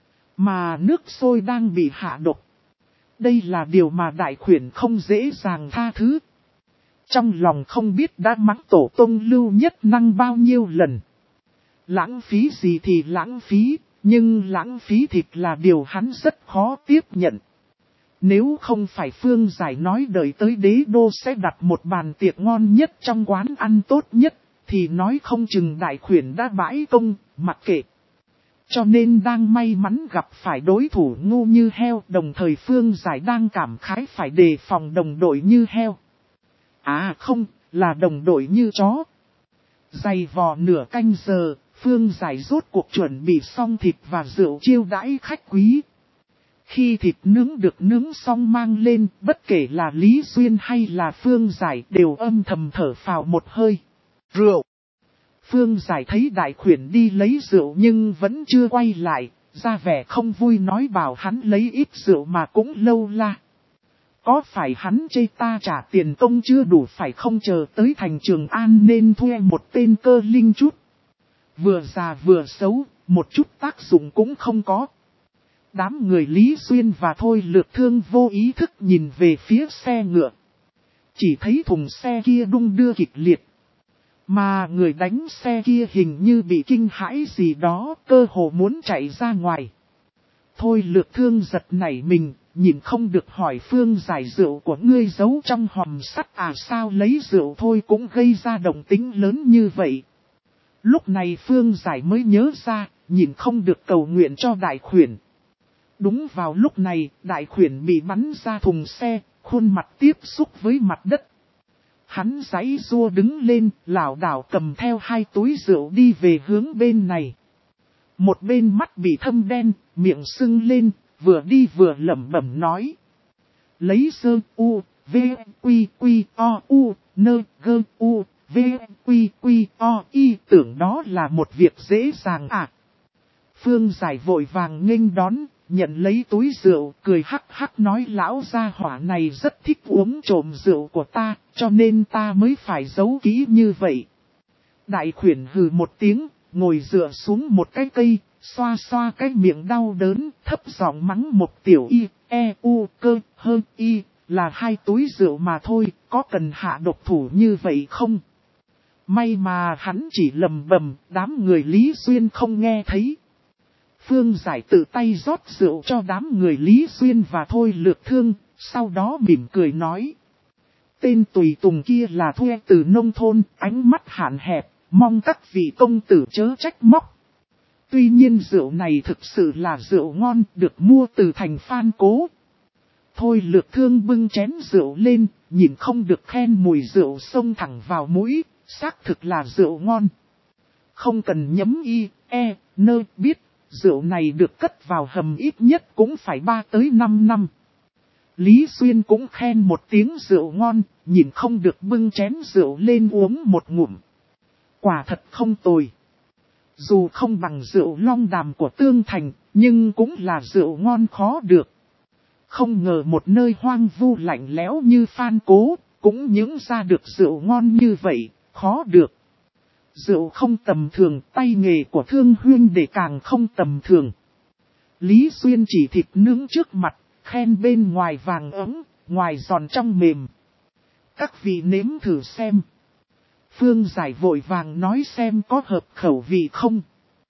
Mà nước sôi đang bị hạ độc. Đây là điều mà đại khuyển không dễ dàng tha thứ. Trong lòng không biết đã mắng tổ tông Lưu Nhất Năng bao nhiêu lần. Lãng phí gì thì lãng phí, nhưng lãng phí thịt là điều hắn rất khó tiếp nhận. Nếu không phải Phương Giải nói đợi tới đế đô sẽ đặt một bàn tiệc ngon nhất trong quán ăn tốt nhất, thì nói không chừng đại khuyển đã bãi công, mặc kệ. Cho nên đang may mắn gặp phải đối thủ ngu như heo, đồng thời Phương Giải đang cảm khái phải đề phòng đồng đội như heo. À không, là đồng đội như chó. Dày vò nửa canh giờ, Phương Giải rốt cuộc chuẩn bị xong thịt và rượu chiêu đãi khách quý. Khi thịt nướng được nướng xong mang lên, bất kể là Lý Xuyên hay là Phương Giải đều âm thầm thở phào một hơi. Rượu! Phương Giải thấy đại khuyển đi lấy rượu nhưng vẫn chưa quay lại, ra vẻ không vui nói bảo hắn lấy ít rượu mà cũng lâu la. Có phải hắn chê ta trả tiền công chưa đủ phải không, chờ tới thành Trường An nên thuê một tên cơ linh chút. Vừa già vừa xấu, một chút tác dụng cũng không có. Đám người Lý Xuyên và Thôi Lược Thương vô ý thức nhìn về phía xe ngựa. Chỉ thấy thùng xe kia đung đưa kịch liệt. Mà người đánh xe kia hình như bị kinh hãi gì đó, cơ hồ muốn chạy ra ngoài. Thôi Lược Thương giật nảy mình, nhìn không được hỏi Phương Giải rượu của ngươi giấu trong hòm sắt à, sao lấy rượu thôi cũng gây ra động tĩnh lớn như vậy. Lúc này Phương Giải mới nhớ ra, nhìn không được cầu nguyện cho đại khuyển. Đúng vào lúc này, đại khuyển bị bắn ra thùng xe, khuôn mặt tiếp xúc với mặt đất. Hắn giãy giụa đứng lên, lảo đảo cầm theo hai túi rượu đi về hướng bên này. Một bên mắt bị thâm đen, miệng sưng lên, vừa đi vừa lẩm bẩm nói. Lấy sơ u, v, quy quy o u, nơ gơ u, v, quy quy o y, tưởng đó là một việc dễ dàng à. Phương Giải vội vàng nghênh đón, nhận lấy túi rượu, cười hắc hắc nói lão gia hỏa này rất thích uống trộm rượu của ta, cho nên ta mới phải giấu kỹ như vậy. Đại khuyển hừ một tiếng, ngồi dựa xuống một cái cây, xoa xoa cái miệng đau đớn, thấp giọng mắng một tiểu y, e u, cơ, hơ, y, là hai túi rượu mà thôi, có cần hạ độc thủ như vậy không? May mà hắn chỉ lầm bầm, đám người Lý Xuyên không nghe thấy. Phương Giải tự tay rót rượu cho đám người Lý Xuyên và Thôi Lược Thương, sau đó mỉm cười nói. Tên tùy tùng kia là thuê từ nông thôn, ánh mắt hạn hẹp, mong các vị công tử chớ trách móc. Tuy nhiên rượu này thực sự là rượu ngon, được mua từ thành Phan Cố. Thôi Lược Thương bưng chén rượu lên, nhìn không được khen mùi rượu xông thẳng vào mũi, xác thực là rượu ngon. Không cần nhấm biết, rượu này được cất vào hầm ít nhất cũng phải 3 tới 5 năm. Lý Xuyên cũng khen một tiếng rượu ngon, nhìn không được bưng chén rượu lên uống một ngụm. Quả thật không tồi. Dù không bằng rượu long đàm của Tương Thành, nhưng cũng là rượu ngon khó được. Không ngờ một nơi hoang vu lạnh lẽo như Phan Cố, cũng những ra được rượu ngon như vậy, khó được. Rượu không tầm thường, tay nghề của Thương Huynh để càng không tầm thường. Lý Xuyên chỉ thịt nướng trước mặt, khen bên ngoài vàng ấm, ngoài giòn trong mềm. Các vị nếm thử xem. Phương Giải vội vàng nói xem có hợp khẩu vị không.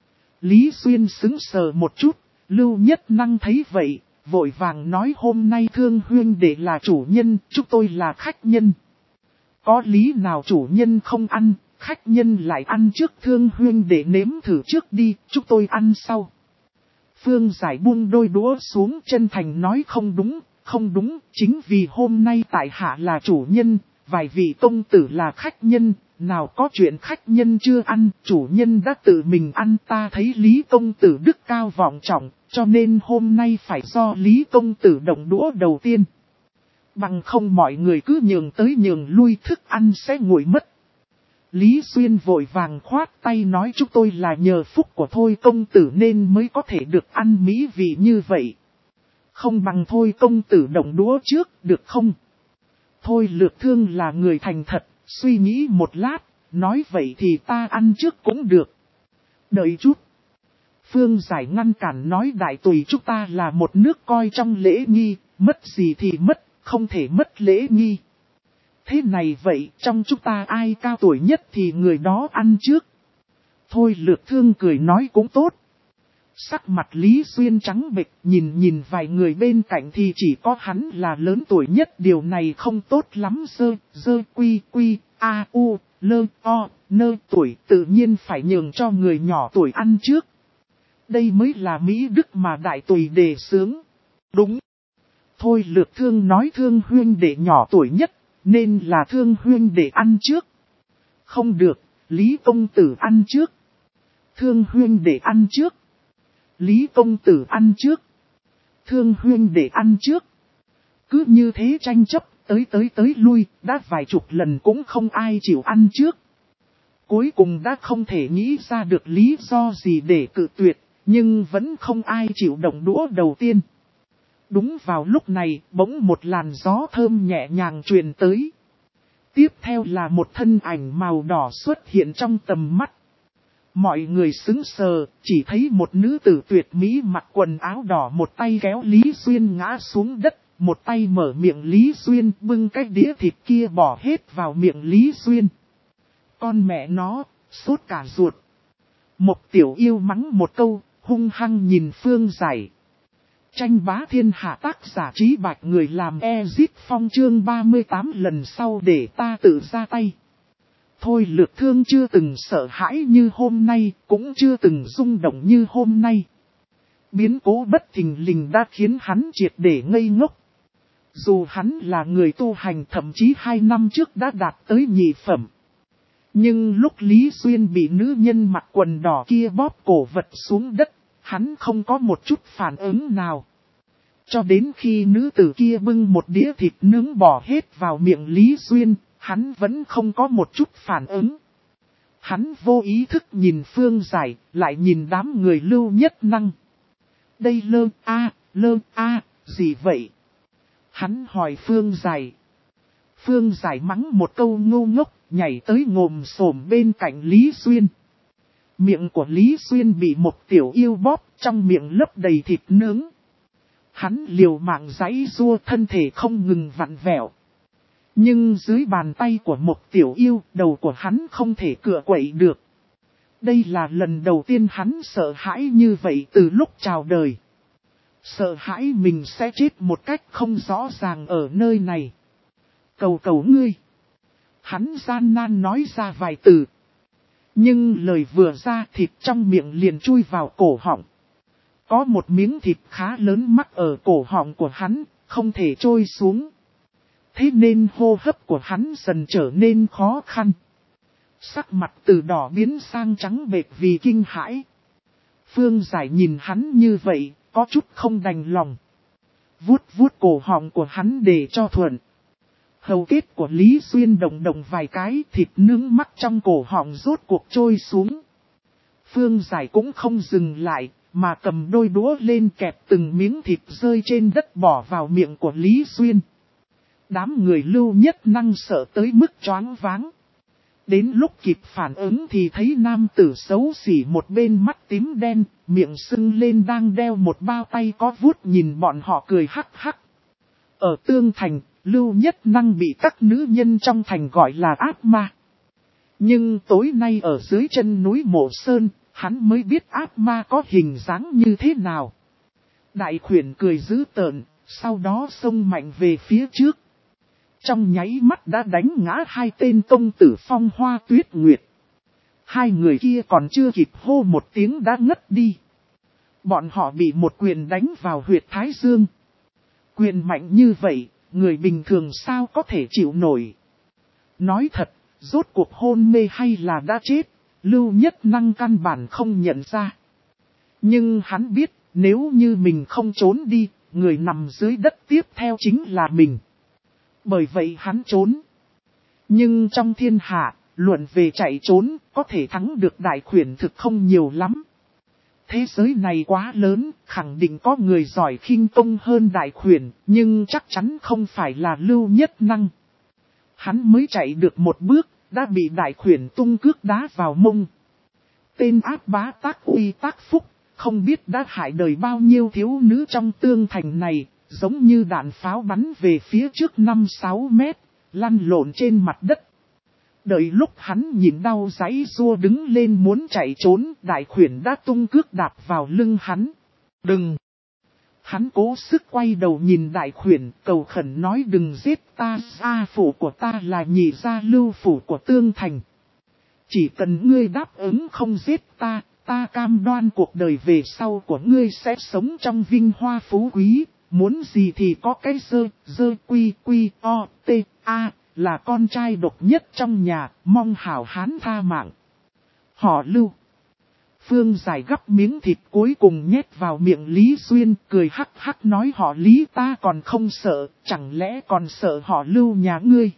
Lý Xuyên sững sờ một chút, Lưu Nhất Năng thấy vậy, vội vàng nói hôm nay Thương Huynh đệ là chủ nhân, chúng tôi là khách nhân. Có lý nào chủ nhân không ăn, khách nhân lại ăn trước, Thương Huynh đệ nếm thử trước đi, chúng tôi ăn sau. Phương Giải buông đôi đũa xuống, chân thành nói không đúng, chính vì hôm nay tại hạ là chủ nhân, vài vị công tử là khách nhân, nào có chuyện khách nhân chưa ăn, chủ nhân đã tự mình ăn, ta thấy Lý công tử đức cao vọng trọng, cho nên hôm nay phải do Lý công tử động đũa đầu tiên. Bằng không mọi người cứ nhường tới nhường lui, thức ăn sẽ nguội mất. Lý Xuyên vội vàng khoát tay nói chúng tôi là nhờ phúc của Thôi công tử nên mới có thể được ăn mỹ vị như vậy. Không bằng Thôi công tử động đũa trước, được không? Thôi Lược Thương là người thành thật, suy nghĩ một lát, nói vậy thì ta ăn trước cũng được. Đợi chút. Phương Giải ngăn cản nói đại tùy chúng ta là một nước coi trong lễ nghi, mất gì thì mất, không thể mất lễ nghi. Thế này vậy, trong chúng ta ai cao tuổi nhất thì người đó ăn trước. Thôi Lược Thương cười nói cũng tốt. Sắc mặt Lý Xuyên trắng bệch, nhìn vài người bên cạnh thì chỉ có hắn là lớn tuổi nhất, điều này không tốt lắm. Tuổi tự nhiên phải nhường cho người nhỏ tuổi ăn trước. Đây mới là mỹ đức mà đại tùy đề xướng. Đúng. Thôi Lược Thương nói Thương Huynh đệ nhỏ tuổi nhất, nên là Thương Huynh đệ ăn trước. Không được, Lý công tử ăn trước. Thương Huynh đệ ăn trước. Lý công tử ăn trước. Thương Huynh đệ ăn trước. Cứ như thế tranh chấp, tới lui, đã vài chục lần cũng không ai chịu ăn trước. Cuối cùng đã không thể nghĩ ra được lý do gì để cự tuyệt, nhưng vẫn không ai chịu động đũa đầu tiên. Đúng vào lúc này, bỗng một làn gió thơm nhẹ nhàng truyền tới. Tiếp theo là một thân ảnh màu đỏ xuất hiện trong tầm mắt. Mọi người sững sờ, chỉ thấy một nữ tử tuyệt mỹ mặc quần áo đỏ, một tay kéo Lý Xuyên ngã xuống đất, một tay mở miệng Lý Xuyên, bưng cái đĩa thịt kia bỏ hết vào miệng Lý Xuyên. Con mẹ nó, sốt cả ruột. Một tiểu yêu mắng một câu, hung hăng nhìn Phương Giải. Tranh bá thiên hạ, tác giả Trí Bạch, người làm Ezit Phong, chương 38 lần sau để ta tự ra tay. Thôi Lược Thương chưa từng sợ hãi như hôm nay, cũng chưa từng rung động như hôm nay. Biến cố bất thình lình đã khiến hắn triệt để ngây ngốc. Dù hắn là người tu hành, thậm chí 2 năm trước đã đạt tới nhị phẩm. Nhưng lúc Lý Xuyên bị nữ nhân mặc quần đỏ kia bóp cổ vật xuống đất, hắn không có một chút phản ứng nào. Cho đến khi nữ tử kia bưng một đĩa thịt nướng bỏ hết vào miệng Lý Xuyên, hắn vẫn không có một chút phản ứng. Hắn vô ý thức nhìn Phương Giải, lại nhìn đám người Lưu Nhất Năng. Đây gì vậy? Hắn hỏi Phương Giải. Phương Giải mắng một câu ngu ngốc, nhảy tới ngồm xổm bên cạnh Lý Xuyên. Miệng của Lý Xuyên bị một tiểu yêu bóp, trong miệng lấp đầy thịt nướng. Hắn liều mạng giãy giụa, thân thể không ngừng vặn vẹo. Nhưng dưới bàn tay của một tiểu yêu, đầu của hắn không thể cựa quậy được. Đây là lần đầu tiên hắn sợ hãi như vậy từ lúc chào đời. Sợ hãi mình sẽ chết một cách không rõ ràng ở nơi này. Cầu cầu ngươi. Hắn gian nan nói ra vài từ. Nhưng lời vừa ra thịt trong miệng liền chui vào cổ họng. Có một miếng thịt khá lớn mắc ở cổ họng của hắn, không thể trôi xuống. Thế nên hô hấp của hắn dần trở nên khó khăn. Sắc mặt từ đỏ biến sang trắng bệch vì kinh hãi. Phương Giải nhìn hắn như vậy, có chút không đành lòng. Vuốt vuốt cổ họng của hắn để cho thuận. Hầu kết của Lý Xuyên động động vài cái, thịt nướng mắc trong cổ họng rốt cuộc trôi xuống. Phương Giải cũng không dừng lại, mà cầm đôi đũa lên kẹp từng miếng thịt rơi trên đất bỏ vào miệng của Lý Xuyên. Đám người Lưu Nhất Năng sợ tới mức choáng váng. Đến lúc kịp phản ứng thì thấy nam tử xấu xỉ một bên mắt tím đen, miệng sưng lên đang đeo một bao tay có vuốt nhìn bọn họ cười hắc hắc. Ở Tương Thành, Lưu Nhất Năng bị các nữ nhân trong thành gọi là ác ma. Nhưng tối nay ở dưới chân núi Mộ Sơn, hắn mới biết ác ma có hình dáng như thế nào. Đại khuyển cười dữ tợn, sau đó xông mạnh về phía trước. Trong nháy mắt đã đánh ngã hai tên công tử Phong Hoa Tuyết Nguyệt. Hai người kia còn chưa kịp hô một tiếng đã ngất đi. Bọn họ bị một quyền đánh vào huyệt thái dương. Quyền mạnh như vậy, người bình thường sao có thể chịu nổi. Nói thật, rốt cuộc hôn mê hay là đã chết, Lưu Nhất Năng căn bản không nhận ra. Nhưng hắn biết, nếu như mình không trốn đi, người nằm dưới đất tiếp theo chính là mình. Bởi vậy hắn trốn. Nhưng trong thiên hạ, luận về chạy trốn, có thể thắng được đại khuyển thực không nhiều lắm. Thế giới này quá lớn, khẳng định có người giỏi khinh công hơn đại khuyển, nhưng chắc chắn không phải là Lưu Nhất Năng. Hắn mới chạy được một bước, đã bị đại khuyển tung cước đá vào mông. Tên ác bá tác uy tác phúc, không biết đã hại đời bao nhiêu thiếu nữ trong Tương Thành này, giống như đạn pháo bắn về phía trước 5-6 mét, lăn lộn trên mặt đất. Đợi lúc hắn nhìn đau giãy giụa đứng lên muốn chạy trốn, đại khuyển đã tung cước đạp vào lưng hắn. Đừng! Hắn cố sức quay đầu nhìn đại khuyển, cầu khẩn nói đừng giết ta, gia phủ của ta là nhị gia Lưu phủ của Tương Thành. Chỉ cần ngươi đáp ứng không giết ta, ta cam đoan cuộc đời về sau của ngươi sẽ sống trong vinh hoa phú quý, muốn gì thì có cái dơ quy quy o t a, là con trai độc nhất trong nhà, mong hảo hán tha mạng. Họ Lưu. Phương Giải gắp miếng thịt cuối cùng nhét vào miệng Lý Xuyên, cười hắc hắc nói họ Lý ta còn không sợ, chẳng lẽ còn sợ họ Lưu nhà ngươi.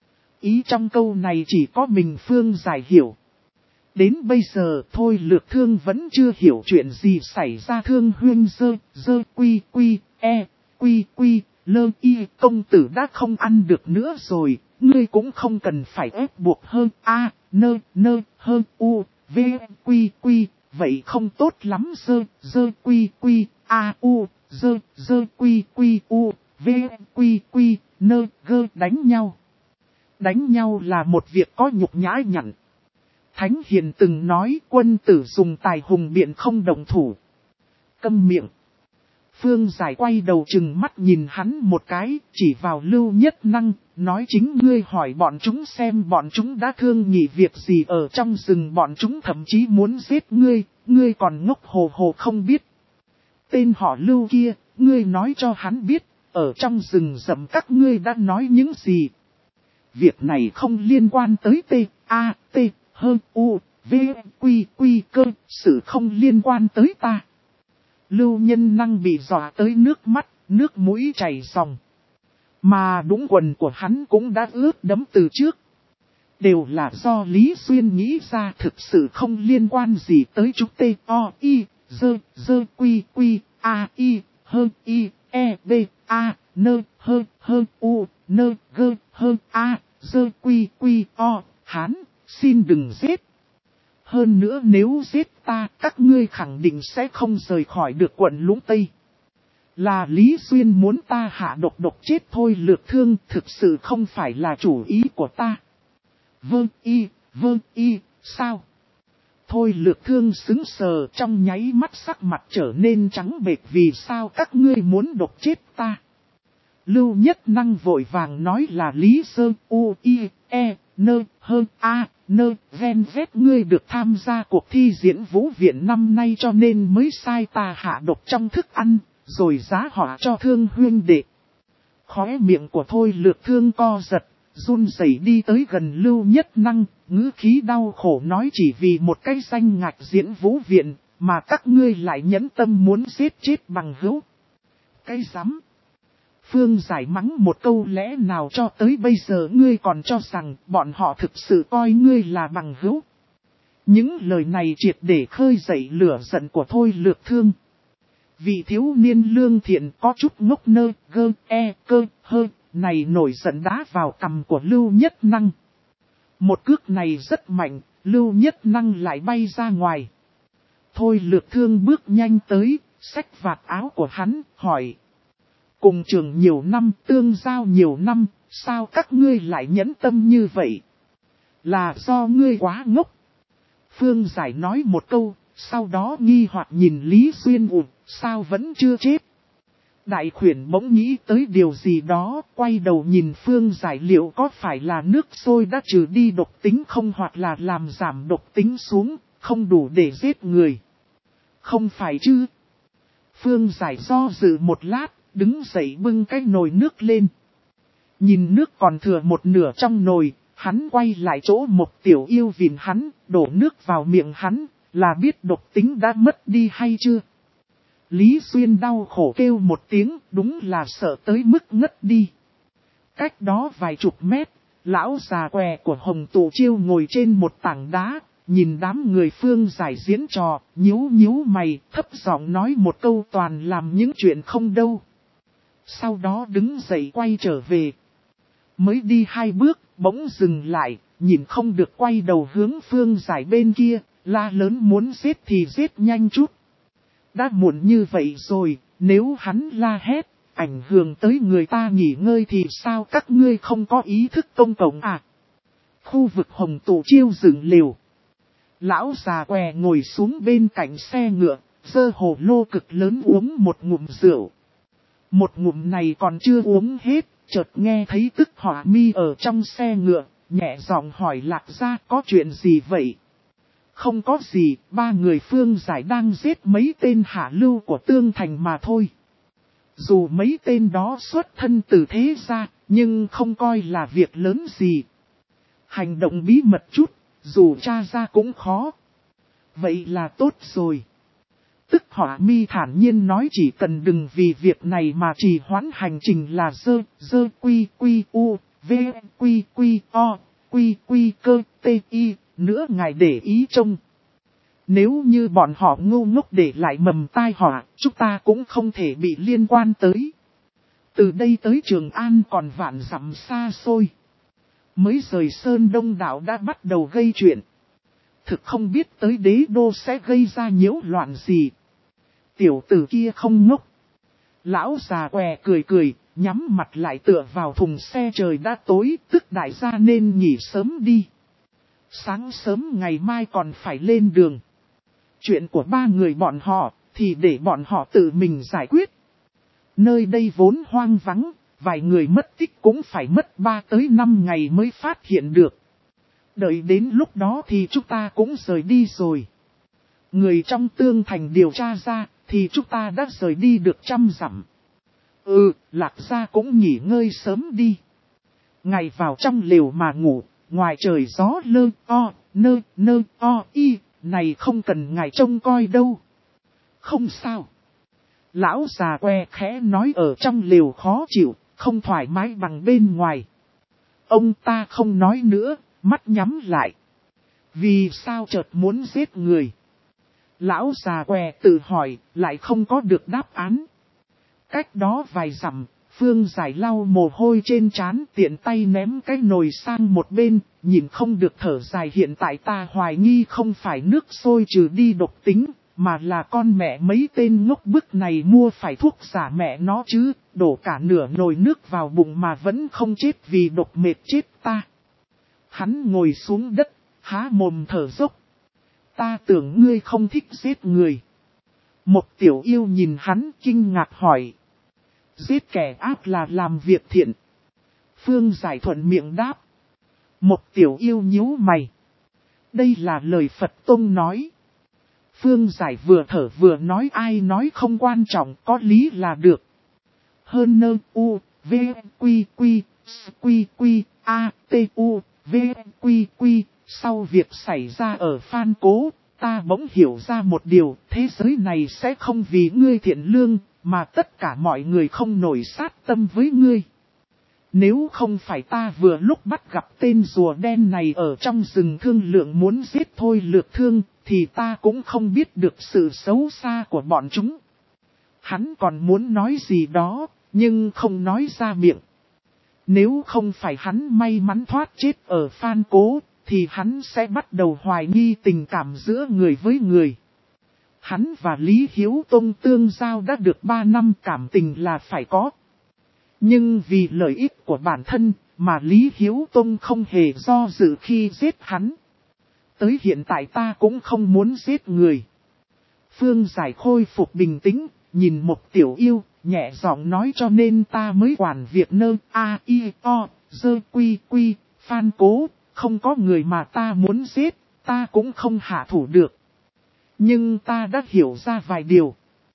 Ý trong câu này chỉ có mình Phương Giải hiểu. Đến bây giờ thôi Lược Thương vẫn chưa hiểu chuyện gì xảy ra. Thương huyên dơ quy quy e quy quy lơ y công tử đã không ăn được nữa rồi, ngươi cũng không cần phải ép buộc hơn a nơ hơn u v quy quy, vậy không tốt lắm dơ quy quy a u dơ quy quy u v quy quy nơ gơ đánh nhau. Đánh nhau là một việc có nhục nhã nhặn. Thánh Hiền từng nói quân tử dùng tài hùng biện không động thủ. Câm miệng. Phương Giải quay đầu chừng mắt nhìn hắn một cái, chỉ vào Lưu Nhất Năng, nói chính ngươi hỏi bọn chúng xem bọn chúng đã thương nghị việc gì ở trong rừng, bọn chúng thậm chí muốn giết ngươi, ngươi còn ngốc hồ hồ không biết. Tên họ Lưu kia, ngươi nói cho hắn biết, ở trong rừng rậm các ngươi đã nói những gì. Việc này không liên quan tới T, hơn U, V, Quy, cơ, sự không liên quan tới ta. Lưu Nhân Năng bị dọa tới nước mắt, nước mũi chảy ròng. Mà đũng quần của hắn cũng đã ướt đẫm từ trước. Đều là do Lý Xuyên nghĩ ra, thực sự không liên quan gì tới chúng T-O-I, dơ quy, A-I, hơn I, E, B, A, nơ, hơn U, nơ, gơ, hơn A, dơ quy, O, hán, xin đừng giết. Hơn nữa nếu giết ta, các ngươi khẳng định sẽ không rời khỏi được quận Lũng Tây. Là Lý Xuyên muốn ta hạ độc chết thôi Lược Thương, thực sự không phải là chủ ý của ta. Vâng y, sao? Thôi Lược Thương sững sờ, trong nháy mắt sắc mặt trở nên trắng bệch. Vì sao các ngươi muốn độc chết ta? Lưu Nhất Năng vội vàng nói là Lý Sơ U I E Nơ Hơ A Nơ Ven Vét ngươi được tham gia cuộc thi diễn vũ viện năm nay cho nên mới sai ta hạ độc trong thức ăn, rồi giá họa cho Thương huynh đệ. Khóe miệng của Thôi Lược Thương co giật, run rẩy đi tới gần Lưu Nhất Năng, ngữ khí đau khổ nói chỉ vì một cái danh ngạch diễn vũ viện, mà các ngươi lại nhẫn tâm muốn giết chết bằng hữu. Cái rắm. Phương Giải mắng một câu lẽ nào cho tới bây giờ ngươi còn cho rằng bọn họ thực sự coi ngươi là bằng hữu. Những lời này triệt để khơi dậy lửa giận của Thôi Lược Thương. Vị thiếu niên lương thiện có chút ngốc nơ gơ e cơ hơ này nổi giận đá vào cằm của Lưu Nhất Năng. Một cước này rất mạnh, Lưu Nhất Năng lại bay ra ngoài. Thôi Lược Thương bước nhanh tới, xách vạt áo của hắn, hỏi. Cùng trường nhiều năm, tương giao nhiều năm, sao các ngươi lại nhẫn tâm như vậy? Là do ngươi quá ngốc. Phương Giải nói một câu, sau đó nghi hoặc nhìn Lý Xuyên ụt, sao vẫn chưa chết? Đại khuyển bỗng nghĩ tới điều gì đó, quay đầu nhìn Phương Giải liệu có phải là nước sôi đã trừ đi độc tính không hoặc là làm giảm độc tính xuống, không đủ để giết người. Không phải chứ? Phương Giải do dự một lát, đứng dậy bưng cái nồi nước lên. Nhìn nước còn thừa một nửa trong nồi, hắn quay lại chỗ một tiểu yêu vịn hắn, đổ nước vào miệng hắn, là biết độc tính đã mất đi hay chưa? Lý Xuyên đau khổ kêu một tiếng, đúng là sợ tới mức ngất đi. Cách đó vài chục mét, lão già què của Hồng Tụ Chiêu ngồi trên một tảng đá, nhìn đám người Phương Giải diễn trò, nhíu nhíu mày, thấp giọng nói một câu toàn làm những chuyện không đâu. Sau đó đứng dậy quay trở về. Mới đi 2 bước, bỗng dừng lại, nhìn không được quay đầu hướng Phương Giải bên kia, la lớn muốn giết thì giết nhanh chút. Đã muộn như vậy rồi, nếu hắn la hét, ảnh hưởng tới người ta nghỉ ngơi thì sao các ngươi không có ý thức công cộng à? Khu vực Hồng Tụ Chiêu dựng lều. Lão già què ngồi xuống bên cạnh xe ngựa, giơ hồ lô cực lớn uống một ngụm rượu. Một ngụm này còn chưa uống hết, chợt nghe thấy Tức Hỏa Mi ở trong xe ngựa, nhẹ giọng hỏi Lạc Gia có chuyện gì vậy? Không có gì, 3 người Phương Giải đang giết mấy tên hạ lưu của Tương Thành mà thôi. Dù mấy tên đó xuất thân từ thế gia, nhưng không coi là việc lớn gì. Hành động bí mật chút, dù tra ra cũng khó. Vậy là tốt rồi. Tức Hỏa Mi thản nhiên nói chỉ cần đừng vì việc này mà trì hoãn hành trình là dơ quy u, v quy o, quy cơ t i, nữa ngài để ý trông. Nếu như bọn họ ngu ngốc để lại mầm tai họa, chúng ta cũng không thể bị liên quan tới. Từ đây tới Trường An còn vạn dặm xa xôi. Mới rời Sơn Đông Đảo đã bắt đầu gây chuyện. Thực không biết tới đế đô sẽ gây ra nhiễu loạn gì. Tiểu tử kia không ngốc. Lão già què cười, nhắm mặt lại tựa vào thùng xe trời đã tối, tức đại gia nên nghỉ sớm đi. Sáng sớm ngày mai còn phải lên đường. Chuyện của 3 người bọn họ, thì để bọn họ tự mình giải quyết. Nơi đây vốn hoang vắng, vài người mất tích cũng phải mất 3 tới 5 ngày mới phát hiện được. Đợi đến lúc đó thì chúng ta cũng rời đi rồi. Người trong Tương Thành điều tra ra, thì chúng ta đã rời đi được 100 dặm. Lạc Gia cũng nghỉ ngơi sớm đi. Ngày vào trong lều mà ngủ, ngoài trời gió nơ y, này không cần ngài trông coi đâu. Không sao. Lão già que khẽ nói ở trong lều khó chịu, không thoải mái bằng bên ngoài. Ông ta không nói nữa, mắt nhắm lại. Vì sao chợt muốn giết người? Lão già què tự hỏi, lại không có được đáp án. Cách đó vài dặm, Phương Giải lau mồ hôi trên trán, tiện tay ném cái nồi sang một bên, nhìn không được thở dài. Hiện tại ta hoài nghi không phải nước sôi trừ đi độc tính, mà là con mẹ mấy tên ngốc bức này mua phải thuốc giả mẹ nó chứ, đổ cả nửa nồi nước vào bụng mà vẫn không chết vì độc mệt chết ta. Hắn ngồi xuống đất, há mồm thở dốc. Ta tưởng ngươi không thích giết người. Một tiểu yêu nhìn hắn kinh ngạc hỏi. Giết kẻ ác là làm việc thiện. Phương Giải thuận miệng đáp. Một tiểu yêu nhíu mày. Đây là lời Phật Tông nói. Phương Giải vừa thở vừa nói ai nói không quan trọng, có lý là được. Hơn nơ u, v, quy quy, quy quy, a, t u, v, quy quy. Sau việc xảy ra ở Phan Cố, ta bỗng hiểu ra một điều, thế giới này sẽ không vì ngươi thiện lương, mà tất cả mọi người không nổi sát tâm với ngươi. Nếu không phải ta vừa lúc bắt gặp tên rùa đen này ở trong rừng thương lượng muốn giết Thôi Lược Thương, thì ta cũng không biết được sự xấu xa của bọn chúng. Hắn còn muốn nói gì đó, nhưng không nói ra miệng. Nếu không phải hắn may mắn thoát chết ở Phan Cố, thì hắn sẽ bắt đầu hoài nghi tình cảm giữa người với người. Hắn và Lý Hiếu Tông tương giao đã được 3 năm, cảm tình là phải có. Nhưng vì lợi ích của bản thân mà Lý Hiếu Tông không hề do dự khi giết hắn. Tới hiện tại ta cũng không muốn giết người. Phương Giải khôi phục bình tĩnh, nhìn một tiểu yêu, nhẹ giọng nói cho nên ta mới quản việc nơ a i o, dơ quy quy, Phan Cố, không có người mà ta muốn giết, ta cũng không hạ thủ được. Nhưng ta đã hiểu ra vài điều.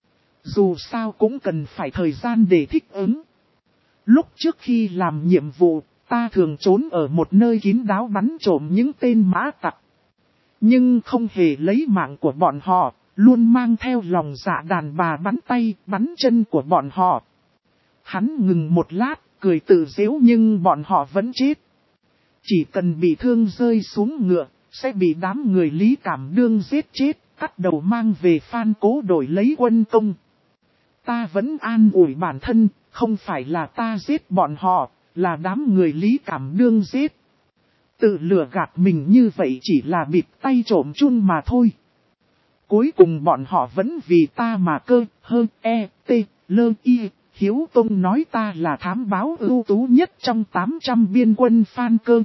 Dù sao cũng cần phải thời gian để thích ứng. Lúc trước khi làm nhiệm vụ, ta thường trốn ở một nơi kín đáo bắn trộm những tên mã tặc. Nhưng không hề lấy mạng của bọn họ, luôn mang theo lòng dạ đàn bà bắn tay, bắn chân của bọn họ. Hắn ngừng một lát, cười tự giễu nhưng bọn họ vẫn chết. Chỉ cần bị thương rơi xuống ngựa, sẽ bị đám người Lý Cảm Đương giết chết, cắt đầu mang về Phan Cố đổi lấy quân công. Ta vẫn an ủi bản thân, không phải là ta giết bọn họ, là đám người Lý Cảm Đương giết. Tự lừa gạt mình như vậy chỉ là bịt tay trộm chun mà thôi. Cuối cùng bọn họ vẫn vì ta mà cơ, hơn, lơ y. Hiếu Tông nói ta là thám báo ưu tú nhất trong 800 biên quân Phan Cơ,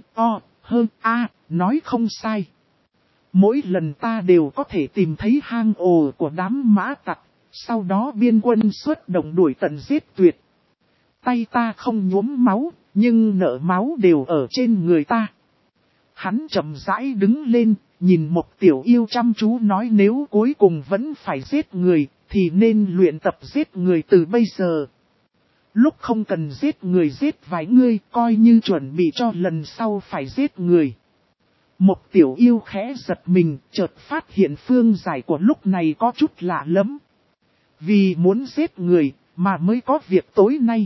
nói không sai. Mỗi lần ta đều có thể tìm thấy hang ổ của đám mã tặc, sau đó biên quân xuất động đuổi tận giết tuyệt. Tay ta không nhuốm máu, nhưng nợ máu đều ở trên người ta. Hắn chậm rãi đứng lên, nhìn một tiểu yêu chăm chú nói nếu cuối cùng vẫn phải giết người, thì nên luyện tập giết người từ bây giờ. Lúc không cần giết người giết vài người, coi như chuẩn bị cho lần sau phải giết người. Một tiểu yêu khẽ giật mình, chợt phát hiện Phương Giải của lúc này có chút lạ lắm. Vì muốn giết người, mà mới có việc tối nay.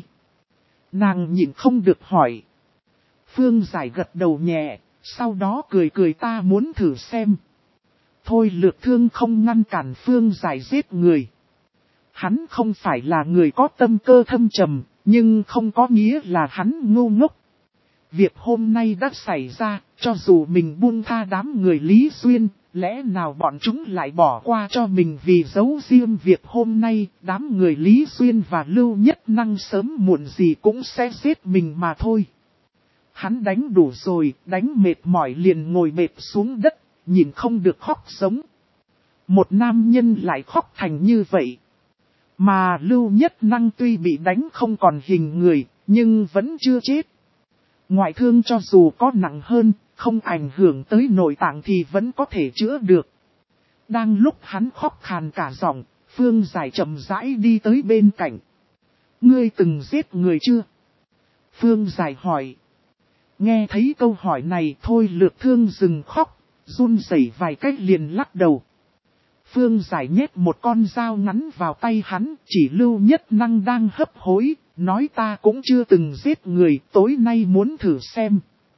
Nàng nhịn không được hỏi. Phương Giải gật đầu nhẹ, sau đó cười cười ta muốn thử xem. Thôi Lược Thương không ngăn cản Phương Giải giết người. Hắn không phải là người có tâm cơ thâm trầm, nhưng không có nghĩa là hắn ngu ngốc. Việc hôm nay đã xảy ra, cho dù mình buông tha đám người Lý Xuyên, lẽ nào bọn chúng lại bỏ qua cho mình vì giấu riêng việc hôm nay, đám người Lý Xuyên và Lưu Nhất Năng sớm muộn gì cũng sẽ giết mình mà thôi. Hắn đánh đủ rồi, đánh mệt mỏi liền ngồi bệt xuống đất, nhìn không được khóc giống. Một nam nhân lại khóc thành như vậy. Mà Lưu Nhất Năng tuy bị đánh không còn hình người, nhưng vẫn chưa chết. Ngoại thương cho dù có nặng hơn, không ảnh hưởng tới nội tạng thì vẫn có thể chữa được. Đang lúc hắn khóc khàn cả giọng, Phương Giải chậm rãi đi tới bên cạnh. Ngươi từng giết người chưa? Phương Giải hỏi. Nghe thấy câu hỏi này Thôi Lược Thương dừng khóc, run rẩy vài cách liền lắc đầu. Phương Giải nhét một con dao ngắn vào tay hắn, chỉ Lưu Nhất Năng đang hấp hối, nói ta cũng chưa từng giết người, tối nay muốn thử xem.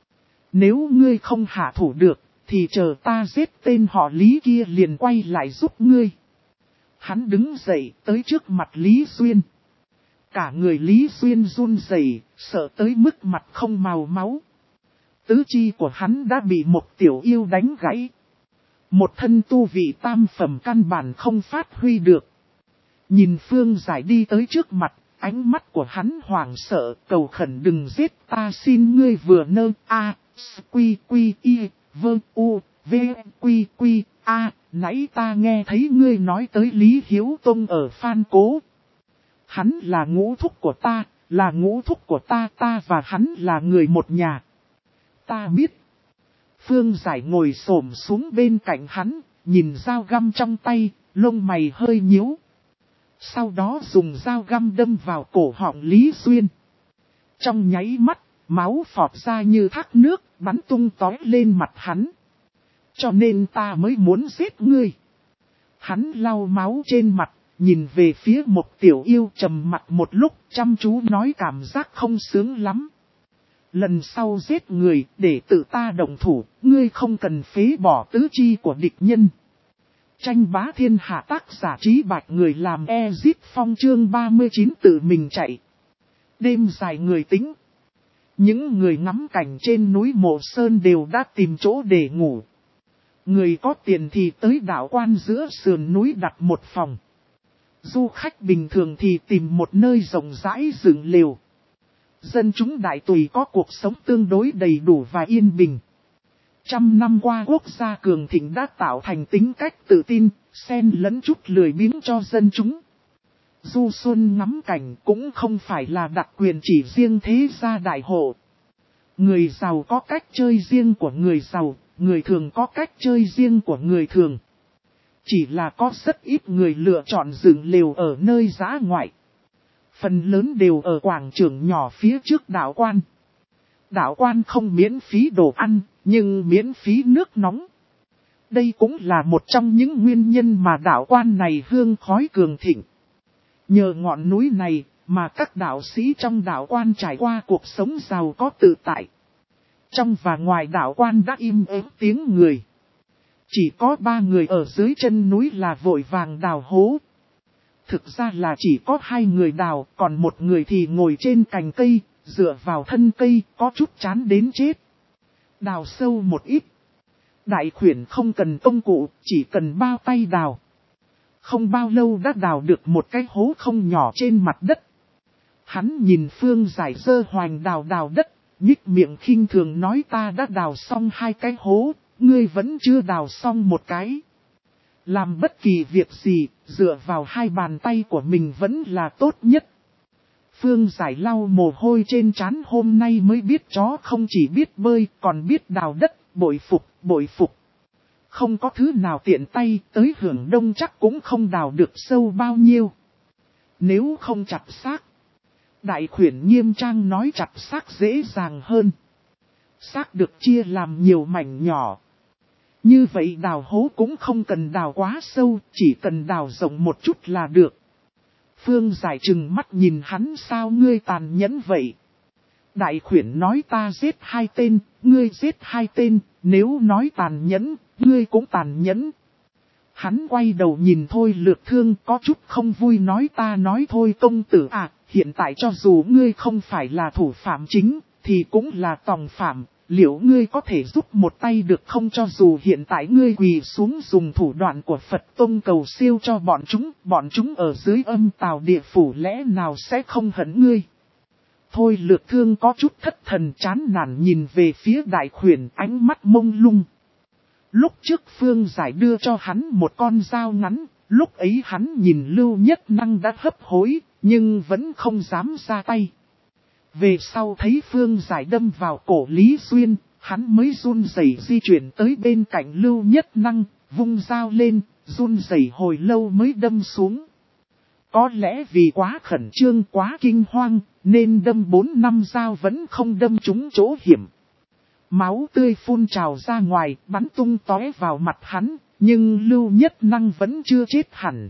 Nếu ngươi không hạ thủ được, thì chờ ta giết tên họ Lý kia liền quay lại giúp ngươi. Hắn đứng dậy tới trước mặt Lý Xuyên. Cả người Lý Xuyên run rẩy, sợ tới mức mặt không màu máu. Tứ chi của hắn đã bị một tiểu yêu đánh gãy. Một thân tu vị tam phẩm căn bản không phát huy được. Nhìn Phương Giải đi tới trước mặt, ánh mắt của hắn hoảng sợ, cầu khẩn đừng giết ta xin ngươi vừa nơ a, quy quy y, vơ u, v quy quy a, nãy ta nghe thấy ngươi nói tới Lý Hiếu Tông ở Phan Cố. Hắn là ngũ thúc của ta, là ngũ thúc của ta, ta và hắn là người một nhà. Ta biết. Phương Giải ngồi xổm xuống bên cạnh hắn, nhìn dao găm trong tay, lông mày hơi nhíu. Sau đó dùng dao găm đâm vào cổ họng Lý Xuyên. Trong nháy mắt, máu phọt ra như thác nước, bắn tung tóe lên mặt hắn. Cho nên ta mới muốn giết ngươi. Hắn lau máu trên mặt, nhìn về phía một tiểu yêu trầm mặt một lúc, chăm chú nói cảm giác không sướng lắm. Lần sau giết người, để tự ta động thủ, ngươi không cần phế bỏ tứ chi của địch nhân. Tranh bá thiên hạ tác giả Trí Bạch người làm Ezip Phong chương 39 tự mình chạy. Đêm dài người tính. Những người ngắm cảnh trên núi Mộ Sơn đều đã tìm chỗ để ngủ. Người có tiền thì tới đảo quan giữa sườn núi đặt một phòng. Du khách bình thường thì tìm một nơi rộng rãi dựng lều. Dân chúng đại tùy có cuộc sống tương đối đầy đủ và yên bình. Trăm năm qua quốc gia cường thịnh đã tạo thành tính cách tự tin, xen lẫn chút lười biếng cho dân chúng. Du xuân ngắm cảnh cũng không phải là đặc quyền chỉ riêng thế gia đại hộ. Người giàu có cách chơi riêng của người giàu, người thường có cách chơi riêng của người thường. Chỉ là có rất ít người lựa chọn dựng lều ở nơi dã ngoại. Phần lớn đều ở quảng trường nhỏ phía trước đảo quan. Đảo quan không miễn phí đồ ăn, nhưng miễn phí nước nóng. Đây cũng là một trong những nguyên nhân mà đảo quan này hương khói cường thịnh. Nhờ ngọn núi này mà các đạo sĩ trong đảo quan trải qua cuộc sống giàu có tự tại. Trong và ngoài đảo quan đã im ắng tiếng người. Chỉ có 3 người ở dưới chân núi là vội vàng đào hố. Thực ra là chỉ có 2 người đào, còn một người thì ngồi trên cành cây, dựa vào thân cây, có chút chán đến chết. Đào sâu một ít. Đại khuyển không cần công cụ, chỉ cần bao tay đào. Không bao lâu đã đào được một cái hố không nhỏ trên mặt đất. Hắn nhìn Phương Giải giơ hoành đào đất, nhích miệng khinh thường nói ta đã đào xong 2 cái hố, ngươi vẫn chưa đào xong một cái. Làm bất kỳ việc gì, dựa vào 2 bàn tay của mình vẫn là tốt nhất. Phương Giải lau mồ hôi trên trán hôm nay mới biết chó không chỉ biết bơi còn biết đào đất, bội phục, bội phục. Không có thứ nào tiện tay tới hưởng đông chắc cũng không đào được sâu bao nhiêu. Nếu không chặt xác. Đại khuyển nghiêm trang nói chặt xác dễ dàng hơn. Xác được chia làm nhiều mảnh nhỏ. Như vậy đào hố cũng không cần đào quá sâu, chỉ cần đào rộng một chút là được. Phương Giải trừng mắt nhìn hắn sao ngươi tàn nhẫn vậy. Đại khuyển nói ta giết 2 tên, ngươi giết 2 tên, nếu nói tàn nhẫn, ngươi cũng tàn nhẫn. Hắn quay đầu nhìn Thôi Lược Thương có chút không vui nói ta nói thôi công tử à, hiện tại cho dù ngươi không phải là thủ phạm chính, thì cũng là tòng phạm. Liệu ngươi có thể giúp một tay được không cho dù hiện tại ngươi quỳ xuống dùng thủ đoạn của Phật Tông cầu siêu cho bọn chúng ở dưới âm tào địa phủ lẽ nào sẽ không hận ngươi. Thôi Lược Thương có chút thất thần chán nản nhìn về phía đại khuyển ánh mắt mông lung. Lúc trước Phương Giải đưa cho hắn một con dao ngắn, lúc ấy hắn nhìn Lưu Nhất Năng đã hấp hối, nhưng vẫn không dám ra tay. Về sau thấy Phương Giải đâm vào cổ Lý Xuyên, hắn mới run rẩy di chuyển tới bên cạnh Lưu Nhất Năng, vung dao lên, run rẩy hồi lâu mới đâm xuống. Có lẽ vì quá khẩn trương quá kinh hoang, nên đâm 4 năm dao vẫn không đâm trúng chỗ hiểm. Máu tươi phun trào ra ngoài, bắn tung tóe vào mặt hắn, nhưng Lưu Nhất Năng vẫn chưa chết hẳn.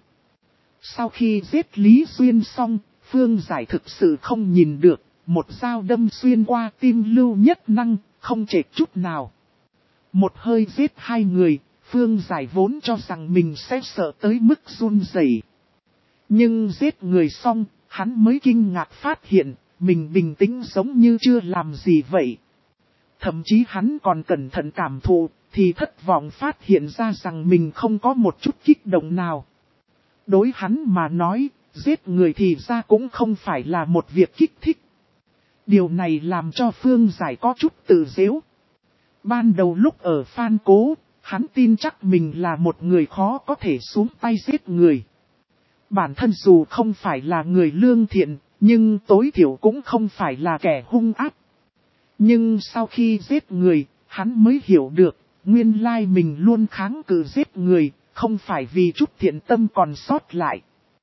Sau khi giết Lý Xuyên xong, Phương Giải thực sự không nhìn được. Một dao đâm xuyên qua tim Lưu Nhất Năng, không chệch chút nào. Một hơi giết 2 người, Phương Giải vốn cho rằng mình sẽ sợ tới mức run rẩy. Nhưng giết người xong, hắn mới kinh ngạc phát hiện, mình bình tĩnh giống như chưa làm gì vậy. Thậm chí hắn còn cẩn thận cảm thụ, thì thất vọng phát hiện ra rằng mình không có một chút kích động nào. Đối hắn mà nói, giết người thì ra cũng không phải là một việc kích thích. Điều này làm cho Phương Giải có chút tự giễu. Ban đầu lúc ở Phan Cố, hắn tin chắc mình là một người khó có thể xuống tay giết người. Bản thân dù không phải là người lương thiện, nhưng tối thiểu cũng không phải là kẻ hung ác. Nhưng sau khi giết người, hắn mới hiểu được, nguyên lai mình luôn kháng cự giết người, không phải vì chút thiện tâm còn sót lại.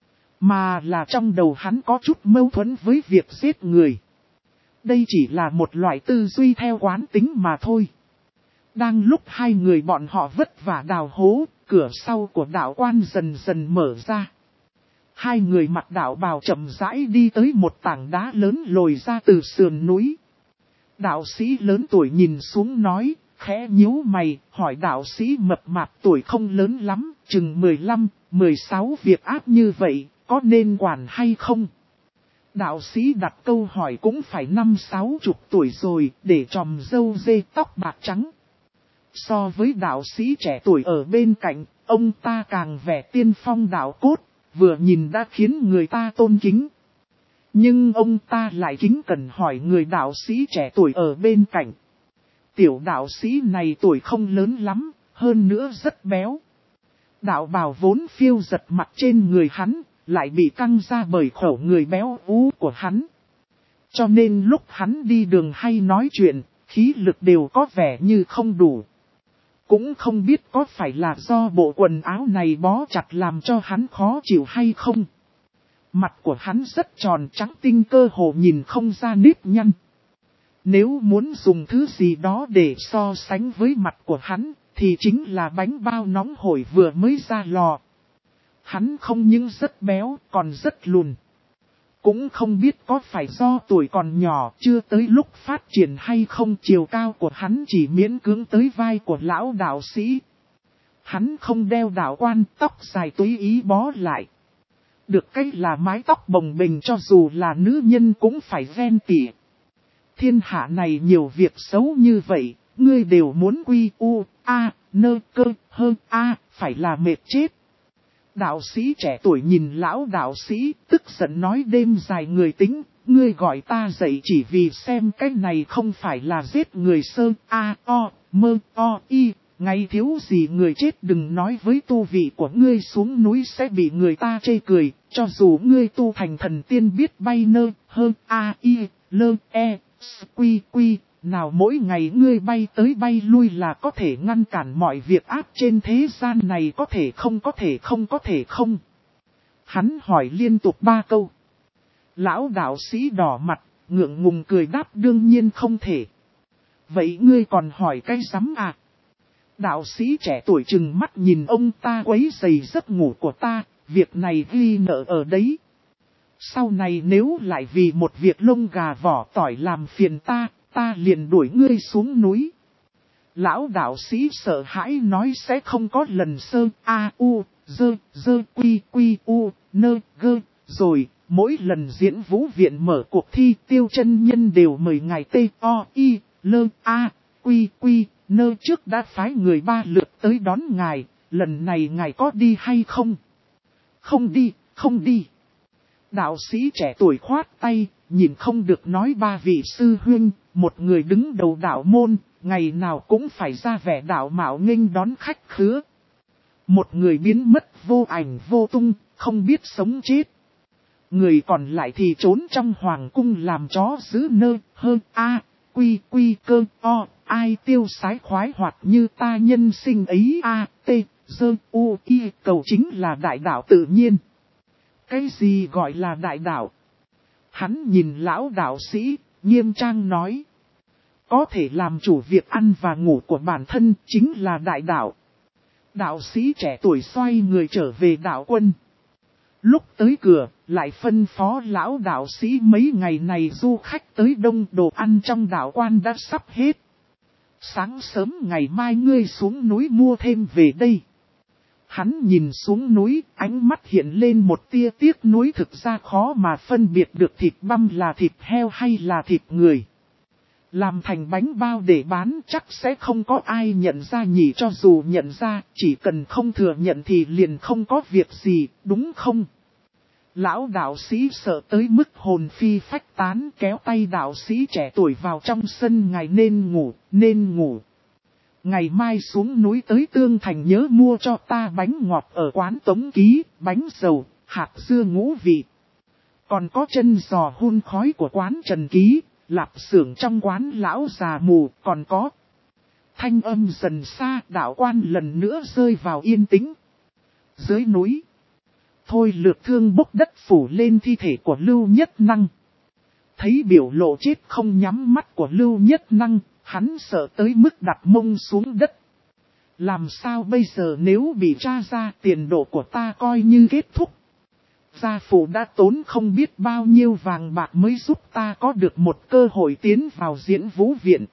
Mà là trong đầu hắn có chút mâu thuẫn với việc giết người. Đây chỉ là một loại tư duy theo quán tính mà thôi. Đang lúc hai người bọn họ vất vả đào hố, cửa sau của đạo quan dần dần mở ra. Hai người mặc đạo bào chậm rãi đi tới một tảng đá lớn lồi ra từ sườn núi. Đạo sĩ lớn tuổi nhìn xuống nói, khẽ nhíu mày, hỏi đạo sĩ mập mạp tuổi không lớn lắm, chừng 15, 16 việc ác như vậy, có nên quản hay không? Đạo sĩ đặt câu hỏi cũng phải 5-60 tuổi rồi, để tròm râu dê tóc bạc trắng. So với đạo sĩ trẻ tuổi ở bên cạnh, ông ta càng vẻ tiên phong đạo cốt, vừa nhìn đã khiến người ta tôn kính. Nhưng ông ta lại kính cẩn hỏi người đạo sĩ trẻ tuổi ở bên cạnh. Tiểu đạo sĩ này tuổi không lớn lắm, hơn nữa rất béo. Đạo bào vốn phiêu giật mặt trên người hắn, lại bị căng ra bởi khẩu người béo ú của hắn. Cho nên lúc hắn đi đường hay nói chuyện, khí lực đều có vẻ như không đủ. Cũng không biết có phải là do bộ quần áo này bó chặt làm cho hắn khó chịu hay không. Mặt của hắn rất tròn trắng tinh, cơ hồ nhìn không ra nếp nhăn. Nếu muốn dùng thứ gì đó để so sánh với mặt của hắn, thì chính là bánh bao nóng hổi vừa mới ra lò. Hắn không những rất béo, còn rất lùn. Cũng không biết có phải do tuổi còn nhỏ, chưa tới lúc phát triển hay không, chiều cao của hắn chỉ miễn cưỡng tới vai của lão đạo sĩ. Hắn không đeo đạo quan, tóc dài tùy ý bó lại. Được cái là mái tóc bồng bềnh, cho dù là nữ nhân cũng phải ghen tị. Thiên hạ này nhiều việc xấu như vậy, ngươi đều muốn quy u, a, nơ cơ, hơ, a, phải là mệt chết. Đạo sĩ trẻ tuổi nhìn lão đạo sĩ, tức giận nói đêm dài người tính, ngươi gọi ta dậy chỉ vì xem cái này không phải là giết người sơ, a, o, mơ, o, y, ngay thiếu gì người chết. Đừng nói với tu vị của ngươi xuống núi sẽ bị người ta chê cười, cho dù ngươi tu thành thần tiên biết bay nơ, hơ, a, y, lơ, e, quy, quy. Nào mỗi ngày ngươi bay tới bay lui là có thể ngăn cản mọi việc ác trên thế gian này, có thể không, có thể không, có thể không. Hắn hỏi liên tục 3 câu. Lão đạo sĩ đỏ mặt, ngượng ngùng cười đáp đương nhiên không thể. Vậy ngươi còn hỏi cái rắm à? Đạo sĩ trẻ tuổi trừng mắt nhìn ông ta, quấy rầy giấc ngủ của ta, việc này ghi nợ ở đấy. Sau này nếu lại vì một việc lông gà vỏ tỏi làm phiền ta liền đuổi ngươi xuống núi. Lão đạo sĩ sợ hãi nói sẽ không có lần sơ, a, u, dơ, quy, quy, u, nơ, gơ, rồi, mỗi lần diễn vũ viện mở cuộc thi Tiêu chân nhân đều mời ngài t, o, y, lơ, a, quy, quy, nơ trước đã phái người 3 lượt tới đón ngài, lần này ngài có đi hay không? Không đi, không đi. Đạo sĩ trẻ tuổi khoát tay, nhìn không được nói 3 vị sư huynh, một người đứng đầu đạo môn, ngày nào cũng phải ra vẻ đạo mạo nghênh đón khách khứa. Một người biến mất vô ảnh vô tung, không biết sống chết. Người còn lại thì trốn trong hoàng cung làm chó giữ nơ, hơ, a, quy, quy, cơ, o, ai tiêu sái khoái hoạt như ta nhân sinh ấy a, t, dơ, u, y, cầu chính là đại đạo tự nhiên. Cái gì gọi là đại đạo? Hắn nhìn lão đạo sĩ, nghiêm trang nói. Có thể làm chủ việc ăn và ngủ của bản thân chính là đại đạo. Đạo sĩ trẻ tuổi xoay người trở về đạo quân. Lúc tới cửa, lại phân phó lão đạo sĩ mấy ngày này du khách tới đông, đồ ăn trong đạo quan đã sắp hết. Sáng sớm ngày mai ngươi xuống núi mua thêm về đây. Hắn nhìn xuống núi, ánh mắt hiện lên một tia tiếc nuối, thực ra khó mà phân biệt được thịt băm là thịt heo hay là thịt người. Làm thành bánh bao để bán chắc sẽ không có ai nhận ra nhỉ, cho dù nhận ra, chỉ cần không thừa nhận thì liền không có việc gì, đúng không? Lão đạo sĩ sợ tới mức hồn phi phách tán, kéo tay đạo sĩ trẻ tuổi vào trong sân. Ngài nên ngủ, nên ngủ. Ngày mai xuống núi tới Tương Thành nhớ mua cho ta bánh ngọt ở quán Tống Ký, bánh dầu, hạt dưa ngũ vị. Còn có chân giò hun khói của quán Trần Ký, lạp xưởng trong quán lão già mù, còn có. Thanh âm dần xa, đạo quan lần nữa rơi vào yên tĩnh. Dưới núi, Thôi Lược Thương bốc đất phủ lên thi thể của Lưu Nhất Năng. Thấy biểu lộ chết không nhắm mắt của Lưu Nhất Năng, hắn sợ tới mức đặt mông xuống đất. Làm sao bây giờ nếu bị tra ra, tiền đồ của ta coi như kết thúc. Gia phụ đã tốn không biết bao nhiêu vàng bạc mới giúp ta có được một cơ hội tiến vào diễn vũ viện.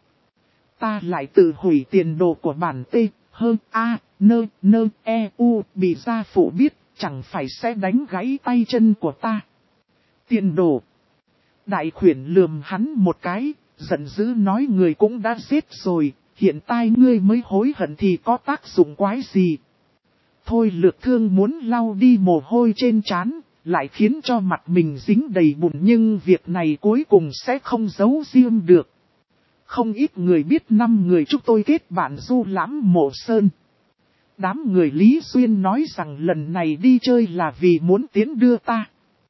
Ta lại tự hủy tiền đồ của bản T, hơn A, nơ, E, U, bị gia phụ biết, chẳng phải sẽ đánh gãy tay chân của ta. Tiền đồ. Đại khuyển lườm hắn một cái, giận dữ nói người cũng đã giết rồi, hiện tại ngươi mới hối hận thì có tác dụng quái gì. Thôi Lược Thương muốn lau đi mồ hôi trên trán, lại khiến cho mặt mình dính đầy bùn, nhưng việc này cuối cùng sẽ không giấu riêng được. Không ít người biết 5 người chúng tôi kết bạn du lãm Mộ Sơn. Đám người Lý Xuyên nói rằng lần này đi chơi là vì muốn tiến đưa ta.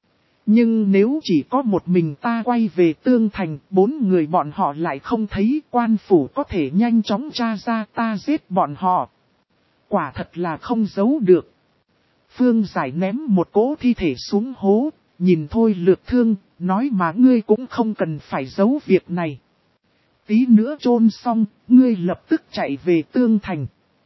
Nhưng nếu chỉ có một mình ta quay về Tương Thành, 4 người bọn họ lại không thấy, quan phủ có thể nhanh chóng tra ra ta giết bọn họ. Quả thật là không giấu được. Phương Giải ném một cỗ thi thể xuống hố, nhìn Thôi Lược Thương, nói mà ngươi cũng không cần phải giấu việc này. Tí nữa chôn xong, ngươi lập tức chạy về Tương Thành.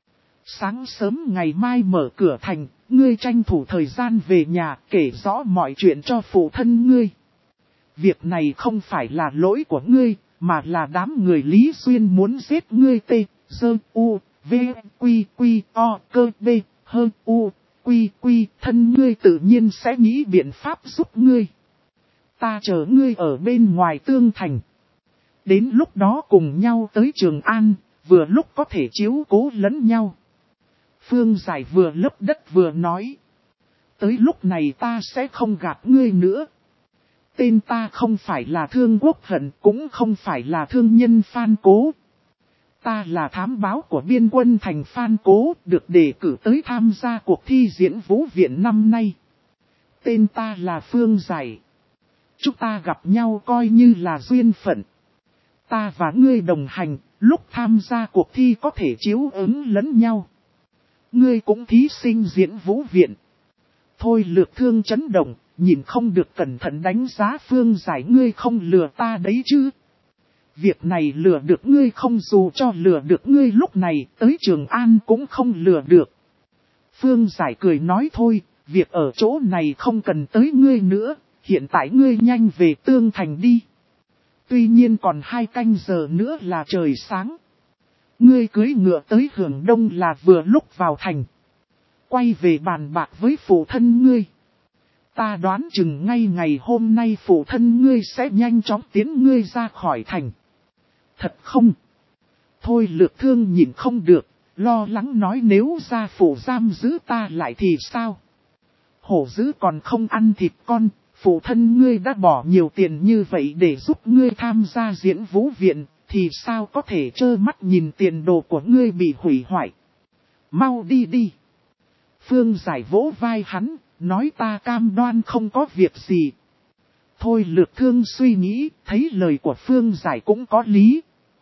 Sáng sớm ngày mai mở cửa thành, ngươi tranh thủ thời gian về nhà kể rõ mọi chuyện cho phụ thân ngươi. Việc này không phải là lỗi của ngươi, mà là đám người Lý Xuyên muốn giết ngươi. T, Dơ, U, V, Quy, Quy, O, Cơ, B, Hơ, U, Quy, Quy, thân ngươi tự nhiên sẽ nghĩ biện pháp giúp ngươi. Ta chờ ngươi ở bên ngoài Tương Thành. Đến lúc đó cùng nhau tới Trường An, vừa lúc có thể chiếu cố lẫn nhau. Phương Giải vừa lấp đất vừa nói. Tới lúc này ta sẽ không gạt ngươi nữa. Tên ta không phải là Thương Quốc Hận, cũng không phải là thương nhân Phan Cố. Ta là thám báo của biên quân thành Phan Cố, được đề cử tới tham gia cuộc thi diễn vũ viện năm nay. Tên ta là Phương Giải. Chúng ta gặp nhau coi như là duyên phận. Ta và ngươi đồng hành, lúc tham gia cuộc thi có thể chiếu ứng lẫn nhau. Ngươi cũng thí sinh diễn vũ viện. Thôi Lược Thương chấn động, nhìn không được cẩn thận đánh giá Phương Giải, ngươi không lừa ta đấy chứ. Việc này lừa được ngươi không, dù cho lừa được ngươi lúc này tới Trường An cũng không lừa được. Phương Giải cười nói thôi, việc ở chỗ này không cần tới ngươi nữa, hiện tại ngươi nhanh về Tương Thành đi. Tuy nhiên còn 2 canh giờ nữa là trời sáng. Ngươi cưỡi ngựa tới Hưởng Đông là vừa lúc vào thành. Quay về bàn bạc với phụ thân ngươi. Ta đoán chừng ngay ngày hôm nay phụ thân ngươi sẽ nhanh chóng tiến ngươi ra khỏi thành. Thật không? Thôi Lược Thương nhìn không được, lo lắng nói nếu gia phụ giam giữ ta lại thì sao? Hổ dữ còn không ăn thịt con, phụ thân ngươi đã bỏ nhiều tiền như vậy để giúp ngươi tham gia diễn vũ viện, thì sao có thể trơ mắt nhìn tiền đồ của ngươi bị hủy hoại? Mau đi đi. Phương Giải vỗ vai hắn, nói ta cam đoan không có việc gì. Thôi Lược Thương suy nghĩ, thấy lời của Phương Giải cũng có lý.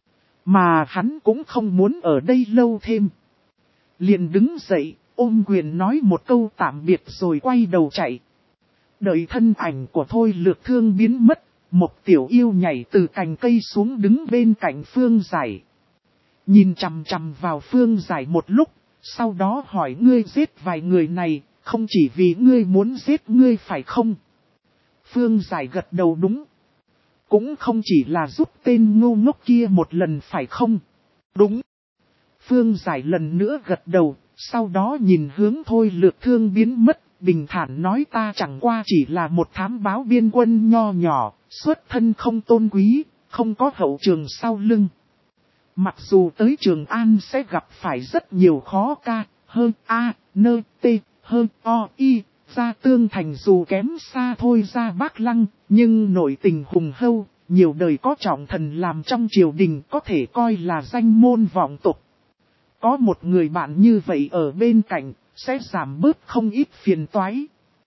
Mà hắn cũng không muốn ở đây lâu thêm. Liền đứng dậy, ôm quyền nói một câu tạm biệt rồi quay đầu chạy. Đợi thân ảnh của Thôi Lược Thương biến mất, một tiểu yêu nhảy từ cành cây xuống đứng bên cạnh Phương Giải. Nhìn chằm chằm vào Phương Giải một lúc, sau đó hỏi ngươi giết vài người này, không chỉ vì ngươi muốn giết ngươi phải không? Phương Giải gật đầu đúng. Cũng không chỉ là giúp tên ngu ngốc kia một lần phải không? Đúng. Phương Giải lần nữa gật đầu, sau đó nhìn hướng Thôi Lược Thương biến mất, bình thản nói ta chẳng qua chỉ là một thám báo biên quân nho nhỏ, xuất thân không tôn quý, không có hậu trường sau lưng. Mặc dù tới Trường An sẽ gặp phải rất nhiều khó ca, hơn A, nơ, T, hơn O, I, ra Tương Thành dù kém xa thôi ra Bác Lăng, nhưng nội tình hùng hâu, nhiều đời có trọng thần làm trong triều đình có thể coi là danh môn vọng tộc. Có một người bạn như vậy ở bên cạnh, sẽ giảm bớt không ít phiền toái.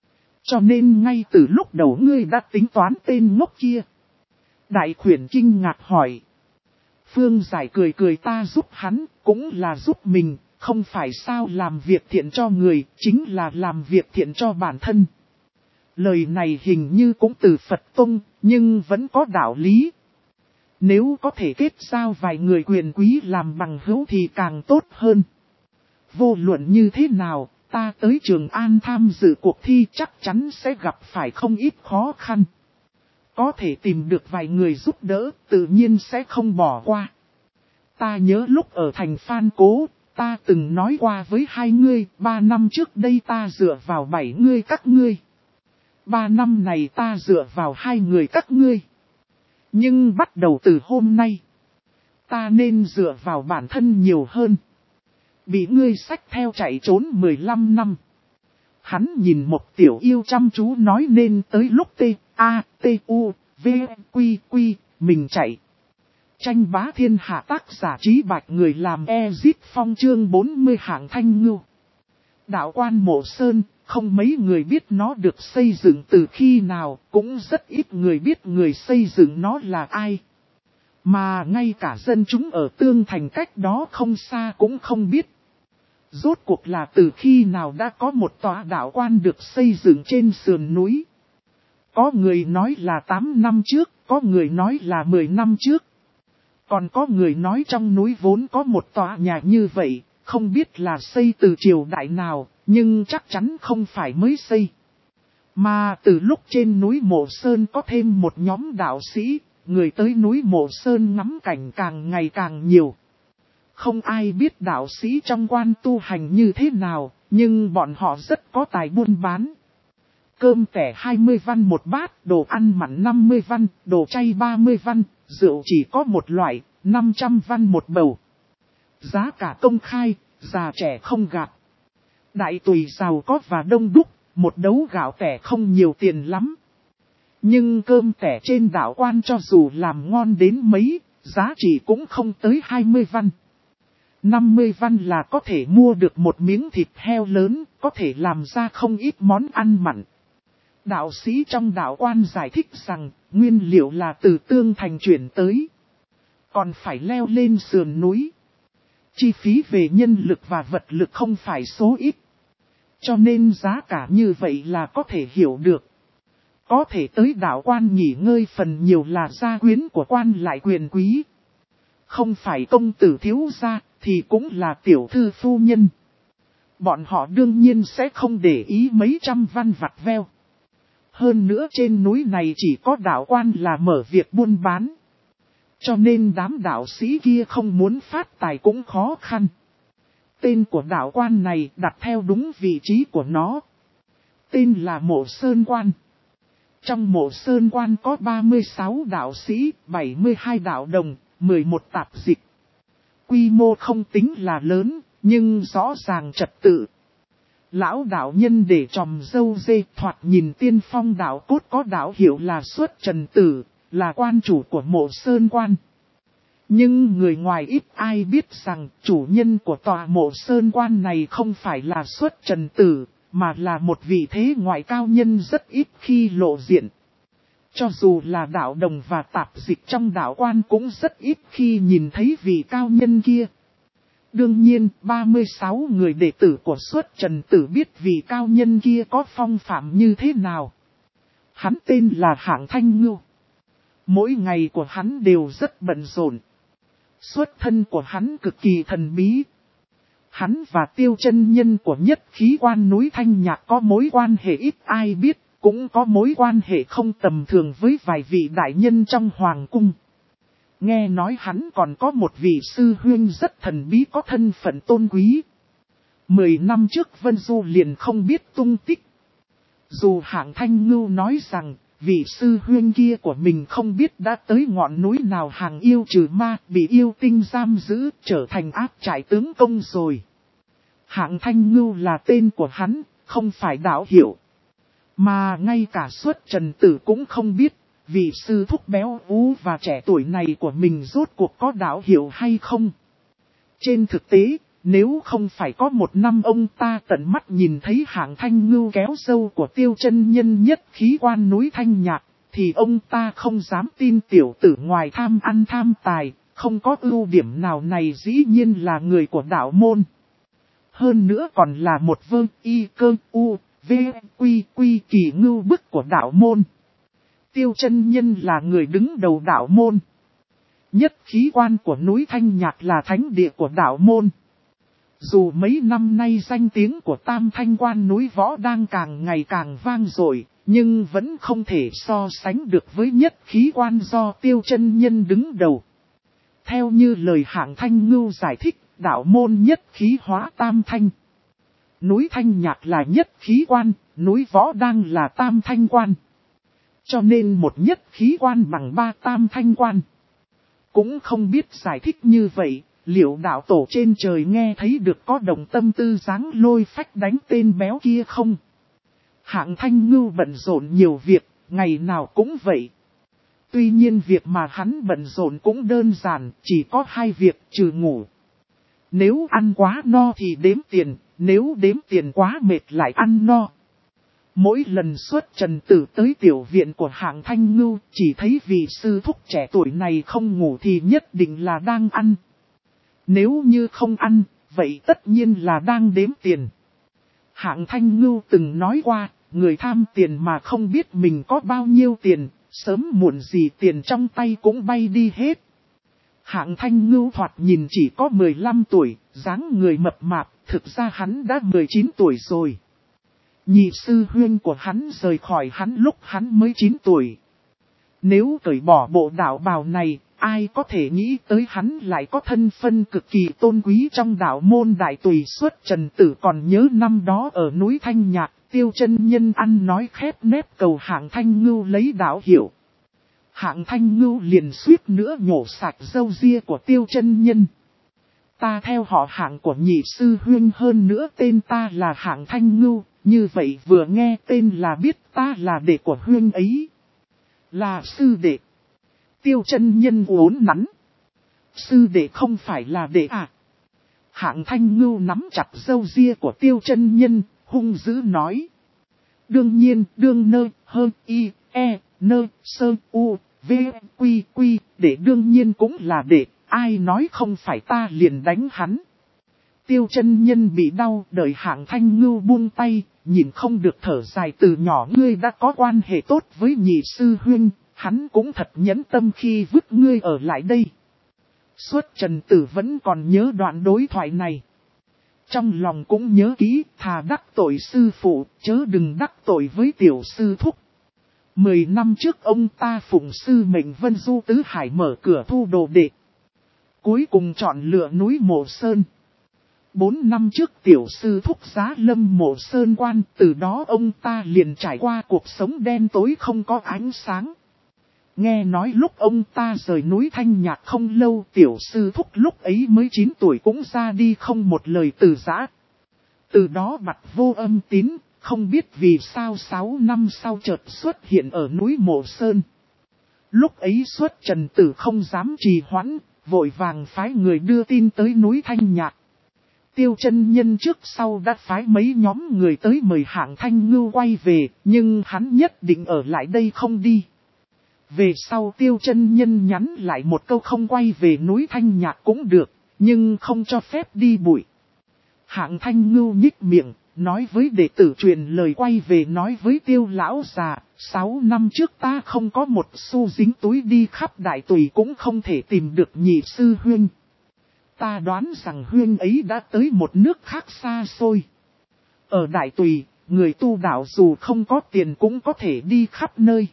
Cho nên ngay từ lúc đầu ngươi đã tính toán tên ngốc kia. Đại khuyển kinh ngạc hỏi. Phương Giải cười cười ta giúp hắn, cũng là giúp mình, không phải sao làm việc thiện cho người, chính là làm việc thiện cho bản thân. Lời này hình như cũng từ Phật Tông, nhưng vẫn có đạo lý. Nếu có thể kết giao vài người quyền quý làm bằng hữu thì càng tốt hơn. Vô luận như thế nào, ta tới Trường An tham dự cuộc thi chắc chắn sẽ gặp phải không ít khó khăn. Có thể tìm được vài người giúp đỡ, tự nhiên sẽ không bỏ qua. Ta nhớ lúc ở thành Phan Cố, ta từng nói qua với hai ngươi, 3 năm trước đây ta dựa vào 7 ngươi các ngươi. 3 năm này ta dựa vào 2 người các ngươi. Nhưng bắt đầu từ hôm nay, ta nên dựa vào bản thân nhiều hơn. Bị ngươi xách theo chạy trốn 15 năm. Hắn nhìn một tiểu yêu chăm chú nói nên tới lúc T-A-T-U-V-Quy-Quy, mình chạy. Tranh bá thiên hạ tác giả Trí Bạch người làm Ezit Phong chương 40 hạng thanh ngưu. Đạo quan Mộ Sơn, không mấy người biết nó được xây dựng từ khi nào, cũng rất ít người biết người xây dựng nó là ai. Mà ngay cả dân chúng ở Tương Thành cách đó không xa cũng không biết. Rốt cuộc là từ khi nào đã có một tòa đạo quan được xây dựng trên sườn núi. Có người nói là 8 năm trước, có người nói là 10 năm trước. Còn có người nói trong núi vốn có một tòa nhà như vậy, không biết là xây từ triều đại nào, nhưng chắc chắn không phải mới xây. Mà từ lúc trên núi Mộ Sơn có thêm một nhóm đạo sĩ, người tới núi Mộ Sơn ngắm cảnh càng ngày càng nhiều. Không ai biết đạo sĩ trong quan tu hành như thế nào, nhưng bọn họ rất có tài buôn bán. Cơm tẻ 20 văn một bát, đồ ăn mặn 50 văn, đồ chay 30 văn, rượu chỉ có một loại, 500 văn một bầu. Giá cả công khai, già trẻ không gạt. Đại tùy giàu có và đông đúc, một đấu gạo tẻ không nhiều tiền lắm. Nhưng cơm tẻ trên đạo quan cho dù làm ngon đến mấy, giá trị cũng không tới 20 văn. 50 văn là có thể mua được một miếng thịt heo lớn, có thể làm ra không ít món ăn mặn. Đạo sĩ trong đạo quan giải thích rằng, nguyên liệu là từ Tương Thành chuyển tới. Còn phải leo lên sườn núi. Chi phí về nhân lực và vật lực không phải số ít. Cho nên giá cả như vậy là có thể hiểu được. Có thể tới đạo quan nghỉ ngơi phần nhiều là gia quyến của quan lại quyền quý. Không phải công tử thiếu gia, thì cũng là tiểu thư phu nhân. Bọn họ đương nhiên sẽ không để ý mấy trăm văn vặt veo. Hơn nữa trên núi này chỉ có đạo quan là mở việc buôn bán. Cho nên đám đạo sĩ kia không muốn phát tài cũng khó khăn. Tên của đạo quan này đặt theo đúng vị trí của nó. Tên là Mộ Sơn Quan. Trong Mộ Sơn Quan có 36 đạo sĩ, 72 đạo đồng, 11 tạp dịch. Quy mô không tính là lớn, nhưng rõ ràng trật tự. Lão đạo nhân để tròm dâu dê thoạt nhìn tiên phong đạo cốt có đạo hiệu là Xuất Trần Tử, là quan chủ của Mộ Sơn Quan. Nhưng người ngoài ít ai biết rằng chủ nhân của tòa Mộ Sơn Quan này không phải là Xuất Trần Tử, mà là một vị thế ngoại cao nhân rất ít khi lộ diện. Cho dù là đạo đồng và tạp dịch trong đạo quan cũng rất ít khi nhìn thấy vị cao nhân kia. Đương nhiên, 36 người đệ tử của Xuất Trần Tử biết vị cao nhân kia có phong phạm như thế nào. Hắn tên là Hạng Thanh Ngưu. Mỗi ngày của hắn đều rất bận rộn. Xuất thân của hắn cực kỳ thần bí. Hắn và Tiêu Chân Nhân của Nhất Khí Quan núi Thanh Nhạc có mối quan hệ ít ai biết, cũng có mối quan hệ không tầm thường với vài vị đại nhân trong hoàng cung. Nghe nói hắn còn có một vị sư huynh rất thần bí có thân phận tôn quý. 10 năm trước Vân Du liền không biết tung tích. Dù Hạng Thanh Ngưu nói rằng, vị sư huynh kia của mình không biết đã tới ngọn núi nào hàng yêu trừ ma, bị yêu tinh giam giữ, trở thành ác trại tướng công rồi. Hạng Thanh Ngưu là tên của hắn, không phải đạo hiệu. Mà ngay cả Xuất Trần Tử cũng không biết, vị sư thúc béo ú và trẻ tuổi này của mình rốt cuộc có đạo hiệu hay không. Trên thực tế, Nếu không phải có một năm ông ta tận mắt nhìn thấy Hạng Thanh Ngưu kéo sâu của Tiêu chân nhân nhất khí quan núi Thanh Nhạc, thì ông ta không dám tin tiểu tử ngoài tham ăn tham tài, không có ưu điểm nào này dĩ nhiên là người của đạo môn. Hơn nữa còn là một vương y cơ u, v, quy kỳ ngưu bức của đạo môn. Tiêu chân nhân là người đứng đầu đạo môn. Nhất khí quan của núi Thanh Nhạc là thánh địa của đạo môn. Dù mấy năm nay danh tiếng của Tam Thanh Quan núi Võ đang càng ngày càng vang dội, nhưng vẫn không thể so sánh được với nhất khí quan do Tiêu chân nhân đứng đầu. Theo như lời Hạng Thanh Ngưu giải thích, đạo môn nhất khí hóa Tam Thanh. Núi Thanh Nhạc là nhất khí quan, núi Võ đang là Tam Thanh Quan. Cho nên một nhất khí quan bằng 3 Tam Thanh Quan. Cũng không biết giải thích như vậy, liệu đạo tổ trên trời nghe thấy được có đồng tâm tư dáng lôi phách đánh tên béo kia không? Hạng Thanh Ngưu bận rộn nhiều việc, ngày nào cũng vậy. Tuy nhiên việc mà hắn bận rộn cũng đơn giản, chỉ có 2 việc trừ ngủ. Nếu ăn quá no thì đếm tiền, nếu đếm tiền quá mệt lại ăn no. Mỗi lần xuất trần tử tới tiểu viện của Hạng Thanh Ngưu, chỉ thấy vị sư thúc trẻ tuổi này không ngủ thì nhất định là đang ăn. Nếu như không ăn, vậy tất nhiên là đang đếm tiền. Hạng Thanh Ngưu từng nói qua, người tham tiền mà không biết mình có bao nhiêu tiền, sớm muộn gì tiền trong tay cũng bay đi hết. Hạng Thanh Ngưu thoạt nhìn chỉ có 15 tuổi, dáng người mập mạp, thực ra hắn đã 19 tuổi rồi. Nhị sư huynh của hắn rời khỏi hắn lúc hắn mới 9 tuổi. Nếu cởi bỏ bộ đạo bào này, ai có thể nghĩ tới hắn lại có thân phân cực kỳ tôn quý trong đạo môn đại tùy xuất trần tử. Còn nhớ năm đó ở núi Thanh Nhạc, Tiêu chân nhân ăn nói khép nép cầu Hạng Thanh Ngưu lấy đạo hiệu. Hạng Thanh Ngưu liền suýt nữa nhổ sạch râu ria của Tiêu chân nhân. Ta theo họ Hạng của nhị sư huynh, hơn nữa tên ta là Hạng Thanh Ngưu, như vậy vừa nghe tên là biết ta là đệ của huynh ấy. Là sư đệ. Tiêu chân nhân uốn nắn. Sư đệ không phải là đệ à? Hạng Thanh Ngưu nắm chặt râu ria của Tiêu chân nhân, hung dữ nói. Đương nhiên, đương nơ, hơn, y, e, nơ, sơ, u, v, quy, đệ đương nhiên cũng là đệ, ai nói không phải ta liền đánh hắn. Tiêu chân nhân bị đau, đợi Hạng Thanh Ngưu buông tay, nhìn không được thở dài, từ nhỏ ngươi đã có quan hệ tốt với nhị sư huynh, hắn cũng thật nhẫn tâm khi vứt ngươi ở lại đây. Xuất trần tử vẫn còn nhớ đoạn đối thoại này. Trong lòng cũng nhớ kỹ, thà đắc tội sư phụ, chớ đừng đắc tội với tiểu sư thúc. 10 năm trước ông ta phụng sư mệnh Vân Du Tứ Hải mở cửa thu đồ đệ. Cuối cùng chọn lựa núi Mộ Sơn. 4 năm trước tiểu sư thúc giá lâm Mộ Sơn quan, từ đó ông ta liền trải qua cuộc sống đen tối không có ánh sáng. Nghe nói lúc ông ta rời núi Thanh Nhạc không lâu, tiểu sư thúc lúc ấy mới 9 tuổi cũng ra đi không một lời từ giã. Từ đó mặt vô âm tín, không biết vì sao 6 năm sau chợt xuất hiện ở núi Mộ Sơn. Lúc ấy xuất trần tử không dám trì hoãn, vội vàng phái người đưa tin tới núi Thanh Nhạc. Tiêu chân nhân trước sau đã phái mấy nhóm người tới mời Hạng Thanh Ngưu quay về, nhưng hắn nhất định ở lại đây không đi. Về sau Tiêu chân nhân nhắn lại một câu không quay về núi Thanh Nhạc cũng được, nhưng không cho phép đi bụi. Hạng Thanh Ngưu nhích miệng, nói với đệ tử truyền lời quay về nói với Tiêu lão già, 6 năm trước ta không có một xu dính túi, đi khắp đại tùy cũng không thể tìm được nhị sư huynh. Ta đoán rằng huynh ấy đã tới một nước khác xa xôi. Ở đại tùy, người tu đạo dù không có tiền cũng có thể đi khắp nơi.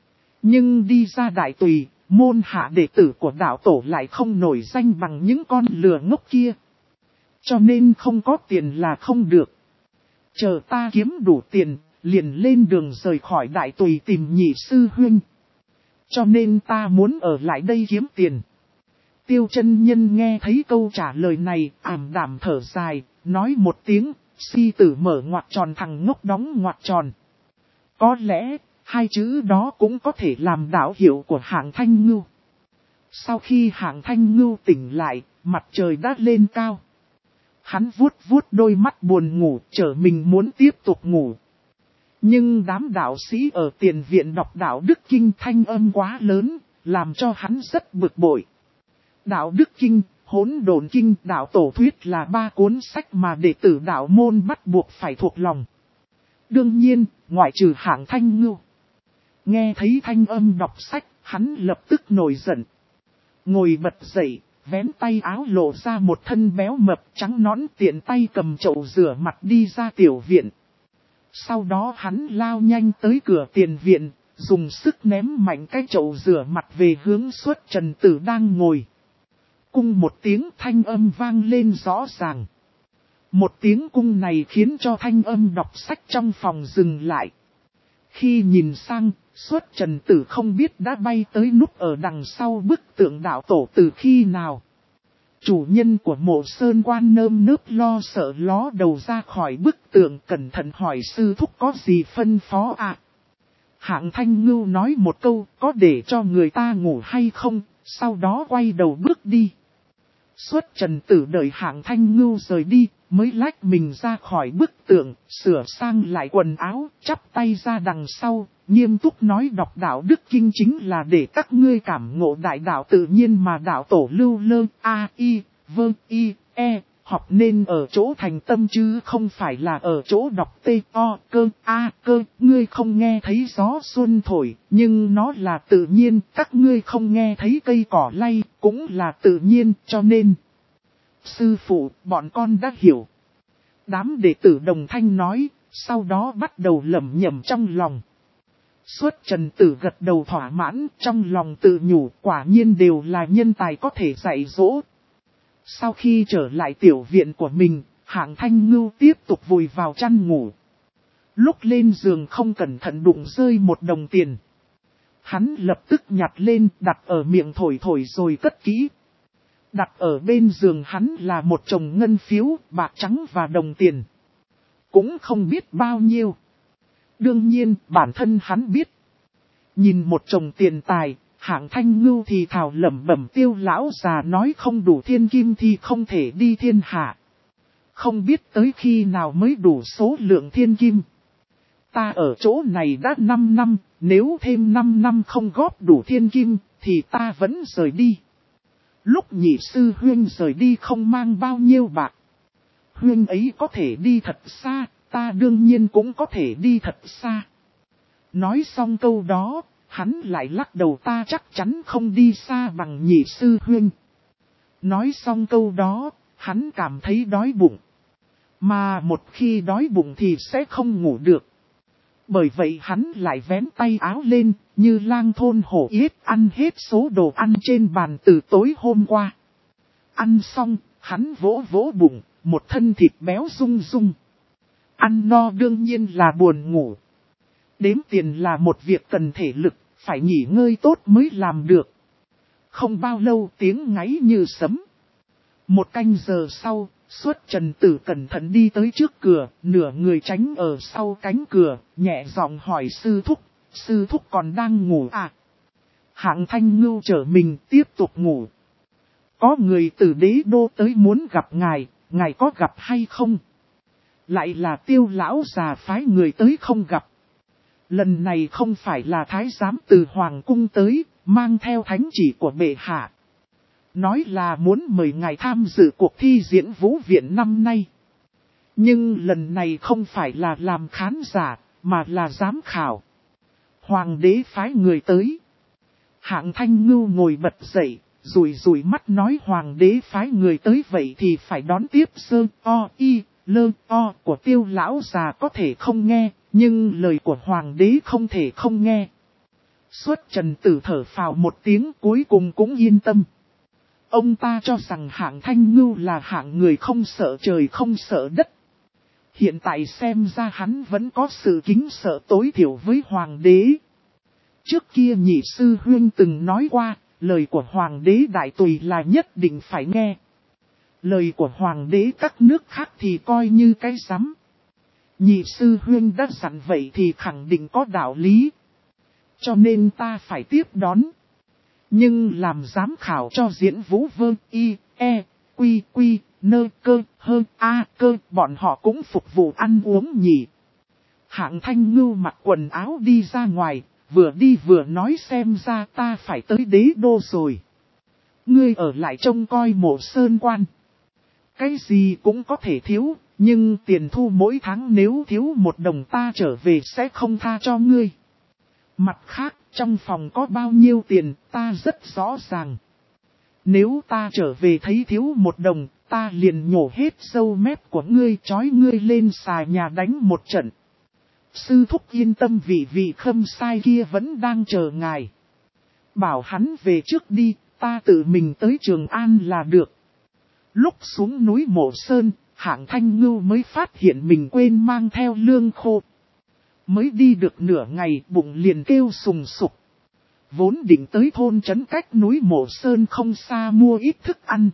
Nhưng đi ra đại tùy, môn hạ đệ tử của đạo tổ lại không nổi danh bằng những con lừa ngốc kia. Cho nên không có tiền là không được. Chờ ta kiếm đủ tiền, liền lên đường rời khỏi đại tùy tìm nhị sư huynh. Cho nên ta muốn ở lại đây kiếm tiền. Tiêu chân nhân nghe thấy câu trả lời này, ảm đạm thở dài, nói một tiếng, si tử mở ngoặc tròn thằng ngốc đóng ngoặc tròn. Có lẽ, 2 chữ đó cũng có thể làm đạo hiệu của Hạng Thanh Ngưu. Sau khi Hạng Thanh Ngưu tỉnh lại, mặt trời đã lên cao. Hắn vuốt vuốt đôi mắt buồn ngủ, trở mình muốn tiếp tục ngủ. Nhưng đám đạo sĩ ở tiền viện đọc đạo đức kinh thanh âm quá lớn, làm cho hắn rất bực bội. Đạo đức kinh, hỗn độn kinh, đạo tổ thuyết là 3 cuốn sách mà đệ tử đạo môn bắt buộc phải thuộc lòng. Đương nhiên, ngoại trừ Hạng Thanh Ngưu. Nghe thấy thanh âm đọc sách, hắn lập tức nổi giận. Ngồi bật dậy, vén tay áo lộ ra một thân béo mập trắng nõn, tiện tay cầm chậu rửa mặt đi ra tiểu viện. Sau đó hắn lao nhanh tới cửa tiền viện, dùng sức ném mạnh cái chậu rửa mặt về hướng Xuất Trần Tử đang ngồi. Cung một tiếng thanh âm vang lên rõ ràng. Một tiếng cung này khiến cho thanh âm đọc sách trong phòng dừng lại. Khi nhìn sang, Xuất Trần Tử không biết đã bay tới núp ở đằng sau bức tượng đạo tổ từ khi nào. Chủ nhân của Mộ Sơn Quan nơm nớp lo sợ ló đầu ra khỏi bức tượng, cẩn thận hỏi sư thúc có gì phân phó ạ. Hạng Thanh Ngưu nói một câu, có để cho người ta ngủ hay không, sau đó quay đầu bước đi. Xuất Trần Tử đợi Hạng Thanh Ngưu rời đi, mới lách mình ra khỏi bức tượng, sửa sang lại quần áo, chắp tay ra đằng sau, nghiêm túc nói đọc đạo đức kinh chính là để các ngươi cảm ngộ đại đạo tự nhiên mà đạo tổ lưu lơ, a, i, vơ, i, e, học nên ở chỗ thành tâm chứ không phải là ở chỗ đọc t, o, cơ, a, cơ, ngươi không nghe thấy gió xuân thổi, nhưng nó là tự nhiên, các ngươi không nghe thấy cây cỏ lay, cũng là tự nhiên, cho nên. Sư phụ, bọn con đã hiểu. Đám đệ tử đồng thanh nói, sau đó bắt đầu lẩm nhẩm trong lòng. Xuất Trần Tử gật đầu thỏa mãn, trong lòng tự nhủ, quả nhiên đều là nhân tài có thể dạy dỗ. Sau khi trở lại tiểu viện của mình, Hạng Thanh Ngưu tiếp tục vùi vào chăn ngủ. Lúc lên giường không cẩn thận đụng rơi một đồng tiền. Hắn lập tức nhặt lên, đặt ở miệng thổi thổi rồi cất kỹ. Đặt ở bên giường hắn là một chồng ngân phiếu, bạc trắng và đồng tiền. Cũng không biết bao nhiêu. Đương nhiên, bản thân hắn biết. Nhìn một chồng tiền tài, Hạng Thanh Ngưu thì thào lẩm bẩm, Tiêu lão già nói không đủ thiên kim thì không thể đi thiên hạ. Không biết tới khi nào mới đủ số lượng thiên kim. Ta ở chỗ này đã 5 năm, nếu thêm 5 năm không góp đủ thiên kim, thì ta vẫn rời đi. Lúc nhị sư huynh rời đi không mang bao nhiêu bạc. Huynh ấy có thể đi thật xa, ta đương nhiên cũng có thể đi thật xa. Nói xong câu đó, hắn lại lắc đầu, ta chắc chắn không đi xa bằng nhị sư huynh. Nói xong câu đó, hắn cảm thấy đói bụng. Mà một khi đói bụng thì sẽ không ngủ được. Bởi vậy hắn lại vén tay áo lên, như lang thôn hổ yết ăn hết số đồ ăn trên bàn từ tối hôm qua. Ăn xong, hắn vỗ vỗ bụng, một thân thịt béo rung rung. Ăn no đương nhiên là buồn ngủ. Đếm tiền là một việc cần thể lực, phải nghỉ ngơi tốt mới làm được. Không bao lâu tiếng ngáy như sấm. Một canh giờ sau, Xuất Trần Tử cẩn thận đi tới trước cửa, nửa người tránh ở sau cánh cửa, nhẹ giọng hỏi sư thúc còn đang ngủ à? Hạng Thanh Ngưu trở mình tiếp tục ngủ. Có người từ đế đô tới muốn gặp ngài có gặp hay không? Lại là Tiêu lão già phái người tới không gặp. Lần này không phải là thái giám từ Hoàng cung tới, mang theo thánh chỉ của bệ hạ. Nói là muốn mời ngài tham dự cuộc thi diễn vũ viện năm nay. Nhưng lần này không phải là làm khán giả, mà là giám khảo. Hoàng đế phái người tới. Hạng Thanh Ngưu ngồi bật dậy, rủi mắt nói hoàng đế phái người tới vậy thì phải đón tiếp sơ o y lơ o của Tiêu lão già có thể không nghe, nhưng lời của hoàng đế không thể không nghe. Xuất Trần Tử thở phào một tiếng, cuối cùng cũng yên tâm. Ông ta cho rằng Hạng Thanh Ngưu là hạng người không sợ trời không sợ đất. Hiện tại xem ra hắn vẫn có sự kính sợ tối thiểu với hoàng đế. Trước kia nhị sư huynh từng nói qua, lời của hoàng đế đại tùy là nhất định phải nghe. Lời của hoàng đế các nước khác thì coi như cái rắm. Nhị sư huynh đã dặn vậy thì khẳng định có đạo lý. Cho nên ta phải tiếp đón. Nhưng làm giám khảo cho diễn vũ vơ y, e, quy, nơ cơ hơ a cơ bọn họ cũng phục vụ ăn uống nhỉ. Hạng Thanh Ngưu mặc quần áo đi ra ngoài, vừa đi vừa nói xem ra ta phải tới đế đô rồi. Ngươi ở lại trông coi Mộ Sơn Quan. Cái gì cũng có thể thiếu, nhưng tiền thu mỗi tháng nếu thiếu 1 đồng ta trở về sẽ không tha cho ngươi. Mặt khác, trong phòng có bao nhiêu tiền ta rất rõ ràng. Nếu ta trở về thấy thiếu 1 đồng, ta liền nhổ hết râu mép của ngươi, trói ngươi lên xà nhà đánh một trận. Sư thúc yên tâm, vị Khâm Sai kia vẫn đang chờ ngài. Bảo hắn về trước đi, ta tự mình tới Trường An là được. Lúc xuống núi Mộ Sơn, Hạng Thanh Ngưu mới phát hiện mình quên mang theo lương khô. Mới đi được nửa ngày bụng liền kêu sùng sục. Vốn định tới thôn trấn cách núi Mộ Sơn không xa mua ít thức ăn.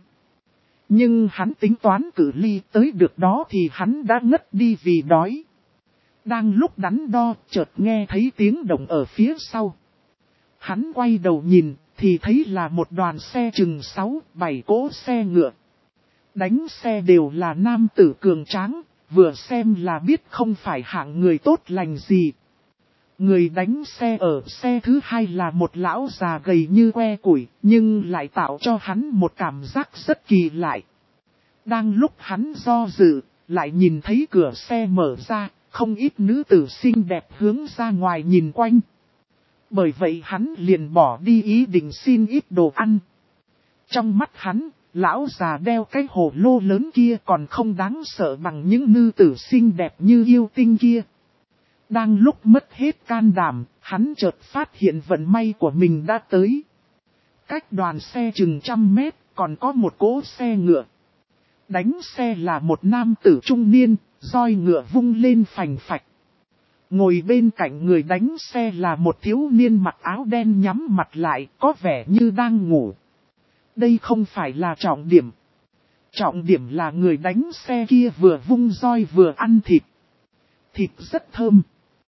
Nhưng hắn tính toán cự ly tới được đó thì hắn đã ngất đi vì đói. Đang lúc đắn đo, chợt nghe thấy tiếng động ở phía sau. Hắn quay đầu nhìn, thì thấy là một đoàn xe chừng 6-7 cỗ xe ngựa. Đánh xe đều là nam tử cường tráng, vừa xem là biết không phải hạng người tốt lành gì. Người đánh xe ở xe thứ 2 là một lão già gầy như que củi, nhưng lại tạo cho hắn một cảm giác rất kỳ lạ. Đang lúc hắn do dự, lại nhìn thấy cửa xe mở ra, không ít nữ tử xinh đẹp hướng ra ngoài nhìn quanh. Bởi vậy hắn liền bỏ đi ý định xin ít đồ ăn. Trong mắt hắn, lão già đeo cái hồ lô lớn kia còn không đáng sợ bằng những nữ tử xinh đẹp như yêu tinh kia. Đang lúc mất hết can đảm, hắn chợt phát hiện vận may của mình đã tới. Cách đoàn xe chừng 100 mét, còn có một cỗ xe ngựa. Đánh xe là một nam tử trung niên, roi ngựa vung lên phành phạch. Ngồi bên cạnh người đánh xe là một thiếu niên mặc áo đen nhắm mặt lại, có vẻ như đang ngủ. Đây không phải là trọng điểm. Trọng điểm là người đánh xe kia vừa vung roi vừa ăn thịt. Thịt rất thơm.